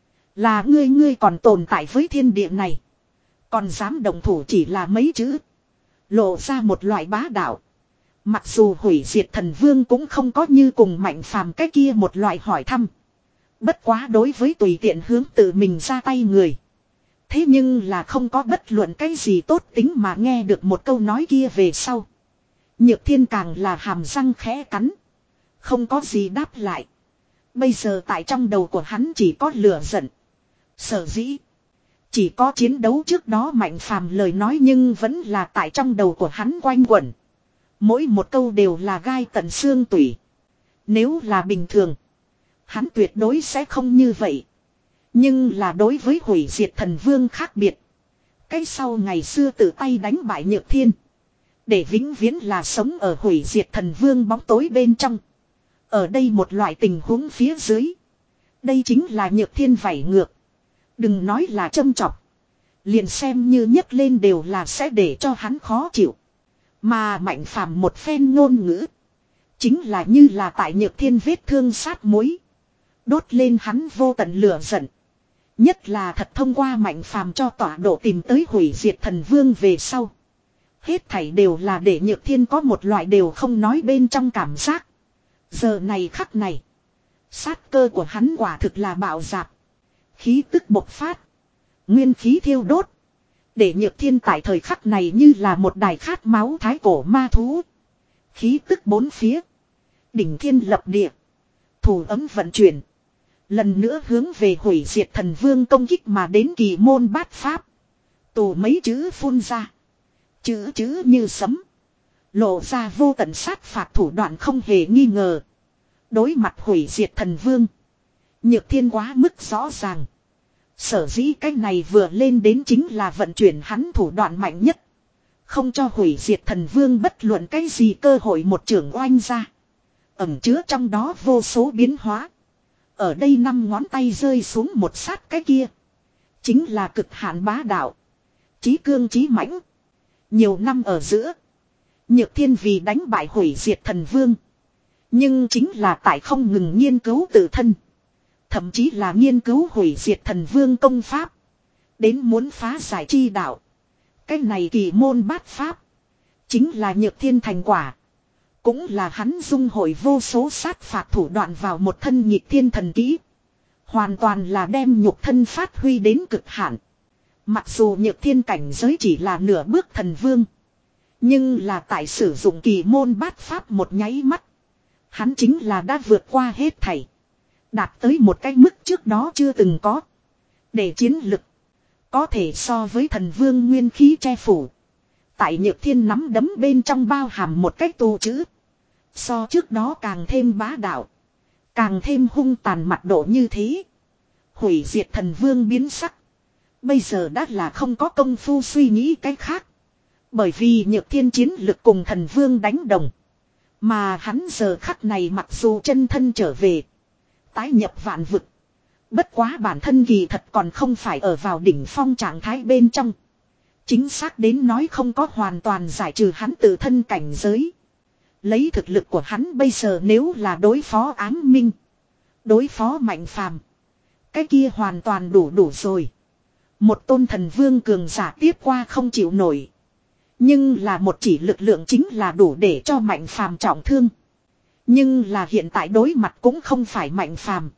Là ngươi ngươi còn tồn tại với thiên địa này. Còn dám đồng thủ chỉ là mấy chữ. Lộ ra một loại bá đạo. Mặc dù hủy diệt thần vương cũng không có như cùng Mạnh Phàm cái kia một loại hỏi thăm. Bất quá đối với tùy tiện hướng tự mình ra tay người. Thế nhưng là không có bất luận cái gì tốt tính mà nghe được một câu nói kia về sau. Nhược Thiên càng là hàm răng khẽ cắn. Không có gì đáp lại. Bây giờ tại trong đầu của hắn chỉ có lửa giận. Sở dĩ. Chỉ có chiến đấu trước đó Mạnh Phàm lời nói nhưng vẫn là tại trong đầu của hắn quanh quẩn. Mỗi một câu đều là gai tận xương tủy. Nếu là bình thường. Hắn tuyệt đối sẽ không như vậy. Nhưng là đối với hủy diệt thần vương khác biệt. Cái sau ngày xưa tự tay đánh bại Nhược Thiên. Để vĩnh viễn là sống ở hủy diệt thần vương bóng tối bên trong. Ở đây một loại tình huống phía dưới. Đây chính là Nhược Thiên vảy ngược. Đừng nói là châm chọc. Liền xem như nhấc lên đều là sẽ để cho hắn khó chịu. Mà Mạnh Phàm một phen ngôn ngữ. Chính là như là tại Nhược Thiên vết thương sát muối. Đốt lên hắn vô tận lửa giận. Nhất là thật thông qua Mạnh Phàm cho tọa độ tìm tới hủy diệt thần vương về sau. Hết thảy đều là để Nhược Thiên có một loại đều không nói bên trong cảm giác. Giờ này khắc này. Sát cơ của hắn quả thực là bạo dạp. Khí tức bộc phát. Nguyên khí thiêu đốt. Để Nhược Thiên tại thời khắc này như là một đài khát máu thái cổ ma thú. Khí tức bốn phía. Đỉnh thiên lập địa. Thủ ấm vận chuyển. Lần nữa hướng về hủy diệt thần vương công kích mà đến kỳ môn bát pháp. Tù mấy chữ phun ra. Chữ chữ như sấm. Lộ ra vô tận sát phạt thủ đoạn không hề nghi ngờ. Đối mặt hủy diệt thần vương. Nhược Thiên quá mức rõ ràng. Sở dĩ cái này vừa lên đến chính là vận chuyển hắn thủ đoạn mạnh nhất. Không cho hủy diệt thần vương bất luận cái gì cơ hội một trưởng oanh ra. Ẩm chứa trong đó vô số biến hóa. Ở đây năm ngón tay rơi xuống một sát cái kia. Chính là cực hạn bá đạo. Chí cương chí mãnh. Nhiều năm ở giữa. Nhược Thiên vì đánh bại hủy diệt thần vương. Nhưng chính là tại không ngừng nghiên cứu tự thân. Thậm chí là nghiên cứu hủy diệt thần vương công pháp. Đến muốn phá giải chi đạo. Cái này kỳ môn bát pháp. Chính là Nhược Thiên thành quả. Cũng là hắn dung hội vô số sát phạt thủ đoạn vào một thân nhịp thiên thần kỹ. Hoàn toàn là đem nhục thân phát huy đến cực hạn. Mặc dù Nhược Thiên cảnh giới chỉ là nửa bước thần vương. Nhưng là tại sử dụng kỳ môn bát pháp một nháy mắt. Hắn chính là đã vượt qua hết thảy. Đạt tới một cái mức trước đó chưa từng có. Để chiến lực. Có thể so với thần vương nguyên khí che phủ. Tại Nhược Thiên nắm đấm bên trong bao hàm một cách tu chữ. So trước đó càng thêm bá đạo. Càng thêm hung tàn mặt độ như thế. Hủy diệt thần vương biến sắc. Bây giờ đã là không có công phu suy nghĩ cái khác. Bởi vì Nhược Thiên chiến lực cùng thần vương đánh đồng. Mà hắn giờ khắc này mặc dù chân thân trở về. Tái nhập vạn vực. Bất quá bản thân kỳ thật còn không phải ở vào đỉnh phong trạng thái bên trong. Chính xác đến nói không có hoàn toàn giải trừ hắn tự thân cảnh giới. Lấy thực lực của hắn bây giờ nếu là đối phó ám minh. Đối phó Mạnh Phàm. Cái kia hoàn toàn đủ đủ rồi. Một tôn thần vương cường giả tiếp qua không chịu nổi. Nhưng là một chỉ lực lượng chính là đủ để cho Mạnh Phàm trọng thương. Nhưng là hiện tại đối mặt cũng không phải Mạnh Phàm.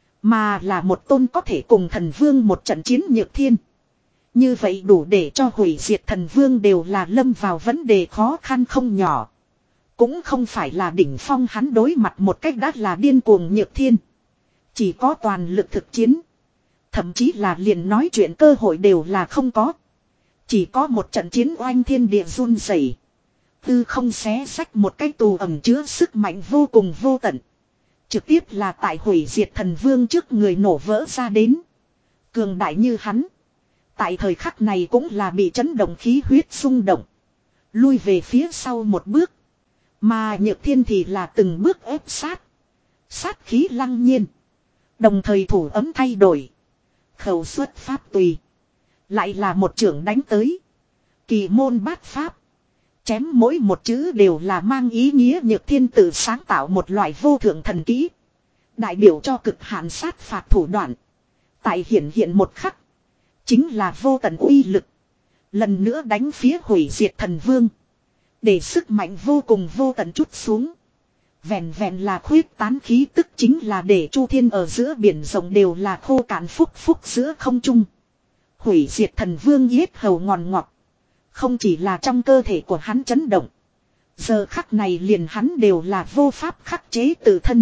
Mà là một tôn có thể cùng thần vương một trận chiến Nhược Thiên. Như vậy đủ để cho hủy diệt thần vương đều là lâm vào vấn đề khó khăn không nhỏ. Cũng không phải là đỉnh phong hắn đối mặt một cách đã là điên cuồng Nhược Thiên. Chỉ có toàn lực thực chiến. Thậm chí là liền nói chuyện cơ hội đều là không có. Chỉ có một trận chiến oanh thiên địa run rẩy. Tư không xé sách một cái tù ẩm chứa sức mạnh vô cùng vô tận. Trực tiếp là tại hủy diệt thần vương trước người nổ vỡ ra đến. Cường đại như hắn. Tại thời khắc này cũng là bị chấn động khí huyết xung động. Lui về phía sau một bước. Mà Nhược Thiên thì là từng bước ép sát. Sát khí lăng nhiên. Đồng thời thủ ấm thay đổi. Khẩu xuất pháp tùy. Lại là một trưởng đánh tới. Kỳ môn bát pháp. Chém mỗi một chữ đều là mang ý nghĩa Nhược Thiên tự sáng tạo một loại vô thượng thần kỹ. Đại biểu cho cực hạn sát phạt thủ đoạn. Tại hiện hiện một khắc. Chính là vô tận uy lực. Lần nữa đánh phía hủy diệt thần vương. Để sức mạnh vô cùng vô tận chút xuống. Vẹn vẹn là khuyết tán khí tức chính là để Chu Thiên ở giữa biển rộng đều là khô cạn phúc phúc giữa không trung. Hủy diệt thần vương yết hầu ngòn ngọt. Không chỉ là trong cơ thể của hắn chấn động. Giờ khắc này liền hắn đều là vô pháp khắc chế tự thân.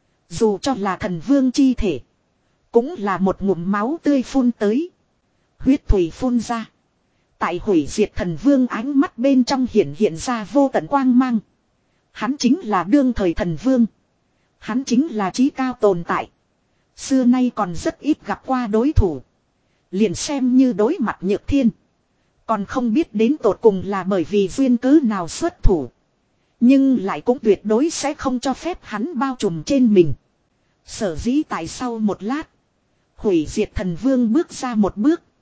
Dù cho là thần vương chi thể. Cũng là một ngụm máu tươi phun tới. Huyết thủy phun ra. Tại hủy diệt thần vương ánh mắt bên trong hiện hiện ra vô tận quang mang. Hắn chính là đương thời thần vương. Hắn chính là trí cao tồn tại. Xưa nay còn rất ít gặp qua đối thủ. Liền xem như đối mặt Nhược Thiên. Còn không biết đến tột cùng là bởi vì duyên cớ nào xuất thủ. Nhưng lại cũng tuyệt đối sẽ không cho phép hắn bao trùm trên mình. Sở dĩ tại sau một lát. Hủy diệt thần vương bước ra một bước.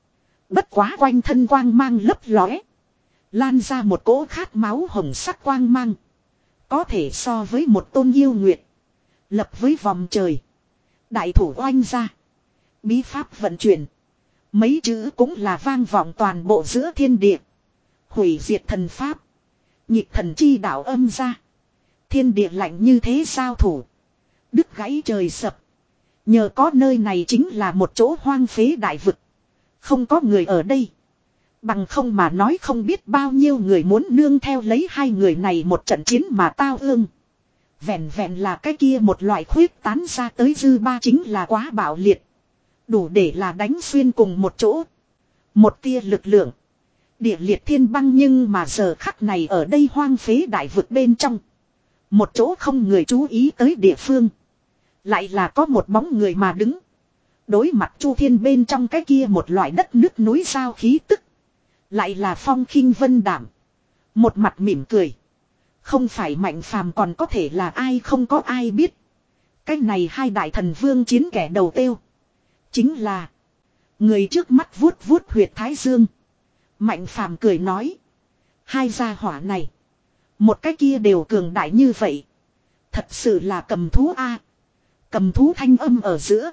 Bất quá quanh thân quang mang lấp lóe. Lan ra một cỗ khát máu hồng sắc quang mang. Có thể so với một tôn yêu nguyệt. Lập với vòng trời. Đại thủ oanh ra. Bí pháp vận chuyển. Mấy chữ cũng là vang vọng toàn bộ giữa thiên địa. Hủy diệt thần pháp. Nhịp thần chi đạo âm ra. Thiên địa lạnh như thế sao thủ. Đứt gãy trời sập. Nhờ có nơi này chính là một chỗ hoang phế đại vực. Không có người ở đây. Bằng không mà nói không biết bao nhiêu người muốn nương theo lấy hai người này một trận chiến mà tao ương. Vẹn vẹn là cái kia một loại khuyết tán ra tới dư ba chính là quá bạo liệt. Đủ để là đánh xuyên cùng một chỗ. Một tia lực lượng. Địa liệt thiên băng nhưng mà giờ khắc này ở đây hoang phế đại vực bên trong. Một chỗ không người chú ý tới địa phương. Lại là có một bóng người mà đứng. Đối mặt Chu Thiên bên trong cái kia một loại đất nước núi sao khí tức. Lại là Phong Khinh Vân Đảm. Một mặt mỉm cười. Không phải Mạnh Phàm còn có thể là ai không có ai biết. Cái này hai đại thần vương chiến kẻ đầu tiêu. Chính là. Người trước mắt vuốt vuốt huyệt thái dương. Mạnh Phàm cười nói. Hai gia hỏa này. Một cái kia đều cường đại như vậy. Thật sự là cầm thú a. Cầm thú thanh âm ở giữa.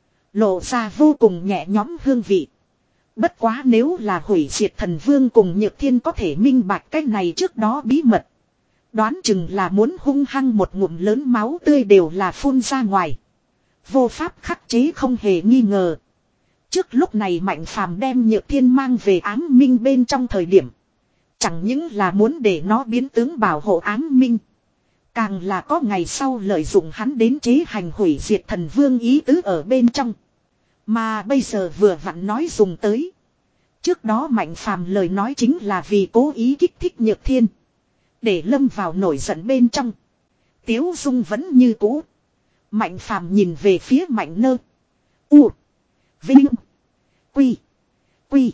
Lộ ra vô cùng nhẹ nhõm hương vị. Bất quá nếu là hủy diệt thần vương cùng Nhược Thiên có thể minh bạch cái này trước đó bí mật. Đoán chừng là muốn hung hăng một ngụm lớn máu tươi đều là phun ra ngoài. Vô pháp khắc chế không hề nghi ngờ. Trước lúc này Mạnh Phàm đem Nhược Thiên mang về ám minh bên trong thời điểm. Chẳng những là muốn để nó biến tướng bảo hộ ám minh. Càng là có ngày sau lợi dụng hắn đến chế hành hủy diệt thần vương ý tứ ở bên trong. Mà bây giờ vừa vặn nói dùng tới. Trước đó Mạnh Phàm lời nói chính là vì cố ý kích thích Nhược Thiên. Để lâm vào nổi giận bên trong. Tiếu dung vẫn như cũ. Mạnh Phàm nhìn về phía Mạnh Nơ. U. Vinh. Quy. Quy.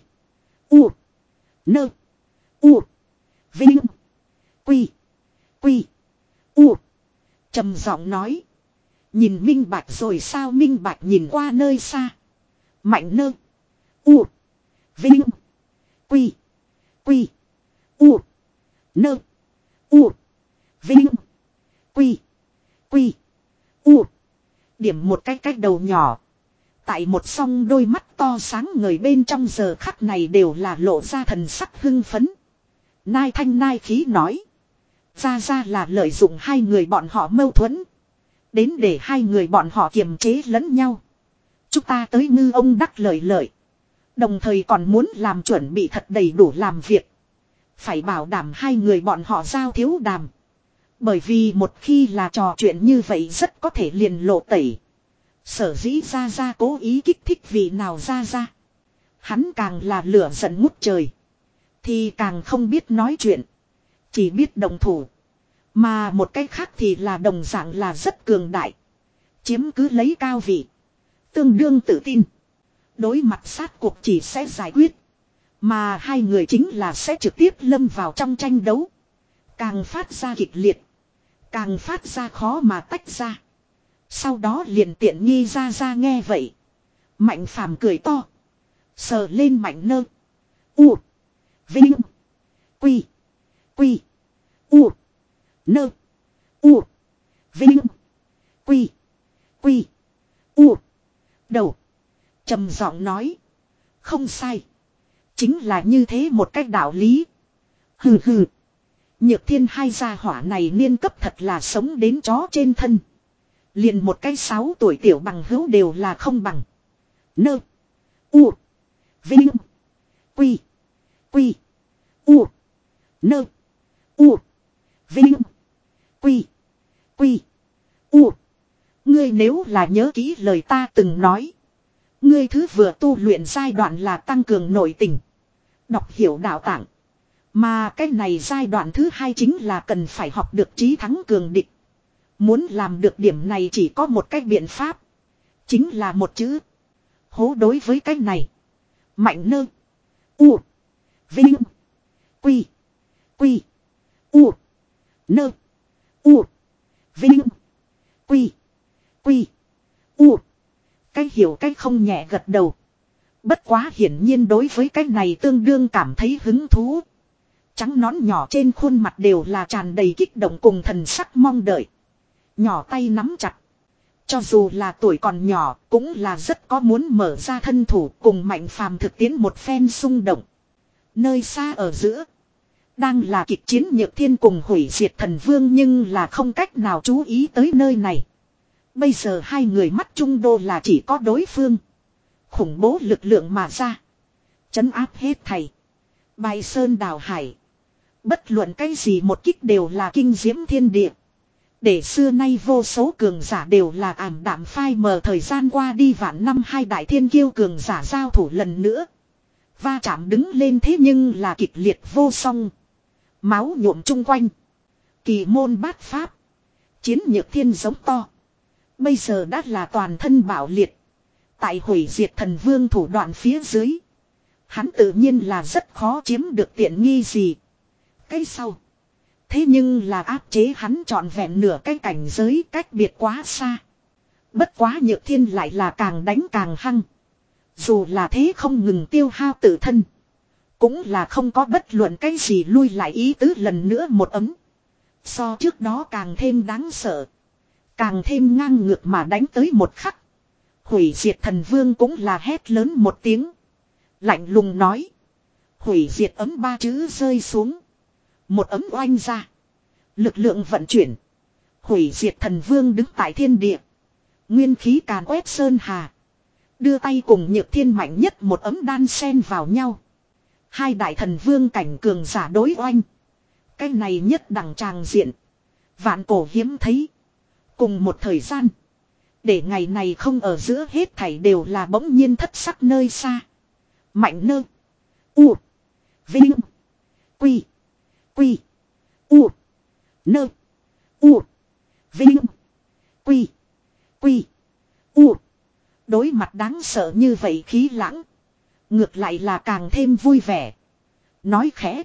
U. Nơ. U. Vinh. Quy. Quy. U. Trầm giọng nói. Nhìn minh bạch rồi sao minh bạch nhìn qua nơi xa. Mạnh Nơ. U. Vinh. Quy. Quy. U. Nơ. U. Vinh. Quy. Quy. U. Điểm một cái cách đầu nhỏ. Tại một song đôi mắt to sáng người bên trong giờ khắc này đều là lộ ra thần sắc hưng phấn. Nai thanh nai khí nói. Ra ra là lợi dụng hai người bọn họ mâu thuẫn. Đến để hai người bọn họ kiềm chế lẫn nhau. Chúng ta tới ngư ông đắc lợi lợi. Đồng thời còn muốn làm chuẩn bị thật đầy đủ làm việc. Phải bảo đảm hai người bọn họ giao thiếu đàm. Bởi vì một khi là trò chuyện như vậy rất có thể liền lộ tẩy. Sở dĩ ra ra cố ý kích thích vị nào ra ra. Hắn càng là lửa giận ngút trời. Thì càng không biết nói chuyện. Chỉ biết đồng thủ. Mà một cách khác thì là đồng dạng là rất cường đại. Chiếm cứ lấy cao vị. Tương đương tự tin. Đối mặt sát cuộc chỉ sẽ giải quyết. Mà hai người chính là sẽ trực tiếp lâm vào trong tranh đấu. Càng phát ra kịch liệt. Càng phát ra khó mà tách ra. Sau đó liền tiện nghi ra ra nghe vậy. Mạnh Phàm cười to. Sờ lên Mạnh Nơ. U. Vinh. Quy. Quy. U. Nơ. U. Vinh. Quy. Quy. U. Đầu. Trầm giọng nói. Không sai. Chính là như thế một cách đạo lý. Hừ hừ. Nhược Thiên hai gia hỏa này niên cấp thật là sống đến chó trên thân. Liền một cái sáu tuổi tiểu bằng hữu đều là không bằng. Nơ. U. Vinh. Quy. Quy. U. Nơ. U. Vinh. Quy. Quy. U. Ngươi nếu là nhớ kỹ lời ta từng nói. Ngươi thứ vừa tu luyện giai đoạn là tăng cường nội tình. Đọc hiểu đạo tạng. Mà cái này giai đoạn thứ hai chính là cần phải học được trí thắng cường địch. Muốn làm được điểm này chỉ có một cách biện pháp. Chính là một chữ. Hố đối với cái này. Mạnh Nơ. U. Vinh. Quy. Quy. U. Nơ. U. Vinh. Quy. Quy. U. Cái hiểu cái không nhẹ gật đầu. Bất quá hiển nhiên đối với cái này tương đương cảm thấy hứng thú. Trắng nón nhỏ trên khuôn mặt đều là tràn đầy kích động cùng thần sắc mong đợi. Nhỏ tay nắm chặt. Cho dù là tuổi còn nhỏ cũng là rất có muốn mở ra thân thủ cùng Mạnh Phàm thực tiễn một phen xung động. Nơi xa ở giữa. Đang là kịch chiến Nhược Thiên cùng hủy diệt thần vương nhưng là không cách nào chú ý tới nơi này. Bây giờ hai người mắt trung đô là chỉ có đối phương. Khủng bố lực lượng mà ra. Chấn áp hết thầy. Bài sơn đào hải. Bất luận cái gì một kích đều là kinh diễm thiên địa. Để xưa nay vô số cường giả đều là ảm đạm phai mờ thời gian qua đi vạn năm hai đại thiên kiêu cường giả giao thủ lần nữa. Va chạm đứng lên thế nhưng là kịch liệt vô song. Máu nhuộm chung quanh. Kỳ môn bát pháp. Chiến Nhược Thiên giống to. Bây giờ đã là toàn thân bạo liệt. Tại hủy diệt thần vương thủ đoạn phía dưới. Hắn tự nhiên là rất khó chiếm được tiện nghi gì. Cái sau. Thế nhưng là áp chế hắn trọn vẹn nửa cái cảnh giới cách biệt quá xa. Bất quá Nhược Thiên lại là càng đánh càng hăng. Dù là thế không ngừng tiêu hao tự thân. Cũng là không có bất luận cái gì lui lại ý tứ lần nữa một ấm. So trước đó càng thêm đáng sợ. Càng thêm ngang ngược mà đánh tới một khắc. Hủy diệt thần vương cũng là hét lớn một tiếng. Lạnh lùng nói. Hủy diệt ấm ba chữ rơi xuống. Một ấm oanh ra. Lực lượng vận chuyển. Hủy diệt thần vương đứng tại thiên địa. Nguyên khí càn quét sơn hà. Đưa tay cùng Nhược Thiên mạnh nhất một ấm đan xen vào nhau. Hai đại thần vương cảnh cường giả đối oanh. Cái này nhất đẳng tràng diện. Vạn cổ hiếm thấy. Cùng một thời gian. Để ngày này không ở giữa hết thảy đều là bỗng nhiên thất sắc nơi xa. Mạnh nơ. U. Vinh. Quy. Quy. U. Nơ. U. Vinh. Quy. Quy. U. Đối mặt đáng sợ như vậy khí lãng. Ngược lại là càng thêm vui vẻ. Nói khẽ.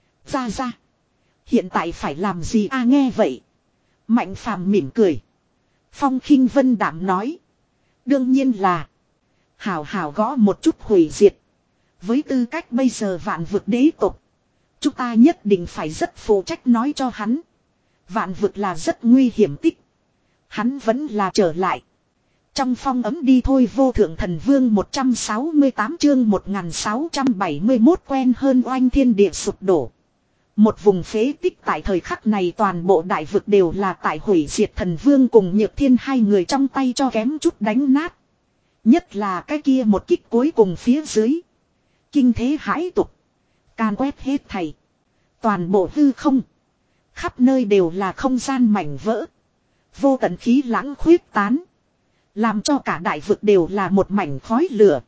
Ra ra. Hiện tại phải làm gì a nghe vậy. Mạnh Phàm mỉm cười. Phong khinh vân đạm nói. Đương nhiên là. Hảo hảo gõ một chút hủy diệt. Với tư cách bây giờ vạn vực đế tộc. Chúng ta nhất định phải rất phụ trách nói cho hắn. Vạn vực là rất nguy hiểm tích. Hắn vẫn là trở lại. Trong phong ấm đi thôi vô thượng thần vương một trăm sáu mươi tám chương một nghìn sáu trăm bảy mươi mốt quen hơn oanh thiên địa sụp đổ. Một vùng phế tích tại thời khắc này toàn bộ đại vực đều là tại hủy diệt thần vương cùng Nhược Thiên hai người trong tay cho kém chút đánh nát. Nhất là cái kia một kích cuối cùng phía dưới. Kinh thế hãi tục. Can quét hết thầy. Toàn bộ hư không. Khắp nơi đều là không gian mảnh vỡ. Vô tận khí lãng khuyết tán. Làm cho cả đại vực đều là một mảnh khói lửa.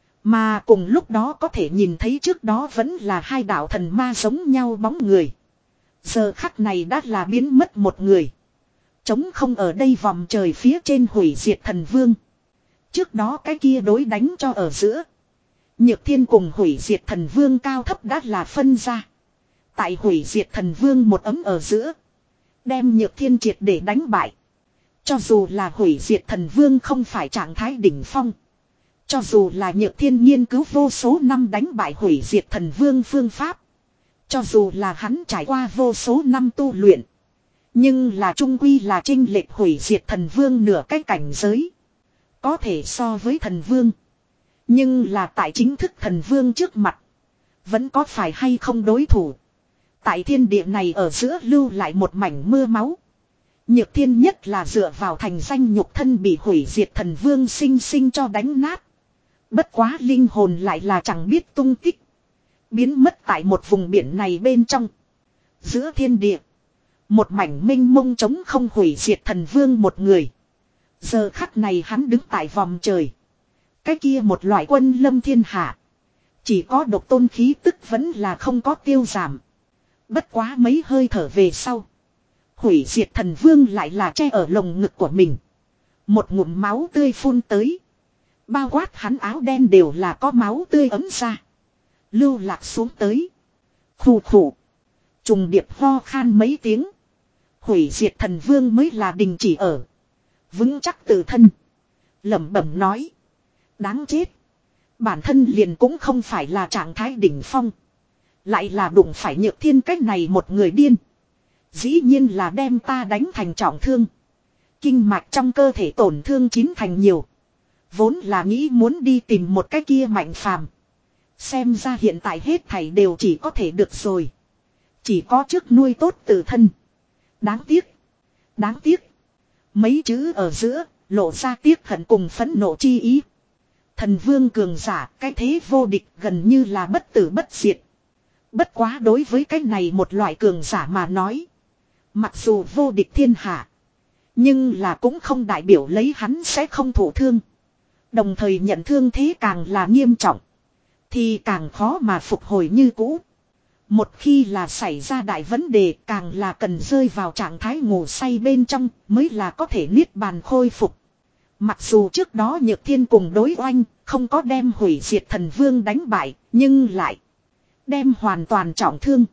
Mà cùng lúc đó có thể nhìn thấy trước đó vẫn là hai đạo thần ma giống nhau bóng người. Giờ khắc này đã là biến mất một người. Trống không ở đây vòng trời phía trên hủy diệt thần vương. Trước đó cái kia đối đánh cho ở giữa. Nhược Thiên cùng hủy diệt thần vương cao thấp đã là phân ra. Tại hủy diệt thần vương một ấm ở giữa. Đem Nhược Thiên triệt để đánh bại. Cho dù là hủy diệt thần vương không phải trạng thái đỉnh phong. Cho dù là Nhược Thiên nghiên cứu vô số năm đánh bại hủy diệt thần vương phương pháp. Cho dù là hắn trải qua vô số năm tu luyện. Nhưng là trung quy là chênh lệch hủy diệt thần vương nửa cái cảnh giới. Có thể so với thần vương. Nhưng là tại chính thức thần vương trước mặt. Vẫn có phải hay không đối thủ. Tại thiên địa này ở giữa lưu lại một mảnh mưa máu. Nhược Thiên nhất là dựa vào thành danh nhục thân bị hủy diệt thần vương sinh sinh cho đánh nát. Bất quá linh hồn lại là chẳng biết tung tích. Biến mất tại một vùng biển này bên trong. Giữa thiên địa. Một mảnh minh mông trống không hủy diệt thần vương một người. Giờ khắc này hắn đứng tại vòng trời. Cái kia một loại quân lâm thiên hạ. Chỉ có độc tôn khí tức vẫn là không có tiêu giảm. Bất quá mấy hơi thở về sau. Hủy diệt thần vương lại là che ở lồng ngực của mình. Một ngụm máu tươi phun tới. Bao quát hắn áo đen đều là có máu tươi ấm ra. Lưu lạc xuống tới. Khủ khủ. Trùng điệp ho khan mấy tiếng. Hủy diệt thần vương mới là đình chỉ ở. Vững chắc tự thân. Lẩm bẩm nói. Đáng chết. Bản thân liền cũng không phải là trạng thái đỉnh phong. Lại là đụng phải Nhược Thiên cách này một người điên. Dĩ nhiên là đem ta đánh thành trọng thương. Kinh mạch trong cơ thể tổn thương chín thành nhiều. Vốn là nghĩ muốn đi tìm một cái kia Mạnh Phàm. Xem ra hiện tại hết thảy đều chỉ có thể được rồi. Chỉ có trước nuôi tốt tự thân. Đáng tiếc. Đáng tiếc. Mấy chữ ở giữa, lộ ra tiếc hận cùng phẫn nộ chi ý. Thần vương cường giả, cái thế vô địch gần như là bất tử bất diệt. Bất quá đối với cái này một loại cường giả mà nói. Mặc dù vô địch thiên hạ. Nhưng là cũng không đại biểu lấy hắn sẽ không thụ thương. Đồng thời nhận thương thế càng là nghiêm trọng. Thì càng khó mà phục hồi như cũ. Một khi là xảy ra đại vấn đề càng là cần rơi vào trạng thái ngủ say bên trong mới là có thể niết bàn khôi phục. Mặc dù trước đó Nhược Thiên cùng đối oanh không có đem hủy diệt thần vương đánh bại nhưng lại đem hoàn toàn trọng thương.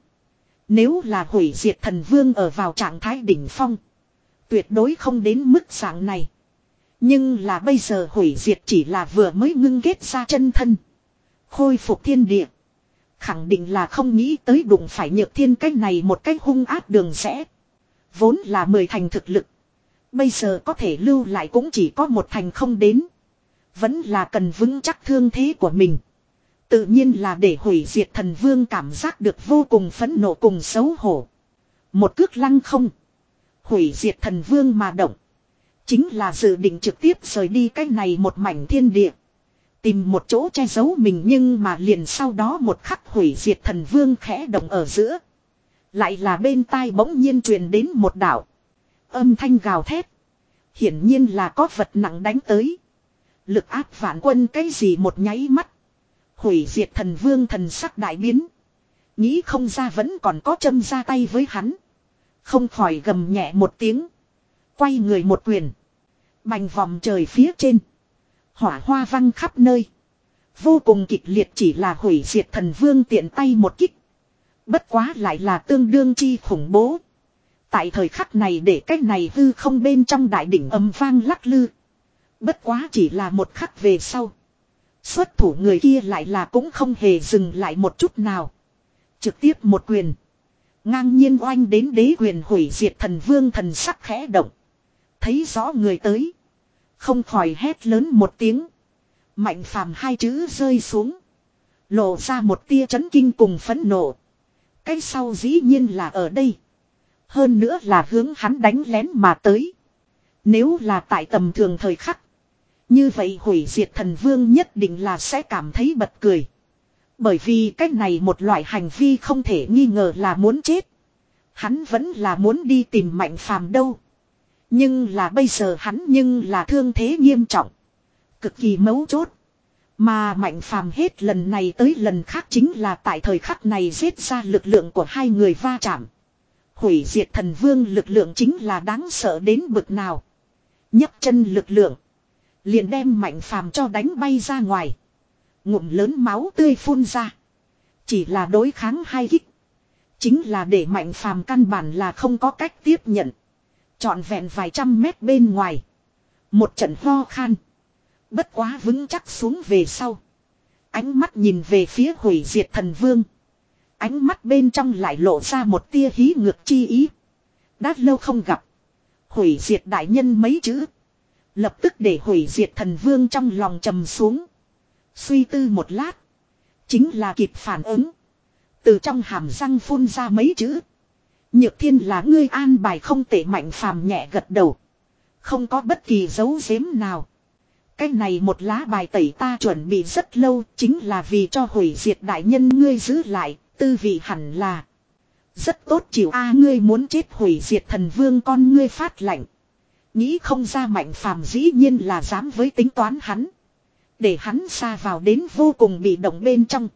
Nếu là hủy diệt thần vương ở vào trạng thái đỉnh phong tuyệt đối không đến mức dạng này. Nhưng là bây giờ hủy diệt chỉ là vừa mới ngưng kết ra chân thân. Khôi phục thiên địa. Khẳng định là không nghĩ tới đụng phải Nhược Thiên cách này một cách hung ác đường rẽ. Vốn là mười thành thực lực. Bây giờ có thể lưu lại cũng chỉ có một thành không đến. Vẫn là cần vững chắc thương thế của mình. Tự nhiên là để hủy diệt thần vương cảm giác được vô cùng phẫn nộ cùng xấu hổ. Một cước lăng không. Hủy diệt thần vương mà động. Chính là dự định trực tiếp rời đi cái này một mảnh thiên địa. Tìm một chỗ che giấu mình nhưng mà liền sau đó một khắc hủy diệt thần vương khẽ động ở giữa. Lại là bên tai bỗng nhiên truyền đến một đạo. Âm thanh gào thét. Hiển nhiên là có vật nặng đánh tới. Lực áp vạn quân cái gì một nháy mắt. Hủy diệt thần vương thần sắc đại biến. Nghĩ không ra vẫn còn có châm ra tay với hắn. Không khỏi gầm nhẹ một tiếng. Quay người một quyền. Bành vòng trời phía trên. Hỏa hoa văng khắp nơi. Vô cùng kịch liệt chỉ là hủy diệt thần vương tiện tay một kích. Bất quá lại là tương đương chi khủng bố. Tại thời khắc này để cái này hư không bên trong đại đỉnh âm vang lắc lư. Bất quá chỉ là một khắc về sau. Xuất thủ người kia lại là cũng không hề dừng lại một chút nào. Trực tiếp một quyền. Ngang nhiên oanh đến đế quyền hủy diệt thần vương thần sắc khẽ động. Thấy rõ người tới. Không khỏi hét lớn một tiếng. Mạnh Phàm hai chữ rơi xuống. Lộ ra một tia chấn kinh cùng phẫn nộ. Cái sau dĩ nhiên là ở đây. Hơn nữa là hướng hắn đánh lén mà tới. Nếu là tại tầm thường thời khắc. Như vậy hủy diệt thần vương nhất định là sẽ cảm thấy bật cười. Bởi vì cách này một loại hành vi không thể nghi ngờ là muốn chết. Hắn vẫn là muốn đi tìm Mạnh Phàm đâu. Nhưng là bây giờ hắn nhưng là thương thế nghiêm trọng. Cực kỳ mấu chốt. Mà Mạnh Phàm hết lần này tới lần khác chính là tại thời khắc này giết ra lực lượng của hai người va chạm. Hủy diệt thần vương lực lượng chính là đáng sợ đến bực nào. Nhấc chân lực lượng. Liền đem Mạnh Phàm cho đánh bay ra ngoài. Ngụm lớn máu tươi phun ra. Chỉ là đối kháng hai kích. Chính là để Mạnh Phàm căn bản là không có cách tiếp nhận. Trọn vẹn vài trăm mét bên ngoài. Một trận ho khan. Bất quá vững chắc xuống về sau. Ánh mắt nhìn về phía hủy diệt thần vương. Ánh mắt bên trong lại lộ ra một tia hí ngược chi ý. Đã lâu không gặp. Hủy diệt đại nhân mấy chữ. Lập tức để hủy diệt thần vương trong lòng trầm xuống. Suy tư một lát. Chính là kịp phản ứng. Từ trong hàm răng phun ra mấy chữ. Nhược Thiên là ngươi an bài không tệ. Mạnh Phàm nhẹ gật đầu. Không có bất kỳ dấu giếm nào. Cái này một lá bài tẩy ta chuẩn bị rất lâu. Chính là vì cho hủy diệt đại nhân ngươi giữ lại. Tư vị hẳn là rất tốt chịu a. Ngươi muốn chết. Hủy diệt thần vương con ngươi phát lạnh. Nghĩ không ra Mạnh Phàm dĩ nhiên là dám với tính toán hắn. Để hắn xa vào đến vô cùng bị động bên trong.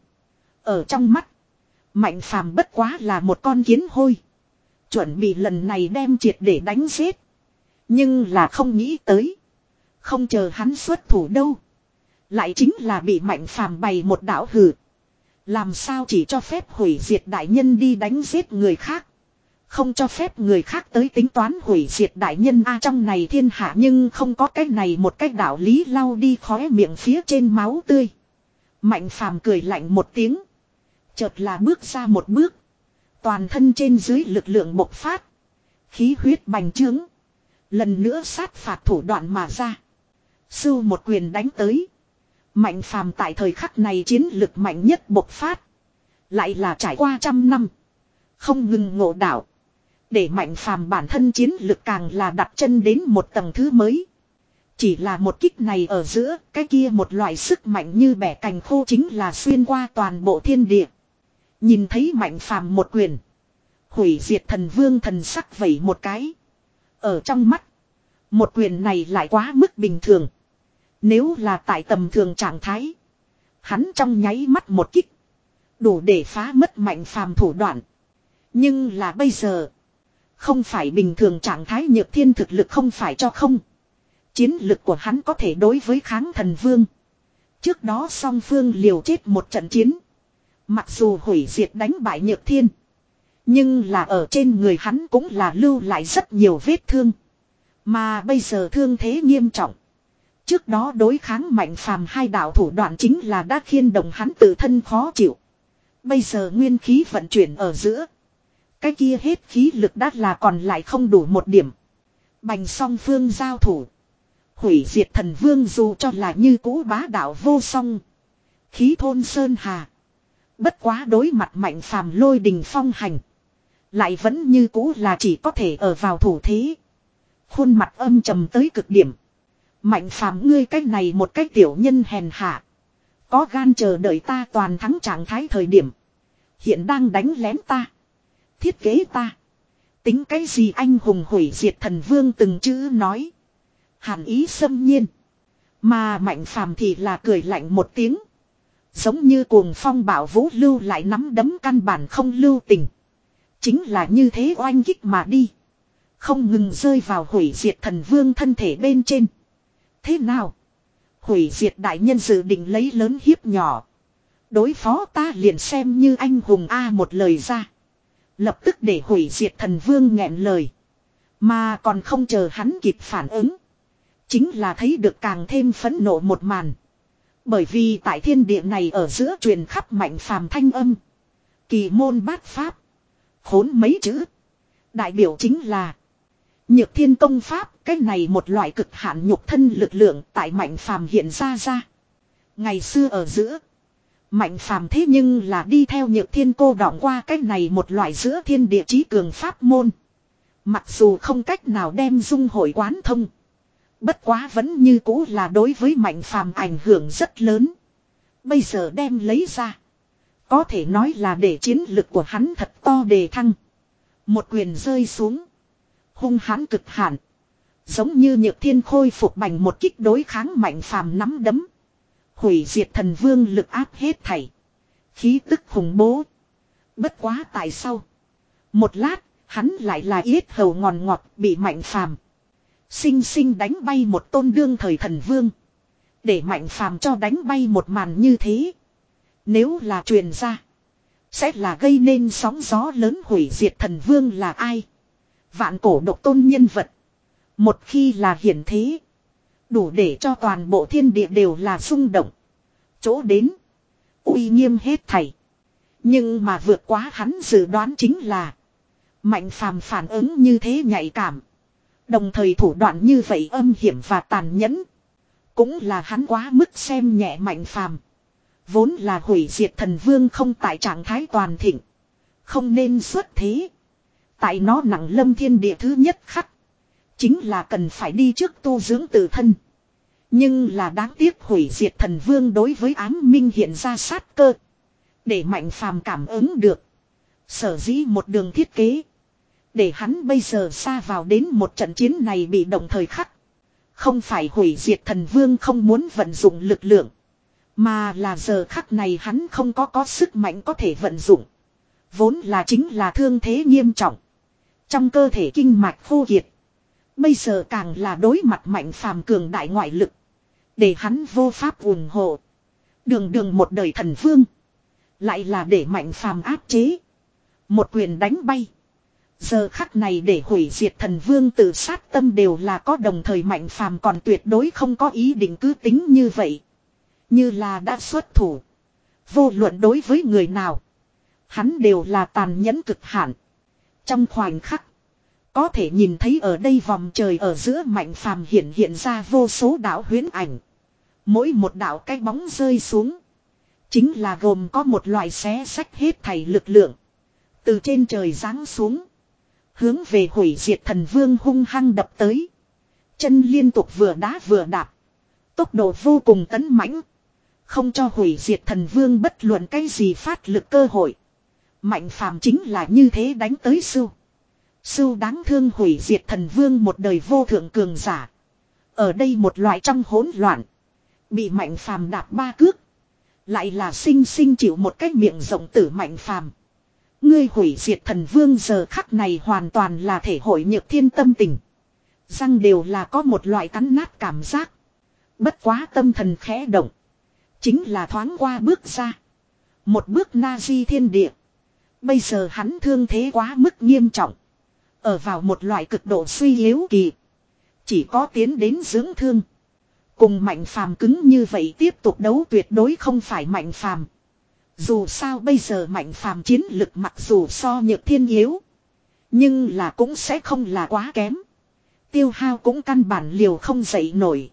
Ở trong mắt Mạnh Phàm bất quá là một con kiến hôi. Chuẩn bị lần này đem triệt để đánh giết. Nhưng là không nghĩ tới. Không chờ hắn xuất thủ đâu. Lại chính là bị Mạnh Phàm bày một đạo hử. Làm sao chỉ cho phép hủy diệt đại nhân đi đánh giết người khác. Không cho phép người khác tới tính toán hủy diệt đại nhân a. Trong này thiên hạ nhưng không có cái này một cái đạo lý lau đi khóe miệng phía trên máu tươi. Mạnh phàm cười lạnh một tiếng. Chợt là bước ra một bước. Toàn thân trên dưới lực lượng bộc phát. Khí huyết bành trướng. Lần nữa sát phạt thủ đoạn mà ra. Sưu một quyền đánh tới. Mạnh phàm tại thời khắc này chiến lực mạnh nhất bộc phát. Lại là trải qua trăm năm. Không ngừng ngộ đạo. Để mạnh phàm bản thân chiến lực càng là đặt chân đến một tầng thứ mới. Chỉ là một kích này ở giữa, cái kia một loại sức mạnh như bẻ cành khô chính là xuyên qua toàn bộ thiên địa. Nhìn thấy mạnh phàm một quyền. Hủy diệt thần vương thần sắc vẩy một cái. Ở trong mắt. Một quyền này lại quá mức bình thường. Nếu là tại tầm thường trạng thái. Hắn trong nháy mắt một kích. Đủ để phá mất mạnh phàm thủ đoạn. Nhưng là bây giờ. Không phải bình thường trạng thái nhược thiên thực lực không phải cho không. Chiến lực của hắn có thể đối với kháng thần vương. Trước đó song phương liều chết một trận chiến. Mặc dù hủy diệt đánh bại nhược thiên. Nhưng là ở trên người hắn cũng là lưu lại rất nhiều vết thương. Mà bây giờ thương thế nghiêm trọng. Trước đó đối kháng mạnh phàm hai đạo thủ đoạn chính là đã khiên động hắn tự thân khó chịu. Bây giờ nguyên khí vận chuyển ở giữa. Cái kia hết khí lực đã là còn lại không đủ một điểm. Bành song phương giao thủ. Hủy diệt thần vương dù cho là như cũ bá đạo vô song. Khí thôn sơn hà. Bất quá đối mặt mạnh phàm lôi đình phong hành. Lại vẫn như cũ là chỉ có thể ở vào thủ thế. Khuôn mặt âm trầm tới cực điểm. Mạnh phàm ngươi cách này một cách tiểu nhân hèn hạ. Có gan chờ đợi ta toàn thắng trạng thái thời điểm. Hiện đang đánh lén ta. Thiết kế ta. Tính cái gì anh hùng hủy diệt thần vương từng chữ nói. Hàn ý xâm nhiên. Mà mạnh phàm thì là cười lạnh một tiếng. Giống như cuồng phong bảo vũ lưu lại nắm đấm căn bản không lưu tình. Chính là như thế oanh kích mà đi. Không ngừng rơi vào hủy diệt thần vương thân thể bên trên. Thế nào? Hủy diệt đại nhân dự định lấy lớn hiếp nhỏ. Đối phó ta liền xem như anh hùng A một lời ra. Lập tức để hủy diệt thần vương nghẹn lời. Mà còn không chờ hắn kịp phản ứng. Chính là thấy được càng thêm phẫn nộ một màn. Bởi vì tại thiên địa này ở giữa truyền khắp mạnh phàm thanh âm. Kỳ môn bát pháp. Khốn mấy chữ. Đại biểu chính là. Nhược thiên công pháp. Cái này một loại cực hạn nhục thân lực lượng tại mạnh phàm hiện ra ra. Ngày xưa ở giữa. Mạnh phàm thế nhưng là đi theo nhược thiên cô đọng qua cái này một loại giữa thiên địa chí cường pháp môn. Mặc dù không cách nào đem dung hội quán thông. Bất quá vẫn như cũ là đối với mạnh phàm ảnh hưởng rất lớn. Bây giờ đem lấy ra. Có thể nói là để chiến lực của hắn thật to đề thăng. Một quyền rơi xuống. Hung hãn cực hạn. Giống như nhược thiên khôi phục bành một kích đối kháng mạnh phàm nắm đấm. Hủy diệt thần vương lực áp hết thảy. Khí tức khủng bố. Bất quá tại sao? Một lát, hắn lại là yết hầu ngòn ngọt bị mạnh phàm. Sinh sinh đánh bay một tôn đương thời thần vương. Để mạnh phàm cho đánh bay một màn như thế. Nếu là truyền ra. Sẽ là gây nên sóng gió lớn hủy diệt thần vương là ai? Vạn cổ độc tôn nhân vật. Một khi là hiển thế. Đủ để cho toàn bộ thiên địa đều là rung động. Chỗ đến. Uy nghiêm hết thảy. Nhưng mà vượt quá hắn dự đoán chính là. Mạnh phàm phản ứng như thế nhạy cảm. Đồng thời thủ đoạn như vậy âm hiểm và tàn nhẫn. Cũng là hắn quá mức xem nhẹ mạnh phàm. Vốn là hủy diệt thần vương không tại trạng thái toàn thịnh. Không nên xuất thế. Tại nó nặng lâm thiên địa thứ nhất khắc. Chính là cần phải đi trước tu dưỡng tự thân. Nhưng là đáng tiếc hủy diệt thần vương đối với ám minh hiện ra sát cơ. Để mạnh phàm cảm ứng được. Sở dĩ một đường thiết kế. Để hắn bây giờ xa vào đến một trận chiến này bị động thời khắc. Không phải hủy diệt thần vương không muốn vận dụng lực lượng. Mà là giờ khắc này hắn không có có sức mạnh có thể vận dụng. Vốn là chính là thương thế nghiêm trọng. Trong cơ thể kinh mạch khô kiệt. Bây giờ càng là đối mặt mạnh phàm cường đại ngoại lực. Để hắn vô pháp ủng hộ. Đường đường một đời thần vương. Lại là để mạnh phàm áp chế. Một quyền đánh bay. Giờ khắc này để hủy diệt thần vương tự sát tâm đều là có, đồng thời mạnh phàm còn tuyệt đối không có ý định cứ tính như vậy. Như là đã xuất thủ. Vô luận đối với người nào, hắn đều là tàn nhẫn cực hạn. Trong khoảnh khắc, có thể nhìn thấy ở đây vòng trời ở giữa Mạnh Phàm hiện hiện ra vô số đạo huyễn ảnh. Mỗi một đạo cái bóng rơi xuống, chính là gồm có một loại xé xách hết thảy lực lượng. Từ trên trời giáng xuống, hướng về hủy diệt thần vương hung hăng đập tới. Chân liên tục vừa đá vừa đạp, tốc độ vô cùng tấn mãnh, không cho hủy diệt thần vương bất luận cái gì phát lực cơ hội. Mạnh Phàm chính là như thế đánh tới sưu. Sưu đáng thương hủy diệt thần vương một đời vô thượng cường giả. Ở đây một loại trong hỗn loạn, bị Mạnh Phàm đạp ba cước, lại là sinh sinh chịu một cái miệng rộng tử. Mạnh Phàm, ngươi hủy diệt thần vương giờ khắc này hoàn toàn là thể hội nhược thiên tâm tình. Răng đều là có một loại cắn nát cảm giác. Bất quá tâm thần khẽ động, chính là thoáng qua bước ra. Một bước na di thiên địa. Bây giờ hắn thương thế quá mức nghiêm trọng, ở vào một loại cực độ suy yếu kỳ, chỉ có tiến đến dưỡng thương. Cùng Mạnh Phàm cứng như vậy tiếp tục đấu tuyệt đối không phải Mạnh Phàm. Dù sao bây giờ Mạnh Phàm chiến lực mặc dù so nhược thiên yếu, nhưng là cũng sẽ không là quá kém. Tiêu hao cũng căn bản liều không dậy nổi.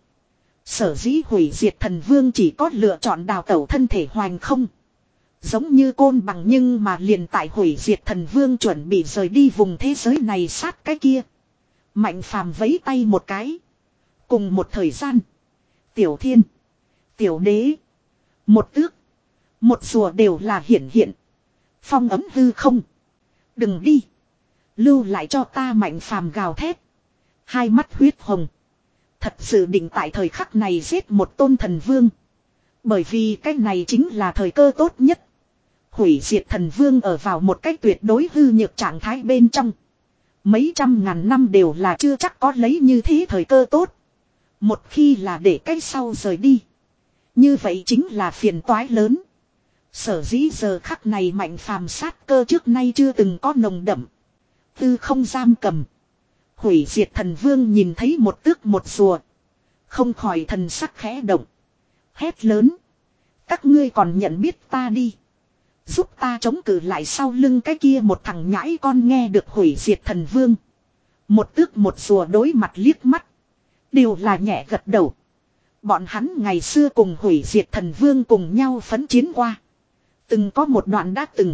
Sở dĩ hủy diệt thần vương chỉ có lựa chọn đào tẩu thân thể hoành không. Giống như côn bằng, nhưng mà liền tại hủy diệt thần vương chuẩn bị rời đi vùng thế giới này sát cái kia, Mạnh Phàm vẫy tay một cái. Cùng một thời gian, Tiểu Thiên, Tiểu Đế, một tước, một rùa đều là hiển hiện. Phong ấm hư không. Đừng đi, lưu lại cho ta. Mạnh Phàm gào thét, hai mắt huyết hồng. Thật sự định tại thời khắc này giết một tôn thần vương. Bởi vì cái này chính là thời cơ tốt nhất. Hủy diệt thần vương ở vào một cách tuyệt đối hư nhược trạng thái bên trong. Mấy trăm ngàn năm đều là chưa chắc có lấy như thế thời cơ tốt. Một khi là để cái sau rời đi, như vậy chính là phiền toái lớn. Sở dĩ giờ khắc này Mạnh Phàm sát cơ trước nay chưa từng có nồng đậm. Tư không giam cầm. Hủy diệt thần vương nhìn thấy một tước một rùa, không khỏi thần sắc khẽ động. Hét lớn, các ngươi còn nhận biết ta đi, giúp ta chống cự lại sau lưng cái kia một thằng nhãi con. Nghe được hủy diệt thần vương, một tước một rùa đối mặt liếc mắt, đều là nhẹ gật đầu. Bọn hắn ngày xưa cùng hủy diệt thần vương cùng nhau phấn chiến qua, từng có một đoạn đã từng.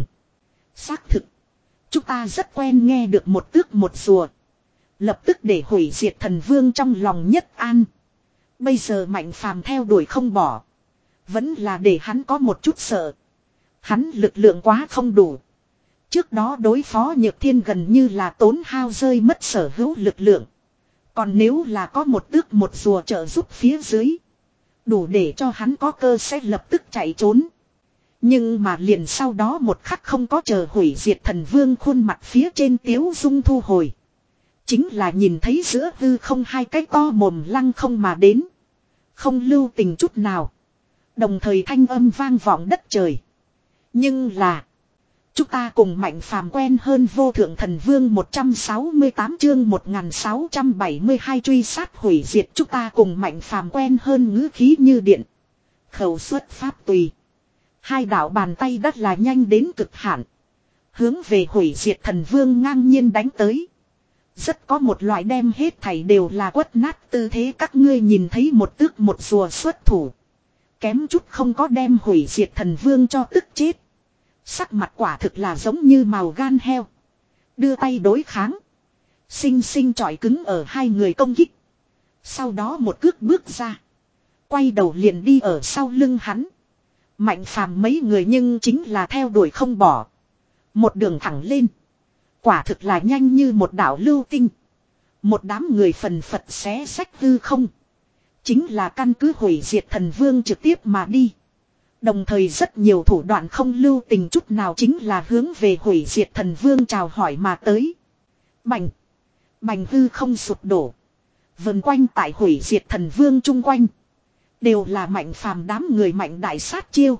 Xác thực, chúng ta rất quen. Nghe được một tước một rùa, lập tức để hủy diệt thần vương trong lòng nhất an. Bây giờ Mạnh Phàm theo đuổi không bỏ, vẫn là để hắn có một chút sợ. Hắn lực lượng quá không đủ. Trước đó đối phó nhược thiên gần như là tốn hao rơi mất sở hữu lực lượng. Còn nếu là có một tước một rùa trợ giúp phía dưới, đủ để cho hắn có cơ sẽ lập tức chạy trốn. Nhưng mà liền sau đó một khắc không có chờ hủy diệt thần vương khuôn mặt phía trên tiếu dung thu hồi, chính là nhìn thấy giữa hư không hai cái to mồm lăng không mà đến. Không lưu tình chút nào, đồng thời thanh âm vang vọng đất trời. Nhưng là, chúng ta cùng Mạnh Phàm quen hơn. Vô thượng thần vương một trăm sáu mươi tám chương một nghìn sáu trăm bảy mươi hai truy sát hủy diệt. Chúng ta cùng Mạnh Phàm quen hơn ngữ khí như điện, khẩu xuất pháp tùy. Hai đạo bàn tay đất là nhanh đến cực hạn, hướng về hủy diệt thần vương ngang nhiên đánh tới. Rất có một loại đem hết thảy đều là quất nát tư thế. Các ngươi nhìn thấy một tước một rùa xuất thủ, kém chút không có đem hủy diệt thần vương cho tức chết. Sắc mặt quả thực là giống như màu gan heo, đưa tay đối kháng, xinh xinh chọi cứng ở hai người công kích. Sau đó một cước bước ra, quay đầu liền đi ở sau lưng hắn. Mạnh Phàm mấy người nhưng chính là theo đuổi không bỏ, một đường thẳng lên, quả thực là nhanh như một đạo lưu tinh. Một đám người phần phật xé xách hư không, chính là căn cứ hủy diệt thần vương trực tiếp mà đi. Đồng thời rất nhiều thủ đoạn không lưu tình chút nào, chính là hướng về hủy diệt thần vương chào hỏi mà tới. Bành, bành, hư không sụp đổ, vần quanh tại hủy diệt thần vương chung quanh, đều là Mạnh Phàm đám người mạnh đại sát chiêu.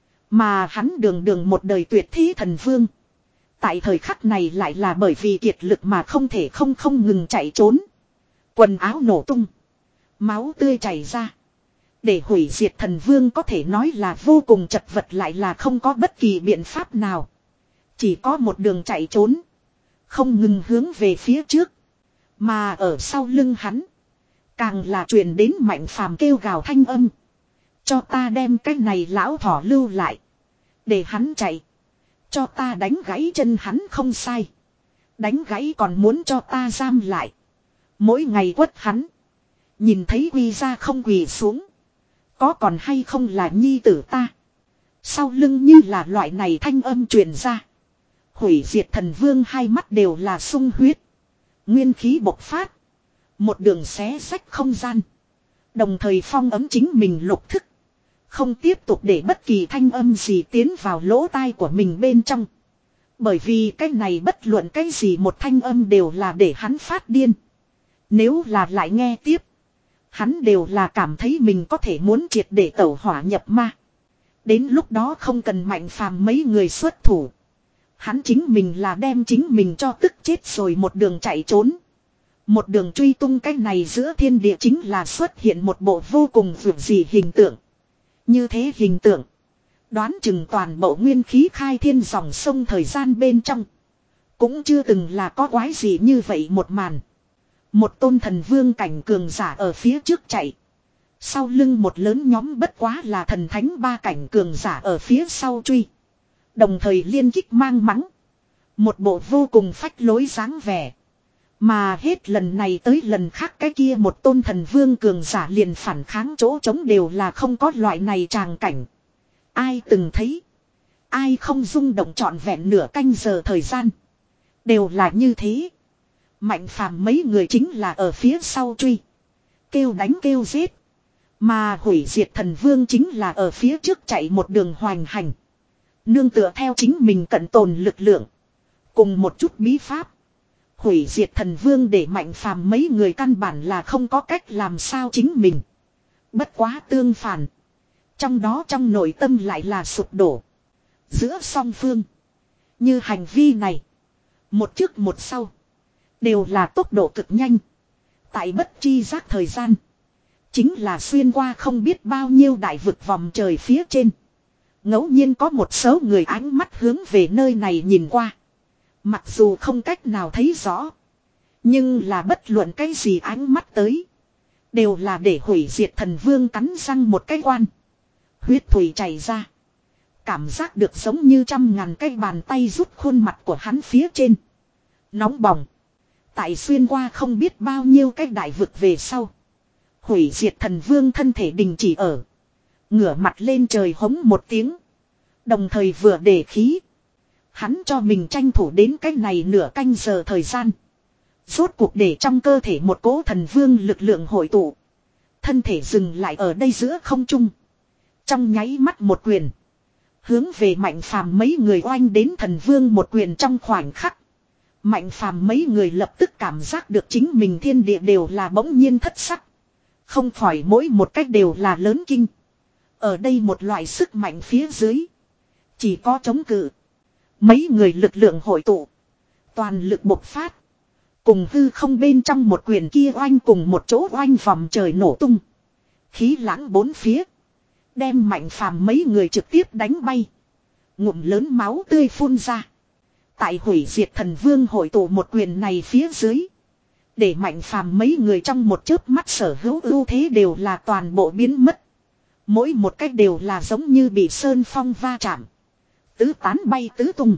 Mà hắn đường đường một đời tuyệt thế thần vương, tại thời khắc này lại là bởi vì kiệt lực mà không thể không không ngừng chạy trốn. Quần áo nổ tung, máu tươi chảy ra, Để hủy diệt thần vương có thể nói là vô cùng chật vật, lại là không có bất kỳ biện pháp nào. Chỉ có một đường chạy trốn. Không ngừng hướng về phía trước. Mà ở sau lưng hắn. Càng là truyền đến Mạnh Phàm kêu gào thanh âm. Cho ta đem cái này lão thỏ lưu lại. Để hắn chạy. Cho ta đánh gãy chân hắn không sai. Đánh gãy còn muốn cho ta giam lại. Mỗi ngày quất hắn. Nhìn thấy quy ra không quỳ xuống. Có còn hay không là nhi tử ta. Sau lưng như là loại này thanh âm truyền ra. Hủy diệt thần vương hai mắt đều là sung huyết. Nguyên khí bộc phát. Một đường xé rách không gian. Đồng thời phong ấm chính mình lục thức. Không tiếp tục để bất kỳ thanh âm gì tiến vào lỗ tai của mình bên trong. Bởi vì cái này bất luận cái gì một thanh âm đều là để hắn phát điên. Nếu là lại nghe tiếp. Hắn đều là cảm thấy mình có thể muốn triệt để tẩu hỏa nhập ma. Đến lúc đó không cần Mạnh Phàm mấy người xuất thủ. Hắn chính mình là đem chính mình cho tức chết rồi, một đường chạy trốn. Một đường truy tung cái này giữa thiên địa chính là xuất hiện một bộ vô cùng vượt dị hình tượng. Như thế hình tượng. Đoán chừng toàn bộ nguyên khí khai thiên dòng sông thời gian bên trong. Cũng chưa từng là có quái gì như vậy một màn. Một tôn thần vương cảnh cường giả ở phía trước chạy. Sau lưng một lớn nhóm bất quá là thần thánh ba cảnh cường giả ở phía sau truy. Đồng thời liên kích mang mắng. Một bộ vô cùng phách lối dáng vẻ. Mà hết lần này tới lần khác cái kia một tôn thần vương cường giả liền phản kháng chỗ trống đều là không có loại này tràng cảnh. Ai từng thấy. Ai không rung động trọn vẹn nửa canh giờ thời gian. Đều là như thế. Mạnh Phàm mấy người chính là ở phía sau truy. Kêu đánh kêu giết. Mà hủy diệt thần vương chính là ở phía trước chạy một đường hoành hành. Nương tựa theo chính mình cận tồn lực lượng. Cùng một chút bí pháp. Hủy diệt thần vương để Mạnh Phàm mấy người căn bản là không có cách làm sao chính mình. Bất quá tương phản. Trong đó trong nội tâm lại là sụp đổ. Giữa song phương. Như hành vi này. Một trước một sau. Đều là tốc độ cực nhanh. Tại bất chi giác thời gian. Chính là xuyên qua không biết bao nhiêu đại vực vòng trời phía trên. Ngẫu nhiên có một số người ánh mắt hướng về nơi này nhìn qua. Mặc dù không cách nào thấy rõ. Nhưng là bất luận cái gì ánh mắt tới. Đều là để hủy diệt thần vương cắn răng một cái quan. Huyết thủy chảy ra. Cảm giác được giống như trăm ngàn cái bàn tay rút khuôn mặt của hắn phía trên. Nóng bỏng. Tại xuyên qua không biết bao nhiêu cái đại vực về sau. Hủy diệt thần vương thân thể đình chỉ ở. Ngửa mặt lên trời hống một tiếng. Đồng thời vừa để khí. Hắn cho mình tranh thủ đến cái này nửa canh giờ thời gian. Rốt cuộc để trong cơ thể một cỗ thần vương lực lượng hội tụ. Thân thể dừng lại ở đây giữa không trung. Trong nháy mắt một quyền. Hướng về Mạnh Phàm mấy người oanh đến thần vương một quyền trong khoảnh khắc. Mạnh Phàm mấy người lập tức cảm giác được chính mình thiên địa đều là bỗng nhiên thất sắc. Không khỏi mỗi một cách đều là lớn kinh. Ở đây một loại sức mạnh phía dưới. Chỉ có chống cự. Mấy người lực lượng hội tụ. Toàn lực bộc phát. Cùng hư không bên trong một quyền kia oanh cùng một chỗ oanh vòng trời nổ tung. Khí lãng bốn phía. Đem Mạnh Phàm mấy người trực tiếp đánh bay. Ngụm lớn máu tươi phun ra. Tại hủy diệt thần vương hội tụ một quyền này phía dưới. Để Mạnh Phàm mấy người trong một chớp mắt sở hữu ưu thế đều là toàn bộ biến mất. Mỗi một cách đều là giống như bị sơn phong va chạm. Tứ tán bay tứ tung.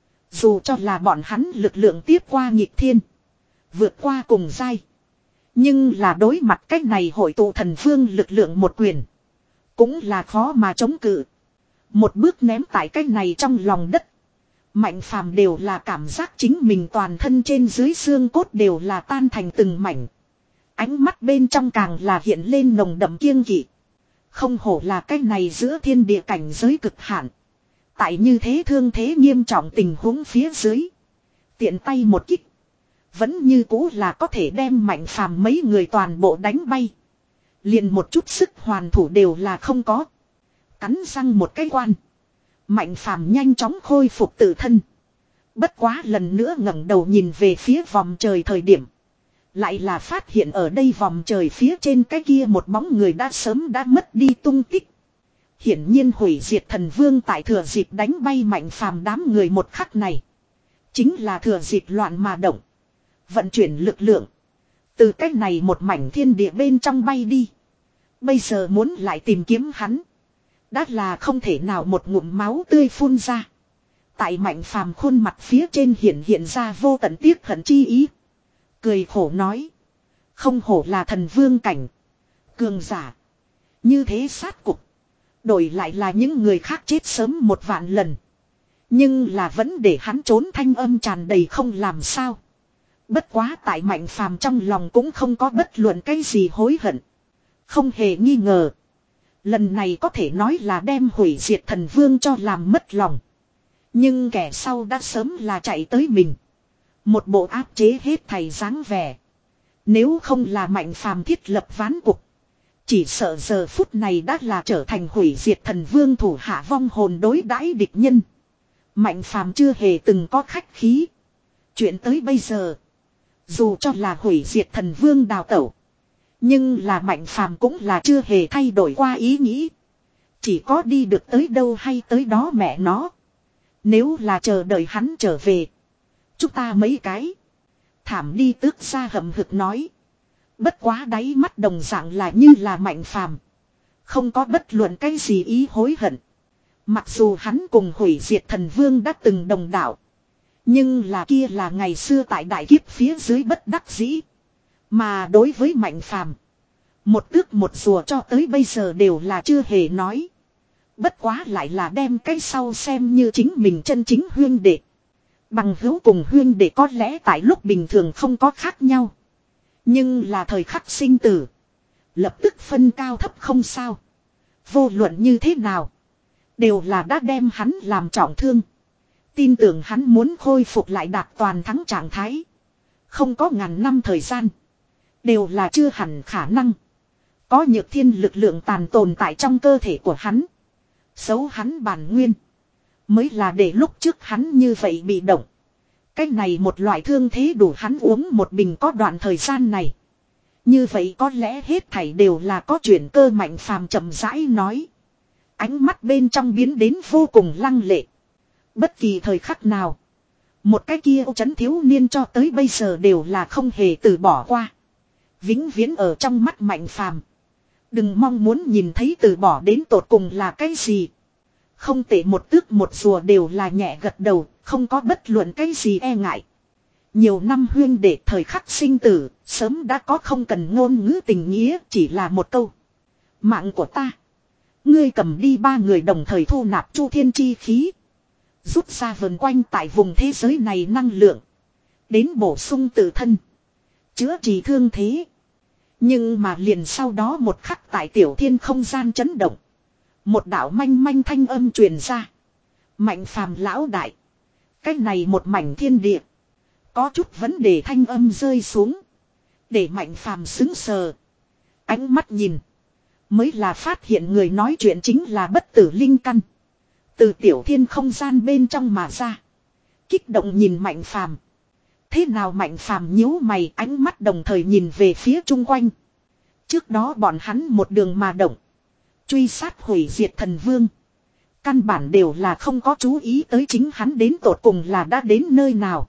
Dù cho là bọn hắn lực lượng tiếp qua nghịch thiên. Vượt qua cùng giai. Nhưng là đối mặt cách này hội tụ thần vương lực lượng một quyền. Cũng là khó mà chống cự. Một bước ném tại cách này trong lòng đất. Mạnh Phàm đều là cảm giác chính mình toàn thân trên dưới xương cốt đều là tan thành từng mảnh. Ánh mắt bên trong càng là hiện lên nồng đậm kiêng kỵ. Không hổ là cách này giữa thiên địa cảnh giới cực hạn. Tại như thế thương thế nghiêm trọng tình huống phía dưới. Tiện tay một kích. Vẫn như cũ là có thể đem Mạnh Phàm mấy người toàn bộ đánh bay. Liền một chút sức hoàn thủ đều là không có. Cắn răng một cái quan. Mạnh Phàm nhanh chóng khôi phục tự thân. Bất quá lần nữa ngẩng đầu nhìn về phía vòng trời thời điểm. Lại là phát hiện ở đây vòng trời phía trên cái kia một bóng người đã sớm đã mất đi tung tích. Hiển nhiên hủy diệt thần vương tại thừa dịp đánh bay Mạnh Phàm đám người một khắc này. Chính là thừa dịp loạn mà động. Vận chuyển lực lượng. Từ cách này một mảnh thiên địa bên trong bay đi. Bây giờ muốn lại tìm kiếm hắn. Đã là không thể nào một ngụm máu tươi phun ra. Tại Mạnh Phàm khuôn mặt phía trên hiện hiện ra vô tận tiếc hận chi ý. Cười khổ nói. Không hổ là thần vương cảnh. Cường giả. Như thế sát cục. Đổi lại là những người khác chết sớm một vạn lần. Nhưng là vẫn để hắn trốn thanh âm tràn đầy không làm sao. Bất quá tại Mạnh Phàm trong lòng cũng không có bất luận cái gì hối hận. Không hề nghi ngờ. Lần này có thể nói là đem hủy diệt thần vương cho làm mất lòng. Nhưng kẻ sau đã sớm là chạy tới mình. Một bộ áp chế hết thầy dáng vẻ. Nếu không là Mạnh Phàm thiết lập ván cục. Chỉ sợ giờ phút này đã là trở thành hủy diệt thần vương thủ hạ vong hồn đối đãi địch nhân. Mạnh Phàm chưa hề từng có khách khí. Chuyện tới bây giờ. Dù cho là hủy diệt thần vương đào tẩu. Nhưng là Mạnh Phàm cũng là chưa hề thay đổi qua ý nghĩ. Chỉ có đi được tới đâu hay tới đó mẹ nó. Nếu là chờ đợi hắn trở về. Chúng ta mấy cái. Thảm đi tước ra hậm hực nói. Bất quá đáy mắt đồng dạng là như là Mạnh Phàm. Không có bất luận cái gì ý hối hận. Mặc dù hắn cùng hủy diệt thần vương đã từng đồng đạo. Nhưng là kia là ngày xưa tại đại kiếp phía dưới bất đắc dĩ. Mà đối với Mạnh Phàm, một tước một rùa cho tới bây giờ đều là chưa hề nói. Bất quá lại là đem cái sau xem như chính mình chân chính huyên đệ. Bằng hữu cùng huyên đệ có lẽ tại lúc bình thường không có khác nhau. Nhưng là thời khắc sinh tử. Lập tức phân cao thấp không sao. Vô luận như thế nào. Đều là đã đem hắn làm trọng thương. Tin tưởng hắn muốn khôi phục lại đạt toàn thắng trạng thái. Không có ngàn năm thời gian. Đều là chưa hẳn khả năng. Có nhược thiên lực lượng tàn tồn tại trong cơ thể của hắn. Xấu hắn bản nguyên. Mới là để lúc trước hắn như vậy bị động. Cái này một loại thương thế đủ hắn uống một bình có đoạn thời gian này. Như vậy có lẽ hết thảy đều là có chuyển cơ. Mạnh Phàm chậm rãi nói. Ánh mắt bên trong biến đến vô cùng lăng lệ. Bất kỳ thời khắc nào. Một cái kia chấn thiếu niên cho tới bây giờ đều là không hề từ bỏ qua. Vĩnh viễn ở trong mắt Mạnh Phàm. Đừng mong muốn nhìn thấy từ bỏ đến tột cùng là cái gì. Không tệ, một tước một rùa đều là nhẹ gật đầu, không có bất luận cái gì e ngại. Nhiều năm huyên để thời khắc sinh tử, sớm đã có không cần ngôn ngữ tình nghĩa, chỉ là một câu. Mạng của ta. Ngươi cầm đi. Ba người đồng thời thu nạp chu thiên chi khí. Rút ra vần quanh tại vùng thế giới này năng lượng. Đến bổ sung tự thân. Chữa trị thương thế. Nhưng mà liền sau đó một khắc tại tiểu thiên không gian chấn động. Một đạo manh manh thanh âm truyền ra. Mạnh Phàm lão đại. Cái này một mảnh thiên địa. Có chút vấn đề thanh âm rơi xuống. Để Mạnh Phàm sững sờ. Ánh mắt nhìn. Mới là phát hiện người nói chuyện chính là bất tử linh căn. Từ tiểu thiên không gian bên trong mà ra. Kích động nhìn Mạnh Phàm. Thế nào? Mạnh Phàm nhíu mày, ánh mắt đồng thời nhìn về phía chung quanh. Trước đó bọn hắn một đường mà động. Truy sát hủy diệt thần vương. Căn bản đều là không có chú ý tới chính hắn đến tột cùng là đã đến nơi nào.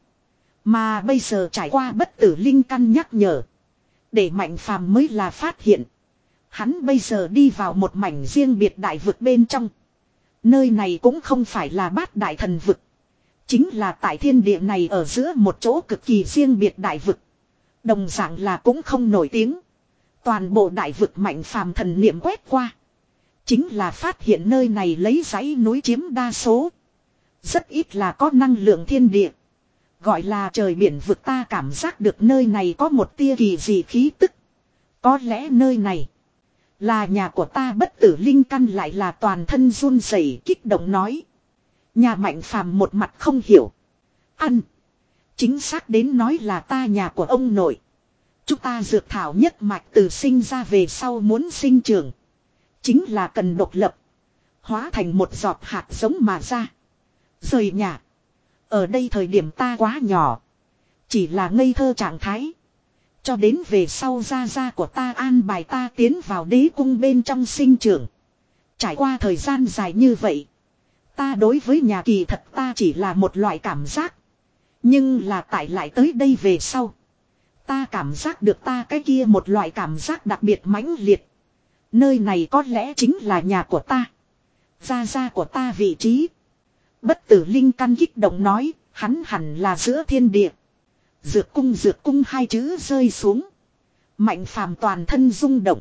Mà bây giờ trải qua bất tử linh căn nhắc nhở. Để Mạnh Phàm mới là phát hiện. Hắn bây giờ đi vào một mảnh riêng biệt đại vực bên trong. Nơi này cũng không phải là bát đại thần vực. Chính là tại thiên địa này ở giữa một chỗ cực kỳ riêng biệt đại vực. Đồng dạng là cũng không nổi tiếng. Toàn bộ đại vực Mạnh Phàm thần niệm quét qua. Chính là phát hiện nơi này lấy dãy núi chiếm đa số. Rất ít là có năng lượng thiên địa. Gọi là trời biển vực. Ta cảm giác được nơi này có một tia kỳ dị khí tức. Có lẽ nơi này là nhà của ta. Bất tử linh căn lại là toàn thân run rẩy kích động nói. Nhà Mạnh Phàm một mặt không hiểu. Ăn. Chính xác đến nói là ta nhà của ông nội. Chúng ta dược thảo nhất mạch từ sinh ra về sau muốn sinh trưởng. Chính là cần độc lập. Hóa thành một giọt hạt giống mà ra. Rời nhà. Ở đây thời điểm ta quá nhỏ. Chỉ là ngây thơ trạng thái. Cho đến về sau gia gia của ta an bài ta tiến vào đế cung bên trong sinh trưởng. Trải qua thời gian dài như vậy. Ta đối với nhà kỳ thật ta chỉ là một loại cảm giác. Nhưng là tại lại tới đây về sau. Ta cảm giác được ta cái kia một loại cảm giác đặc biệt mãnh liệt. Nơi này có lẽ chính là nhà của ta. Gia gia của ta vị trí. Bất tử linh căn kích động nói, hắn hẳn là giữa thiên địa. Dược cung dược cung hai chữ rơi xuống. Mạnh phàm toàn thân rung động.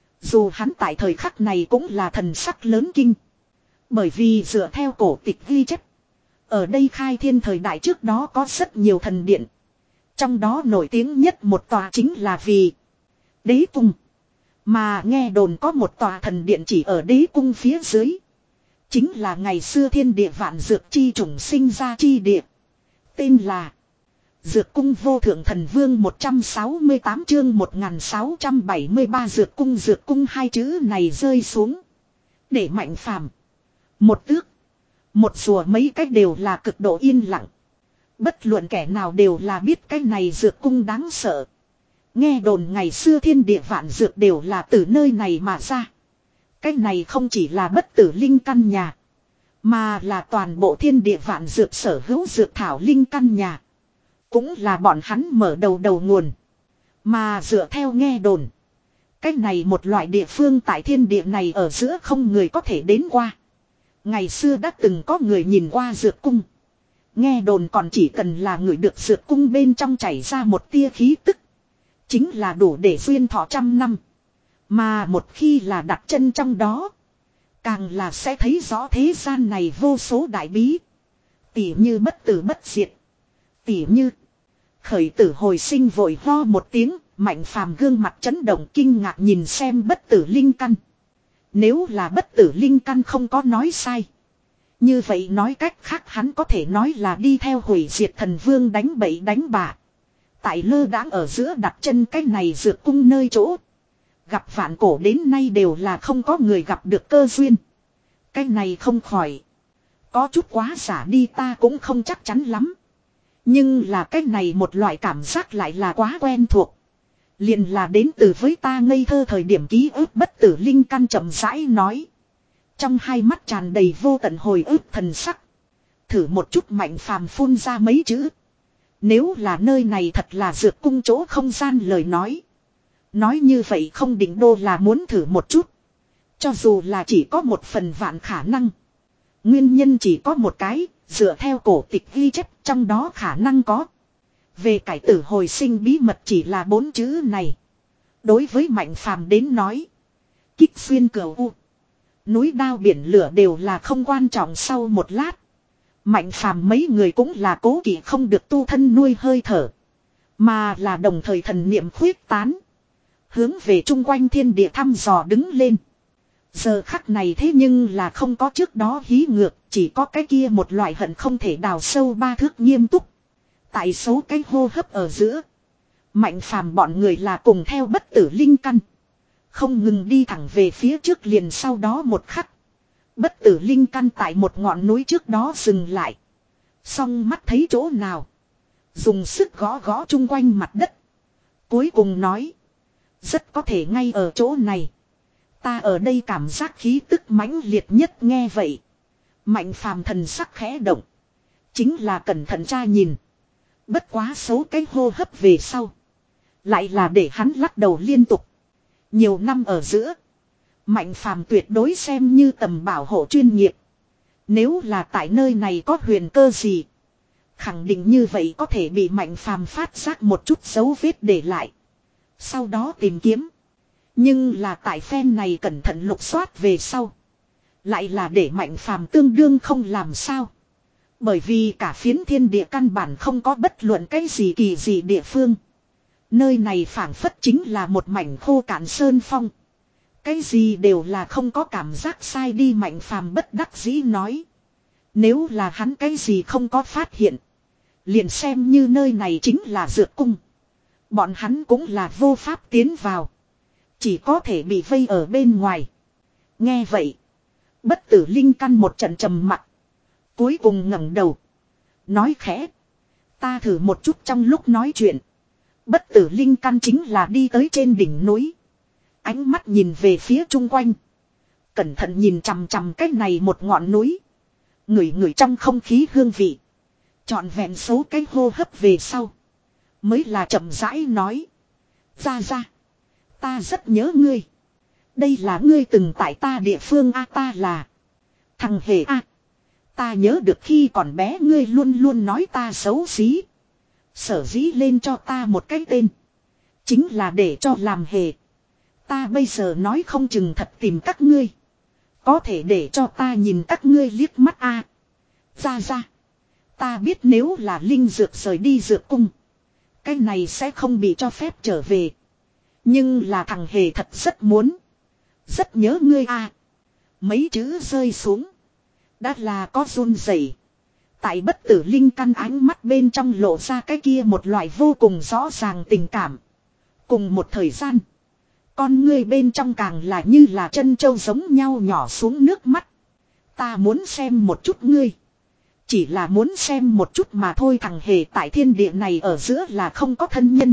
Dù hắn tại thời khắc này cũng là thần sắc lớn kinh. Bởi vì dựa theo cổ tịch ghi chép. Ở đây khai thiên thời đại trước đó có rất nhiều thần điện. Trong đó nổi tiếng nhất một tòa chính là vì đế cung. Mà nghe đồn có một tòa thần điện chỉ ở đế cung phía dưới. Chính là ngày xưa thiên địa vạn dược chi chủng sinh ra chi địa. Tên là Dược cung vô thượng thần vương một trăm sáu mươi tám chương một nghìn sáu trăm bảy mươi ba dược cung dược cung hai chữ này rơi xuống. Để Mạnh Phàm một tước. Một rùa mấy cách đều là cực độ yên lặng. Bất luận kẻ nào đều là biết cái này dược cung đáng sợ. Nghe đồn ngày xưa thiên địa vạn dược đều là từ nơi này mà ra. Cái này không chỉ là bất tử linh căn nhà. Mà là toàn bộ thiên địa vạn dược sở hữu dược thảo linh căn nhà. Cũng là bọn hắn mở đầu đầu nguồn. Mà dựa theo nghe đồn. Cái này một loại địa phương tại thiên địa này ở giữa không người có thể đến qua. Ngày xưa đã từng có người nhìn qua dược cung. Nghe đồn còn chỉ cần là người được dược cung bên trong chảy ra một tia khí tức. Chính là đủ để duyên thọ trăm năm. Mà một khi là đặt chân trong đó. Càng là sẽ thấy rõ thế gian này vô số đại bí. Tỉ như bất tử bất diệt. Tỉ như khởi tử hồi sinh vội ho một tiếng. Mạnh phàm gương mặt chấn động kinh ngạc nhìn xem bất tử linh căn. Nếu là bất tử linh căn không có nói sai. Như vậy nói cách khác hắn có thể nói là đi theo hủy diệt thần vương đánh bậy đánh bạ. Tại lơ đãng ở giữa đặt chân cái này dược cung nơi chỗ. Gặp vạn cổ đến nay đều là không có người gặp được cơ duyên. Cái này không khỏi. Có chút quá giả đi ta cũng không chắc chắn lắm. Nhưng là cái này một loại cảm giác lại là quá quen thuộc. Liền là đến từ với ta ngây thơ thời điểm ký ức bất tử linh căn chậm rãi nói. Trong hai mắt tràn đầy vô tận hồi ức thần sắc. Thử một chút Mạnh Phàm phun ra mấy chữ. Nếu là nơi này thật là dược cung chỗ không gian lời nói. Nói như vậy không định đô là muốn thử một chút. Cho dù là chỉ có một phần vạn khả năng. Nguyên nhân chỉ có một cái, dựa theo cổ tịch ghi chép trong đó khả năng có. Về cải tử hồi sinh bí mật chỉ là bốn chữ này. Đối với Mạnh Phàm đến nói. Kích xuyên cửu u. Núi đao biển lửa đều là không quan trọng sau một lát. Mạnh Phàm mấy người cũng là cố kỵ không được tu thân nuôi hơi thở. Mà là đồng thời thần niệm khuyết tán. Hướng về chung quanh thiên địa thăm dò đứng lên. Giờ khắc này thế nhưng là không có trước đó hí ngược. Chỉ có cái kia một loại hận không thể đào sâu ba thước nghiêm túc. Tại số cái hô hấp ở giữa. Mạnh Phàm bọn người là cùng theo bất tử linh căn. Không ngừng đi thẳng về phía trước liền sau đó một khắc. Bất tử linh căn tại một ngọn núi trước đó dừng lại. Xong mắt thấy chỗ nào. Dùng sức gõ gõ chung quanh mặt đất. Cuối cùng nói. Rất có thể ngay ở chỗ này. Ta ở đây cảm giác khí tức mãnh liệt nhất nghe vậy. Mạnh Phàm thần sắc khẽ động. Chính là cẩn thận tra nhìn. Bất quá xấu cái hô hấp về sau. Lại là để hắn lắc đầu liên tục. Nhiều năm ở giữa. Mạnh Phàm tuyệt đối xem như tầm bảo hộ chuyên nghiệp. Nếu là tại nơi này có huyền cơ gì. Khẳng định như vậy có thể bị Mạnh Phàm phát giác một chút dấu vết để lại. Sau đó tìm kiếm. Nhưng là tại phen này cẩn thận lục soát về sau. Lại là để Mạnh Phàm tương đương không làm sao. Bởi vì cả phiến thiên địa căn bản không có bất luận cái gì kỳ gì địa phương. Nơi này phảng phất chính là một mảnh khô cạn sơn phong. Cái gì đều là không có cảm giác sai đi Mạnh Phàm bất đắc dĩ nói. Nếu là hắn cái gì không có phát hiện. Liền xem như nơi này chính là dược cung. Bọn hắn cũng là vô pháp tiến vào. Chỉ có thể bị vây ở bên ngoài. Nghe vậy. Bất tử linh căn một trận trầm mặc. Cuối cùng ngẩng đầu. Nói khẽ. Ta thử một chút trong lúc nói chuyện. Bất tử linh căn chính là đi tới trên đỉnh núi. Ánh mắt nhìn về phía chung quanh. Cẩn thận nhìn chằm chằm cái này một ngọn núi. Ngửi ngửi trong không khí hương vị. Trọn vẹn số cái hô hấp về sau. Mới là chậm rãi nói. Ra ra. Ta rất nhớ ngươi. Đây là ngươi từng tại ta địa phương a, ta là thằng hề a. Ta nhớ được khi còn bé ngươi luôn luôn nói ta xấu xí. Sở dĩ lên cho ta một cái tên. Chính là để cho làm hề. Ta bây giờ nói không chừng thật tìm các ngươi. Có thể để cho ta nhìn các ngươi liếc mắt a. Ra ra. Ta biết nếu là linh dược rời đi dược cung. Cái này sẽ không bị cho phép trở về. Nhưng là thằng hề thật rất muốn. Rất nhớ ngươi a. Mấy chữ rơi xuống. Đã là có run rẩy. Tại bất tử linh căn ánh mắt bên trong lộ ra cái kia một loại vô cùng rõ ràng tình cảm. Cùng một thời gian. Con ngươi bên trong càng là như là chân trâu giống nhau nhỏ xuống nước mắt. Ta muốn xem một chút ngươi. Chỉ là muốn xem một chút mà thôi, thằng hề tại thiên địa này ở giữa là không có thân nhân.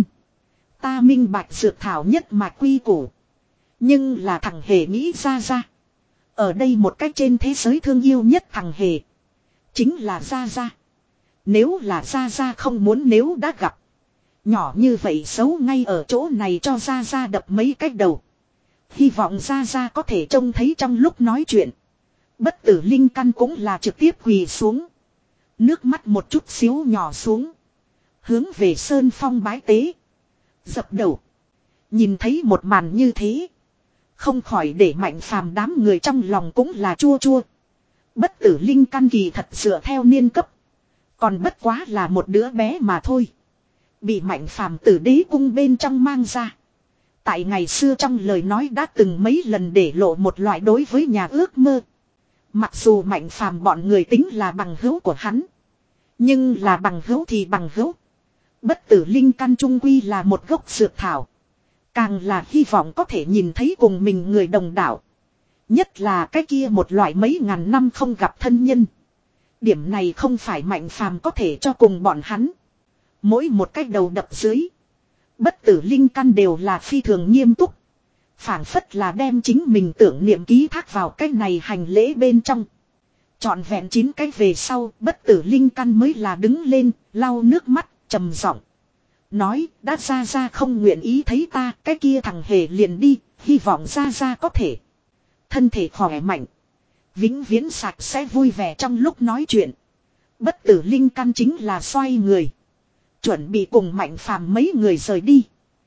Ta minh bạch dược thảo nhất mạch quy củ. Nhưng là thằng hề nghĩ ra ra. Ở đây một cách trên thế giới thương yêu nhất thằng hề. Chính là Gia Gia. Nếu là Gia Gia không muốn, nếu đã gặp. Nhỏ như vậy xấu ngay ở chỗ này cho Gia Gia đập mấy cách đầu. Hy vọng Gia Gia có thể trông thấy trong lúc nói chuyện. Bất tử linh căn cũng là trực tiếp quỳ xuống. Nước mắt một chút xíu nhỏ xuống. Hướng về Sơn Phong bái tế. Dập đầu. Nhìn thấy một màn như thế. Không khỏi để Mạnh Phàm đám người trong lòng cũng là chua chua. Bất tử linh căn kỳ thật dựa theo niên cấp. Còn bất quá là một đứa bé mà thôi. Bị Mạnh Phàm từ đế cung bên trong mang ra. Tại ngày xưa trong lời nói đã từng mấy lần để lộ một loại đối với nhà ước mơ. Mặc dù Mạnh Phàm bọn người tính là bằng hữu của hắn. Nhưng là bằng hữu thì bằng hữu. Bất tử linh căn trung quy là một gốc dược thảo. Càng là hy vọng có thể nhìn thấy cùng mình người đồng đạo. Nhất là cái kia một loại mấy ngàn năm không gặp thân nhân. Điểm này không phải Mạnh Phàm có thể cho cùng bọn hắn. Mỗi một cái đầu đập dưới. Bất tử linh căn đều là phi thường nghiêm túc. Phảng phất là đem chính mình tưởng niệm ký thác vào cái này hành lễ bên trong. Trọn vẹn chín cái về sau, bất tử linh căn mới là đứng lên, lau nước mắt, trầm giọng nói, đã ra ra không nguyện ý thấy ta, cái kia thằng hề liền đi, hy vọng ra ra có thể. Thân thể khỏe mạnh. Vĩnh viễn sạch sẽ vui vẻ trong lúc nói chuyện. Bất tử linh căn chính là xoay người. Chuẩn bị cùng Mạnh Phàm mấy người rời đi.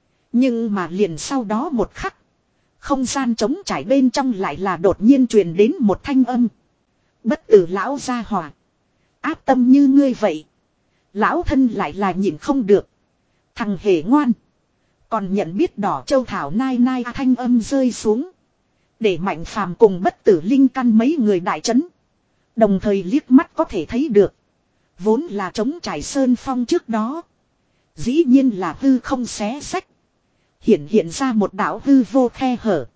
Nhưng mà liền sau đó một khắc. Không gian trống trải bên trong lại là đột nhiên truyền đến một thanh âm. Bất tử lão gia hỏa. Áp tâm như ngươi vậy. Lão thân lại là nhịn không được. Thằng hề ngoan. Còn nhận biết đỏ châu thảo nai nai thanh âm rơi xuống. Để Mạnh Phàm cùng bất tử linh căn mấy người đại chấn. Đồng thời liếc mắt có thể thấy được. Vốn là trống trải sơn phong trước đó. Dĩ nhiên là hư không xé sách. Hiện hiện ra một đạo hư vô khe hở.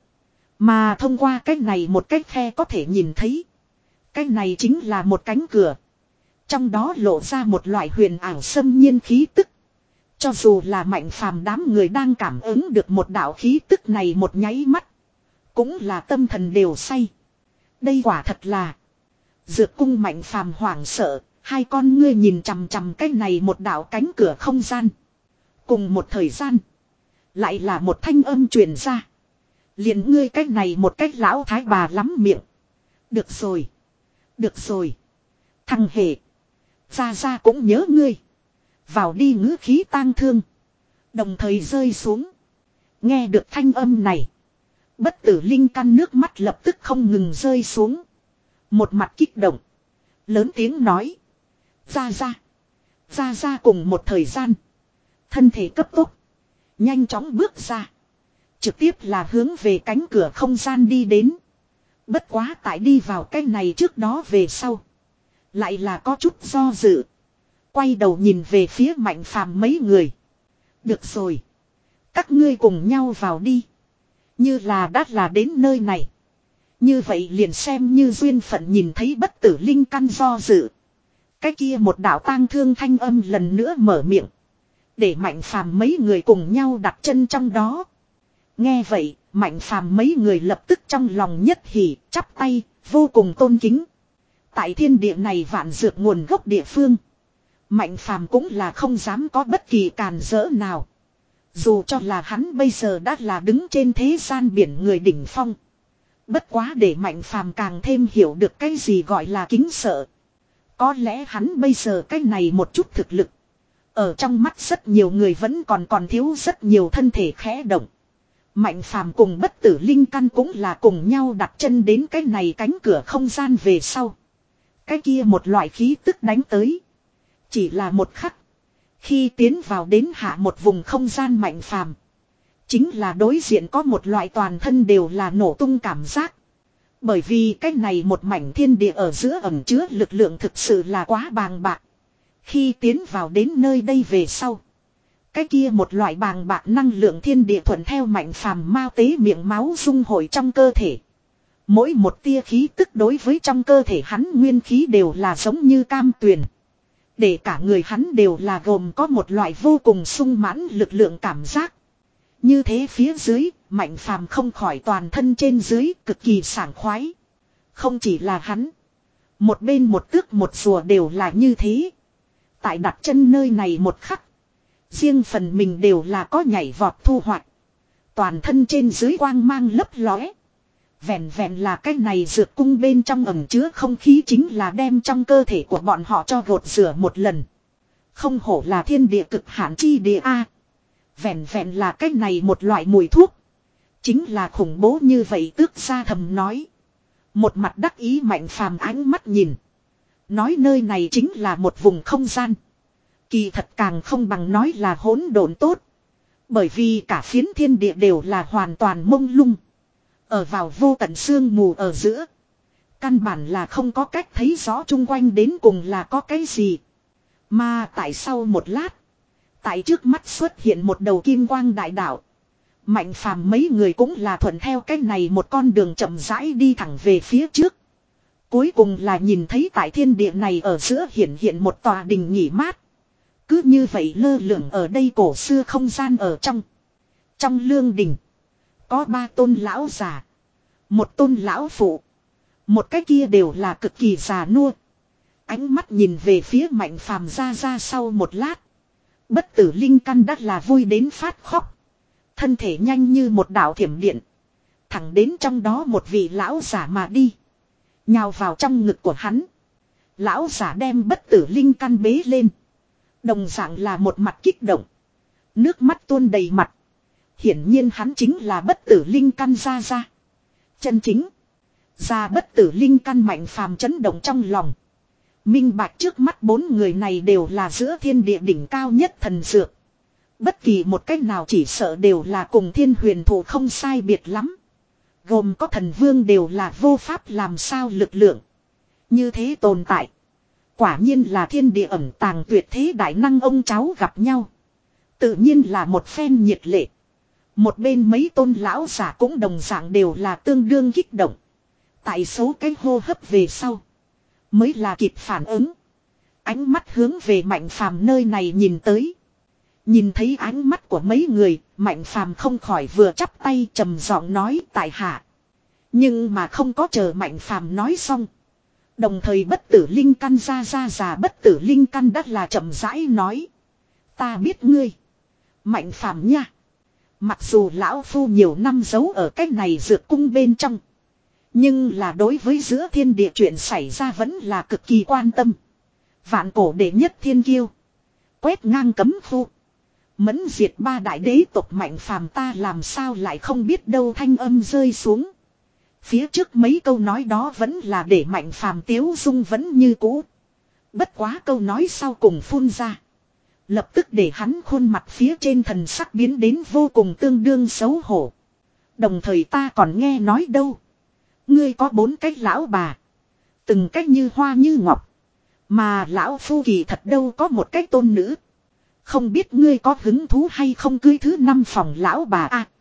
Mà thông qua cách này một cách khe có thể nhìn thấy. Cái này chính là một cánh cửa. Trong đó lộ ra một loại huyền ảo xâm nhiên khí tức. Cho dù là Mạnh Phàm đám người đang cảm ứng được một đạo khí tức này một nháy mắt. Cũng là tâm thần đều say. Đây quả thật là. Dược cung Mạnh Phàm hoảng sợ. Hai con ngươi nhìn chằm chằm cái này một đạo cánh cửa không gian. Cùng một thời gian. Lại là một thanh âm truyền ra. Liền ngươi cách này một cách lão thái bà lắm miệng. Được rồi. Được rồi. Thằng hề. Ra ra cũng nhớ ngươi. Vào đi ngữ khí tang thương. Đồng thời rơi xuống. Nghe được thanh âm này. Bất tử linh căn nước mắt lập tức không ngừng rơi xuống. Một mặt kích động. Lớn tiếng nói. Ra ra. Ra ra cùng một thời gian. Thân thể cấp tốc. Nhanh chóng bước ra. Trực tiếp là hướng về cánh cửa không gian đi đến. Bất quá tại đi vào cái này trước đó về sau. Lại là có chút do dự. Quay đầu nhìn về phía Mạnh Phàm mấy người. Được rồi. Các ngươi cùng nhau vào đi. Như là đã là đến nơi này. Như vậy liền xem như duyên phận nhìn thấy bất tử linh căn do dự. Cái kia một đạo tang thương thanh âm lần nữa mở miệng. Để Mạnh Phàm mấy người cùng nhau đặt chân trong đó. Nghe vậy, Mạnh Phàm mấy người lập tức trong lòng nhất hỉ, chắp tay, vô cùng tôn kính. Tại thiên địa này vạn dược nguồn gốc địa phương. Mạnh Phàm cũng là không dám có bất kỳ càn rỡ nào. Dù cho là hắn bây giờ đã là đứng trên thế gian biển người đỉnh phong. Bất quá để Mạnh Phàm càng thêm hiểu được cái gì gọi là kính sợ. Có lẽ hắn bây giờ cái này một chút thực lực. Ở trong mắt rất nhiều người vẫn còn còn thiếu rất nhiều thân thể khẽ động. Mạnh Phàm cùng bất tử linh căn cũng là cùng nhau đặt chân đến cái này cánh cửa không gian về sau. Cái kia một loại khí tức đánh tới. Chỉ là một khắc. Khi tiến vào đến hạ một vùng không gian Mạnh Phàm, chính là đối diện có một loại toàn thân đều là nổ tung cảm giác. Bởi vì cái này một mảnh thiên địa ở giữa ẩn chứa lực lượng thực sự là quá bàng bạc. Khi tiến vào đến nơi đây về sau, cái kia một loại bàng bạc năng lượng thiên địa thuận theo Mạnh Phàm mao tế miệng máu dung hội trong cơ thể. Mỗi một tia khí tức đối với trong cơ thể hắn nguyên khí đều là giống như cam tuyền. Để cả người hắn đều là gồm có một loại vô cùng sung mãn lực lượng cảm giác. Như thế phía dưới, Mạnh Phàm không khỏi toàn thân trên dưới cực kỳ sảng khoái. Không chỉ là hắn. Một bên một tước một rùa đều là như thế. Tại đặt chân nơi này một khắc. Riêng phần mình đều là có nhảy vọt thu hoạch. Toàn thân trên dưới quang mang lấp lóe. Vẹn vẹn là cái này dược cung bên trong ẩm chứa không khí chính là đem trong cơ thể của bọn họ cho gột rửa một lần. Không hổ là thiên địa cực hạn chi địa A. Vẹn vẹn là cái này một loại mùi thuốc. Chính là khủng bố như vậy tước gia thầm nói. Một mặt đắc ý Mạnh Phàm ánh mắt nhìn. Nói nơi này chính là một vùng không gian. Kỳ thật càng không bằng nói là hỗn độn tốt. Bởi vì cả phiến thiên địa đều là hoàn toàn mông lung. Ở vào vô tận sương mù ở giữa. Căn bản là không có cách thấy rõ chung quanh đến cùng là có cái gì. Mà tại sau một lát. Tại trước mắt xuất hiện một đầu kim quang đại đạo. Mạnh Phàm mấy người cũng là thuận theo cái này một con đường chậm rãi đi thẳng về phía trước. Cuối cùng là nhìn thấy tại thiên địa này ở giữa hiện hiện một tòa đình nghỉ mát. Cứ như vậy lơ lửng ở đây cổ xưa không gian ở trong. Trong lương đình. Có ba tôn lão già. Một tôn lão phụ. Một cái kia đều là cực kỳ già nua. Ánh mắt nhìn về phía Mạnh Phàm ra ra sau một lát. Bất tử linh căn đắt là vui đến phát khóc. Thân thể nhanh như một đạo thiểm điện. Thẳng đến trong đó một vị lão giả mà đi. Nhào vào trong ngực của hắn. Lão giả đem bất tử linh căn bế lên. Đồng dạng là một mặt kích động. Nước mắt tuôn đầy mặt. Hiển nhiên hắn chính là bất tử linh căn ra ra. Chân chính. Ra bất tử linh căn Mạnh Phàm chấn động trong lòng. Minh bạch trước mắt bốn người này đều là giữa thiên địa đỉnh cao nhất thần dược. Bất kỳ một cách nào chỉ sợ đều là cùng thiên huyền thủ không sai biệt lắm. Gồm có thần vương đều là vô pháp làm sao lực lượng. Như thế tồn tại. Quả nhiên là thiên địa ẩn tàng tuyệt thế đại năng ông cháu gặp nhau. Tự nhiên là một phen nhiệt lệ. Một bên mấy tôn lão giả cũng đồng dạng đều là tương đương kích động. Tại số cái hô hấp về sau. Mới là kịp phản ứng. Ánh mắt hướng về Mạnh Phàm nơi này nhìn tới. Nhìn thấy ánh mắt của mấy người, Mạnh Phàm không khỏi vừa chắp tay trầm giọng nói tại hạ. Nhưng mà không có chờ Mạnh Phàm nói xong. Đồng thời bất tử linh căn ra ra già bất tử linh căn đất là chậm rãi nói. Ta biết ngươi. Mạnh Phàm nha. Mặc dù lão phu nhiều năm giấu ở cách này dược cung bên trong. Nhưng là đối với giữa thiên địa chuyện xảy ra vẫn là cực kỳ quan tâm. Vạn cổ đệ nhất thiên kiêu. Quét ngang cấm khu. Mẫn diệt ba đại đế tộc Mạnh Phàm ta làm sao lại không biết đâu thanh âm rơi xuống. Phía trước mấy câu nói đó vẫn là để Mạnh Phàm tiếu dung vẫn như cũ. Bất quá câu nói sau cùng phun ra. Lập tức để hắn khuôn mặt phía trên thần sắc biến đến vô cùng tương đương xấu hổ. Đồng thời ta còn nghe nói đâu. Ngươi có bốn cách lão bà. Từng cách như hoa như ngọc. Mà lão phu kỳ thật đâu có một cách tôn nữ. Không biết ngươi có hứng thú hay không cưới thứ năm phòng lão bà a.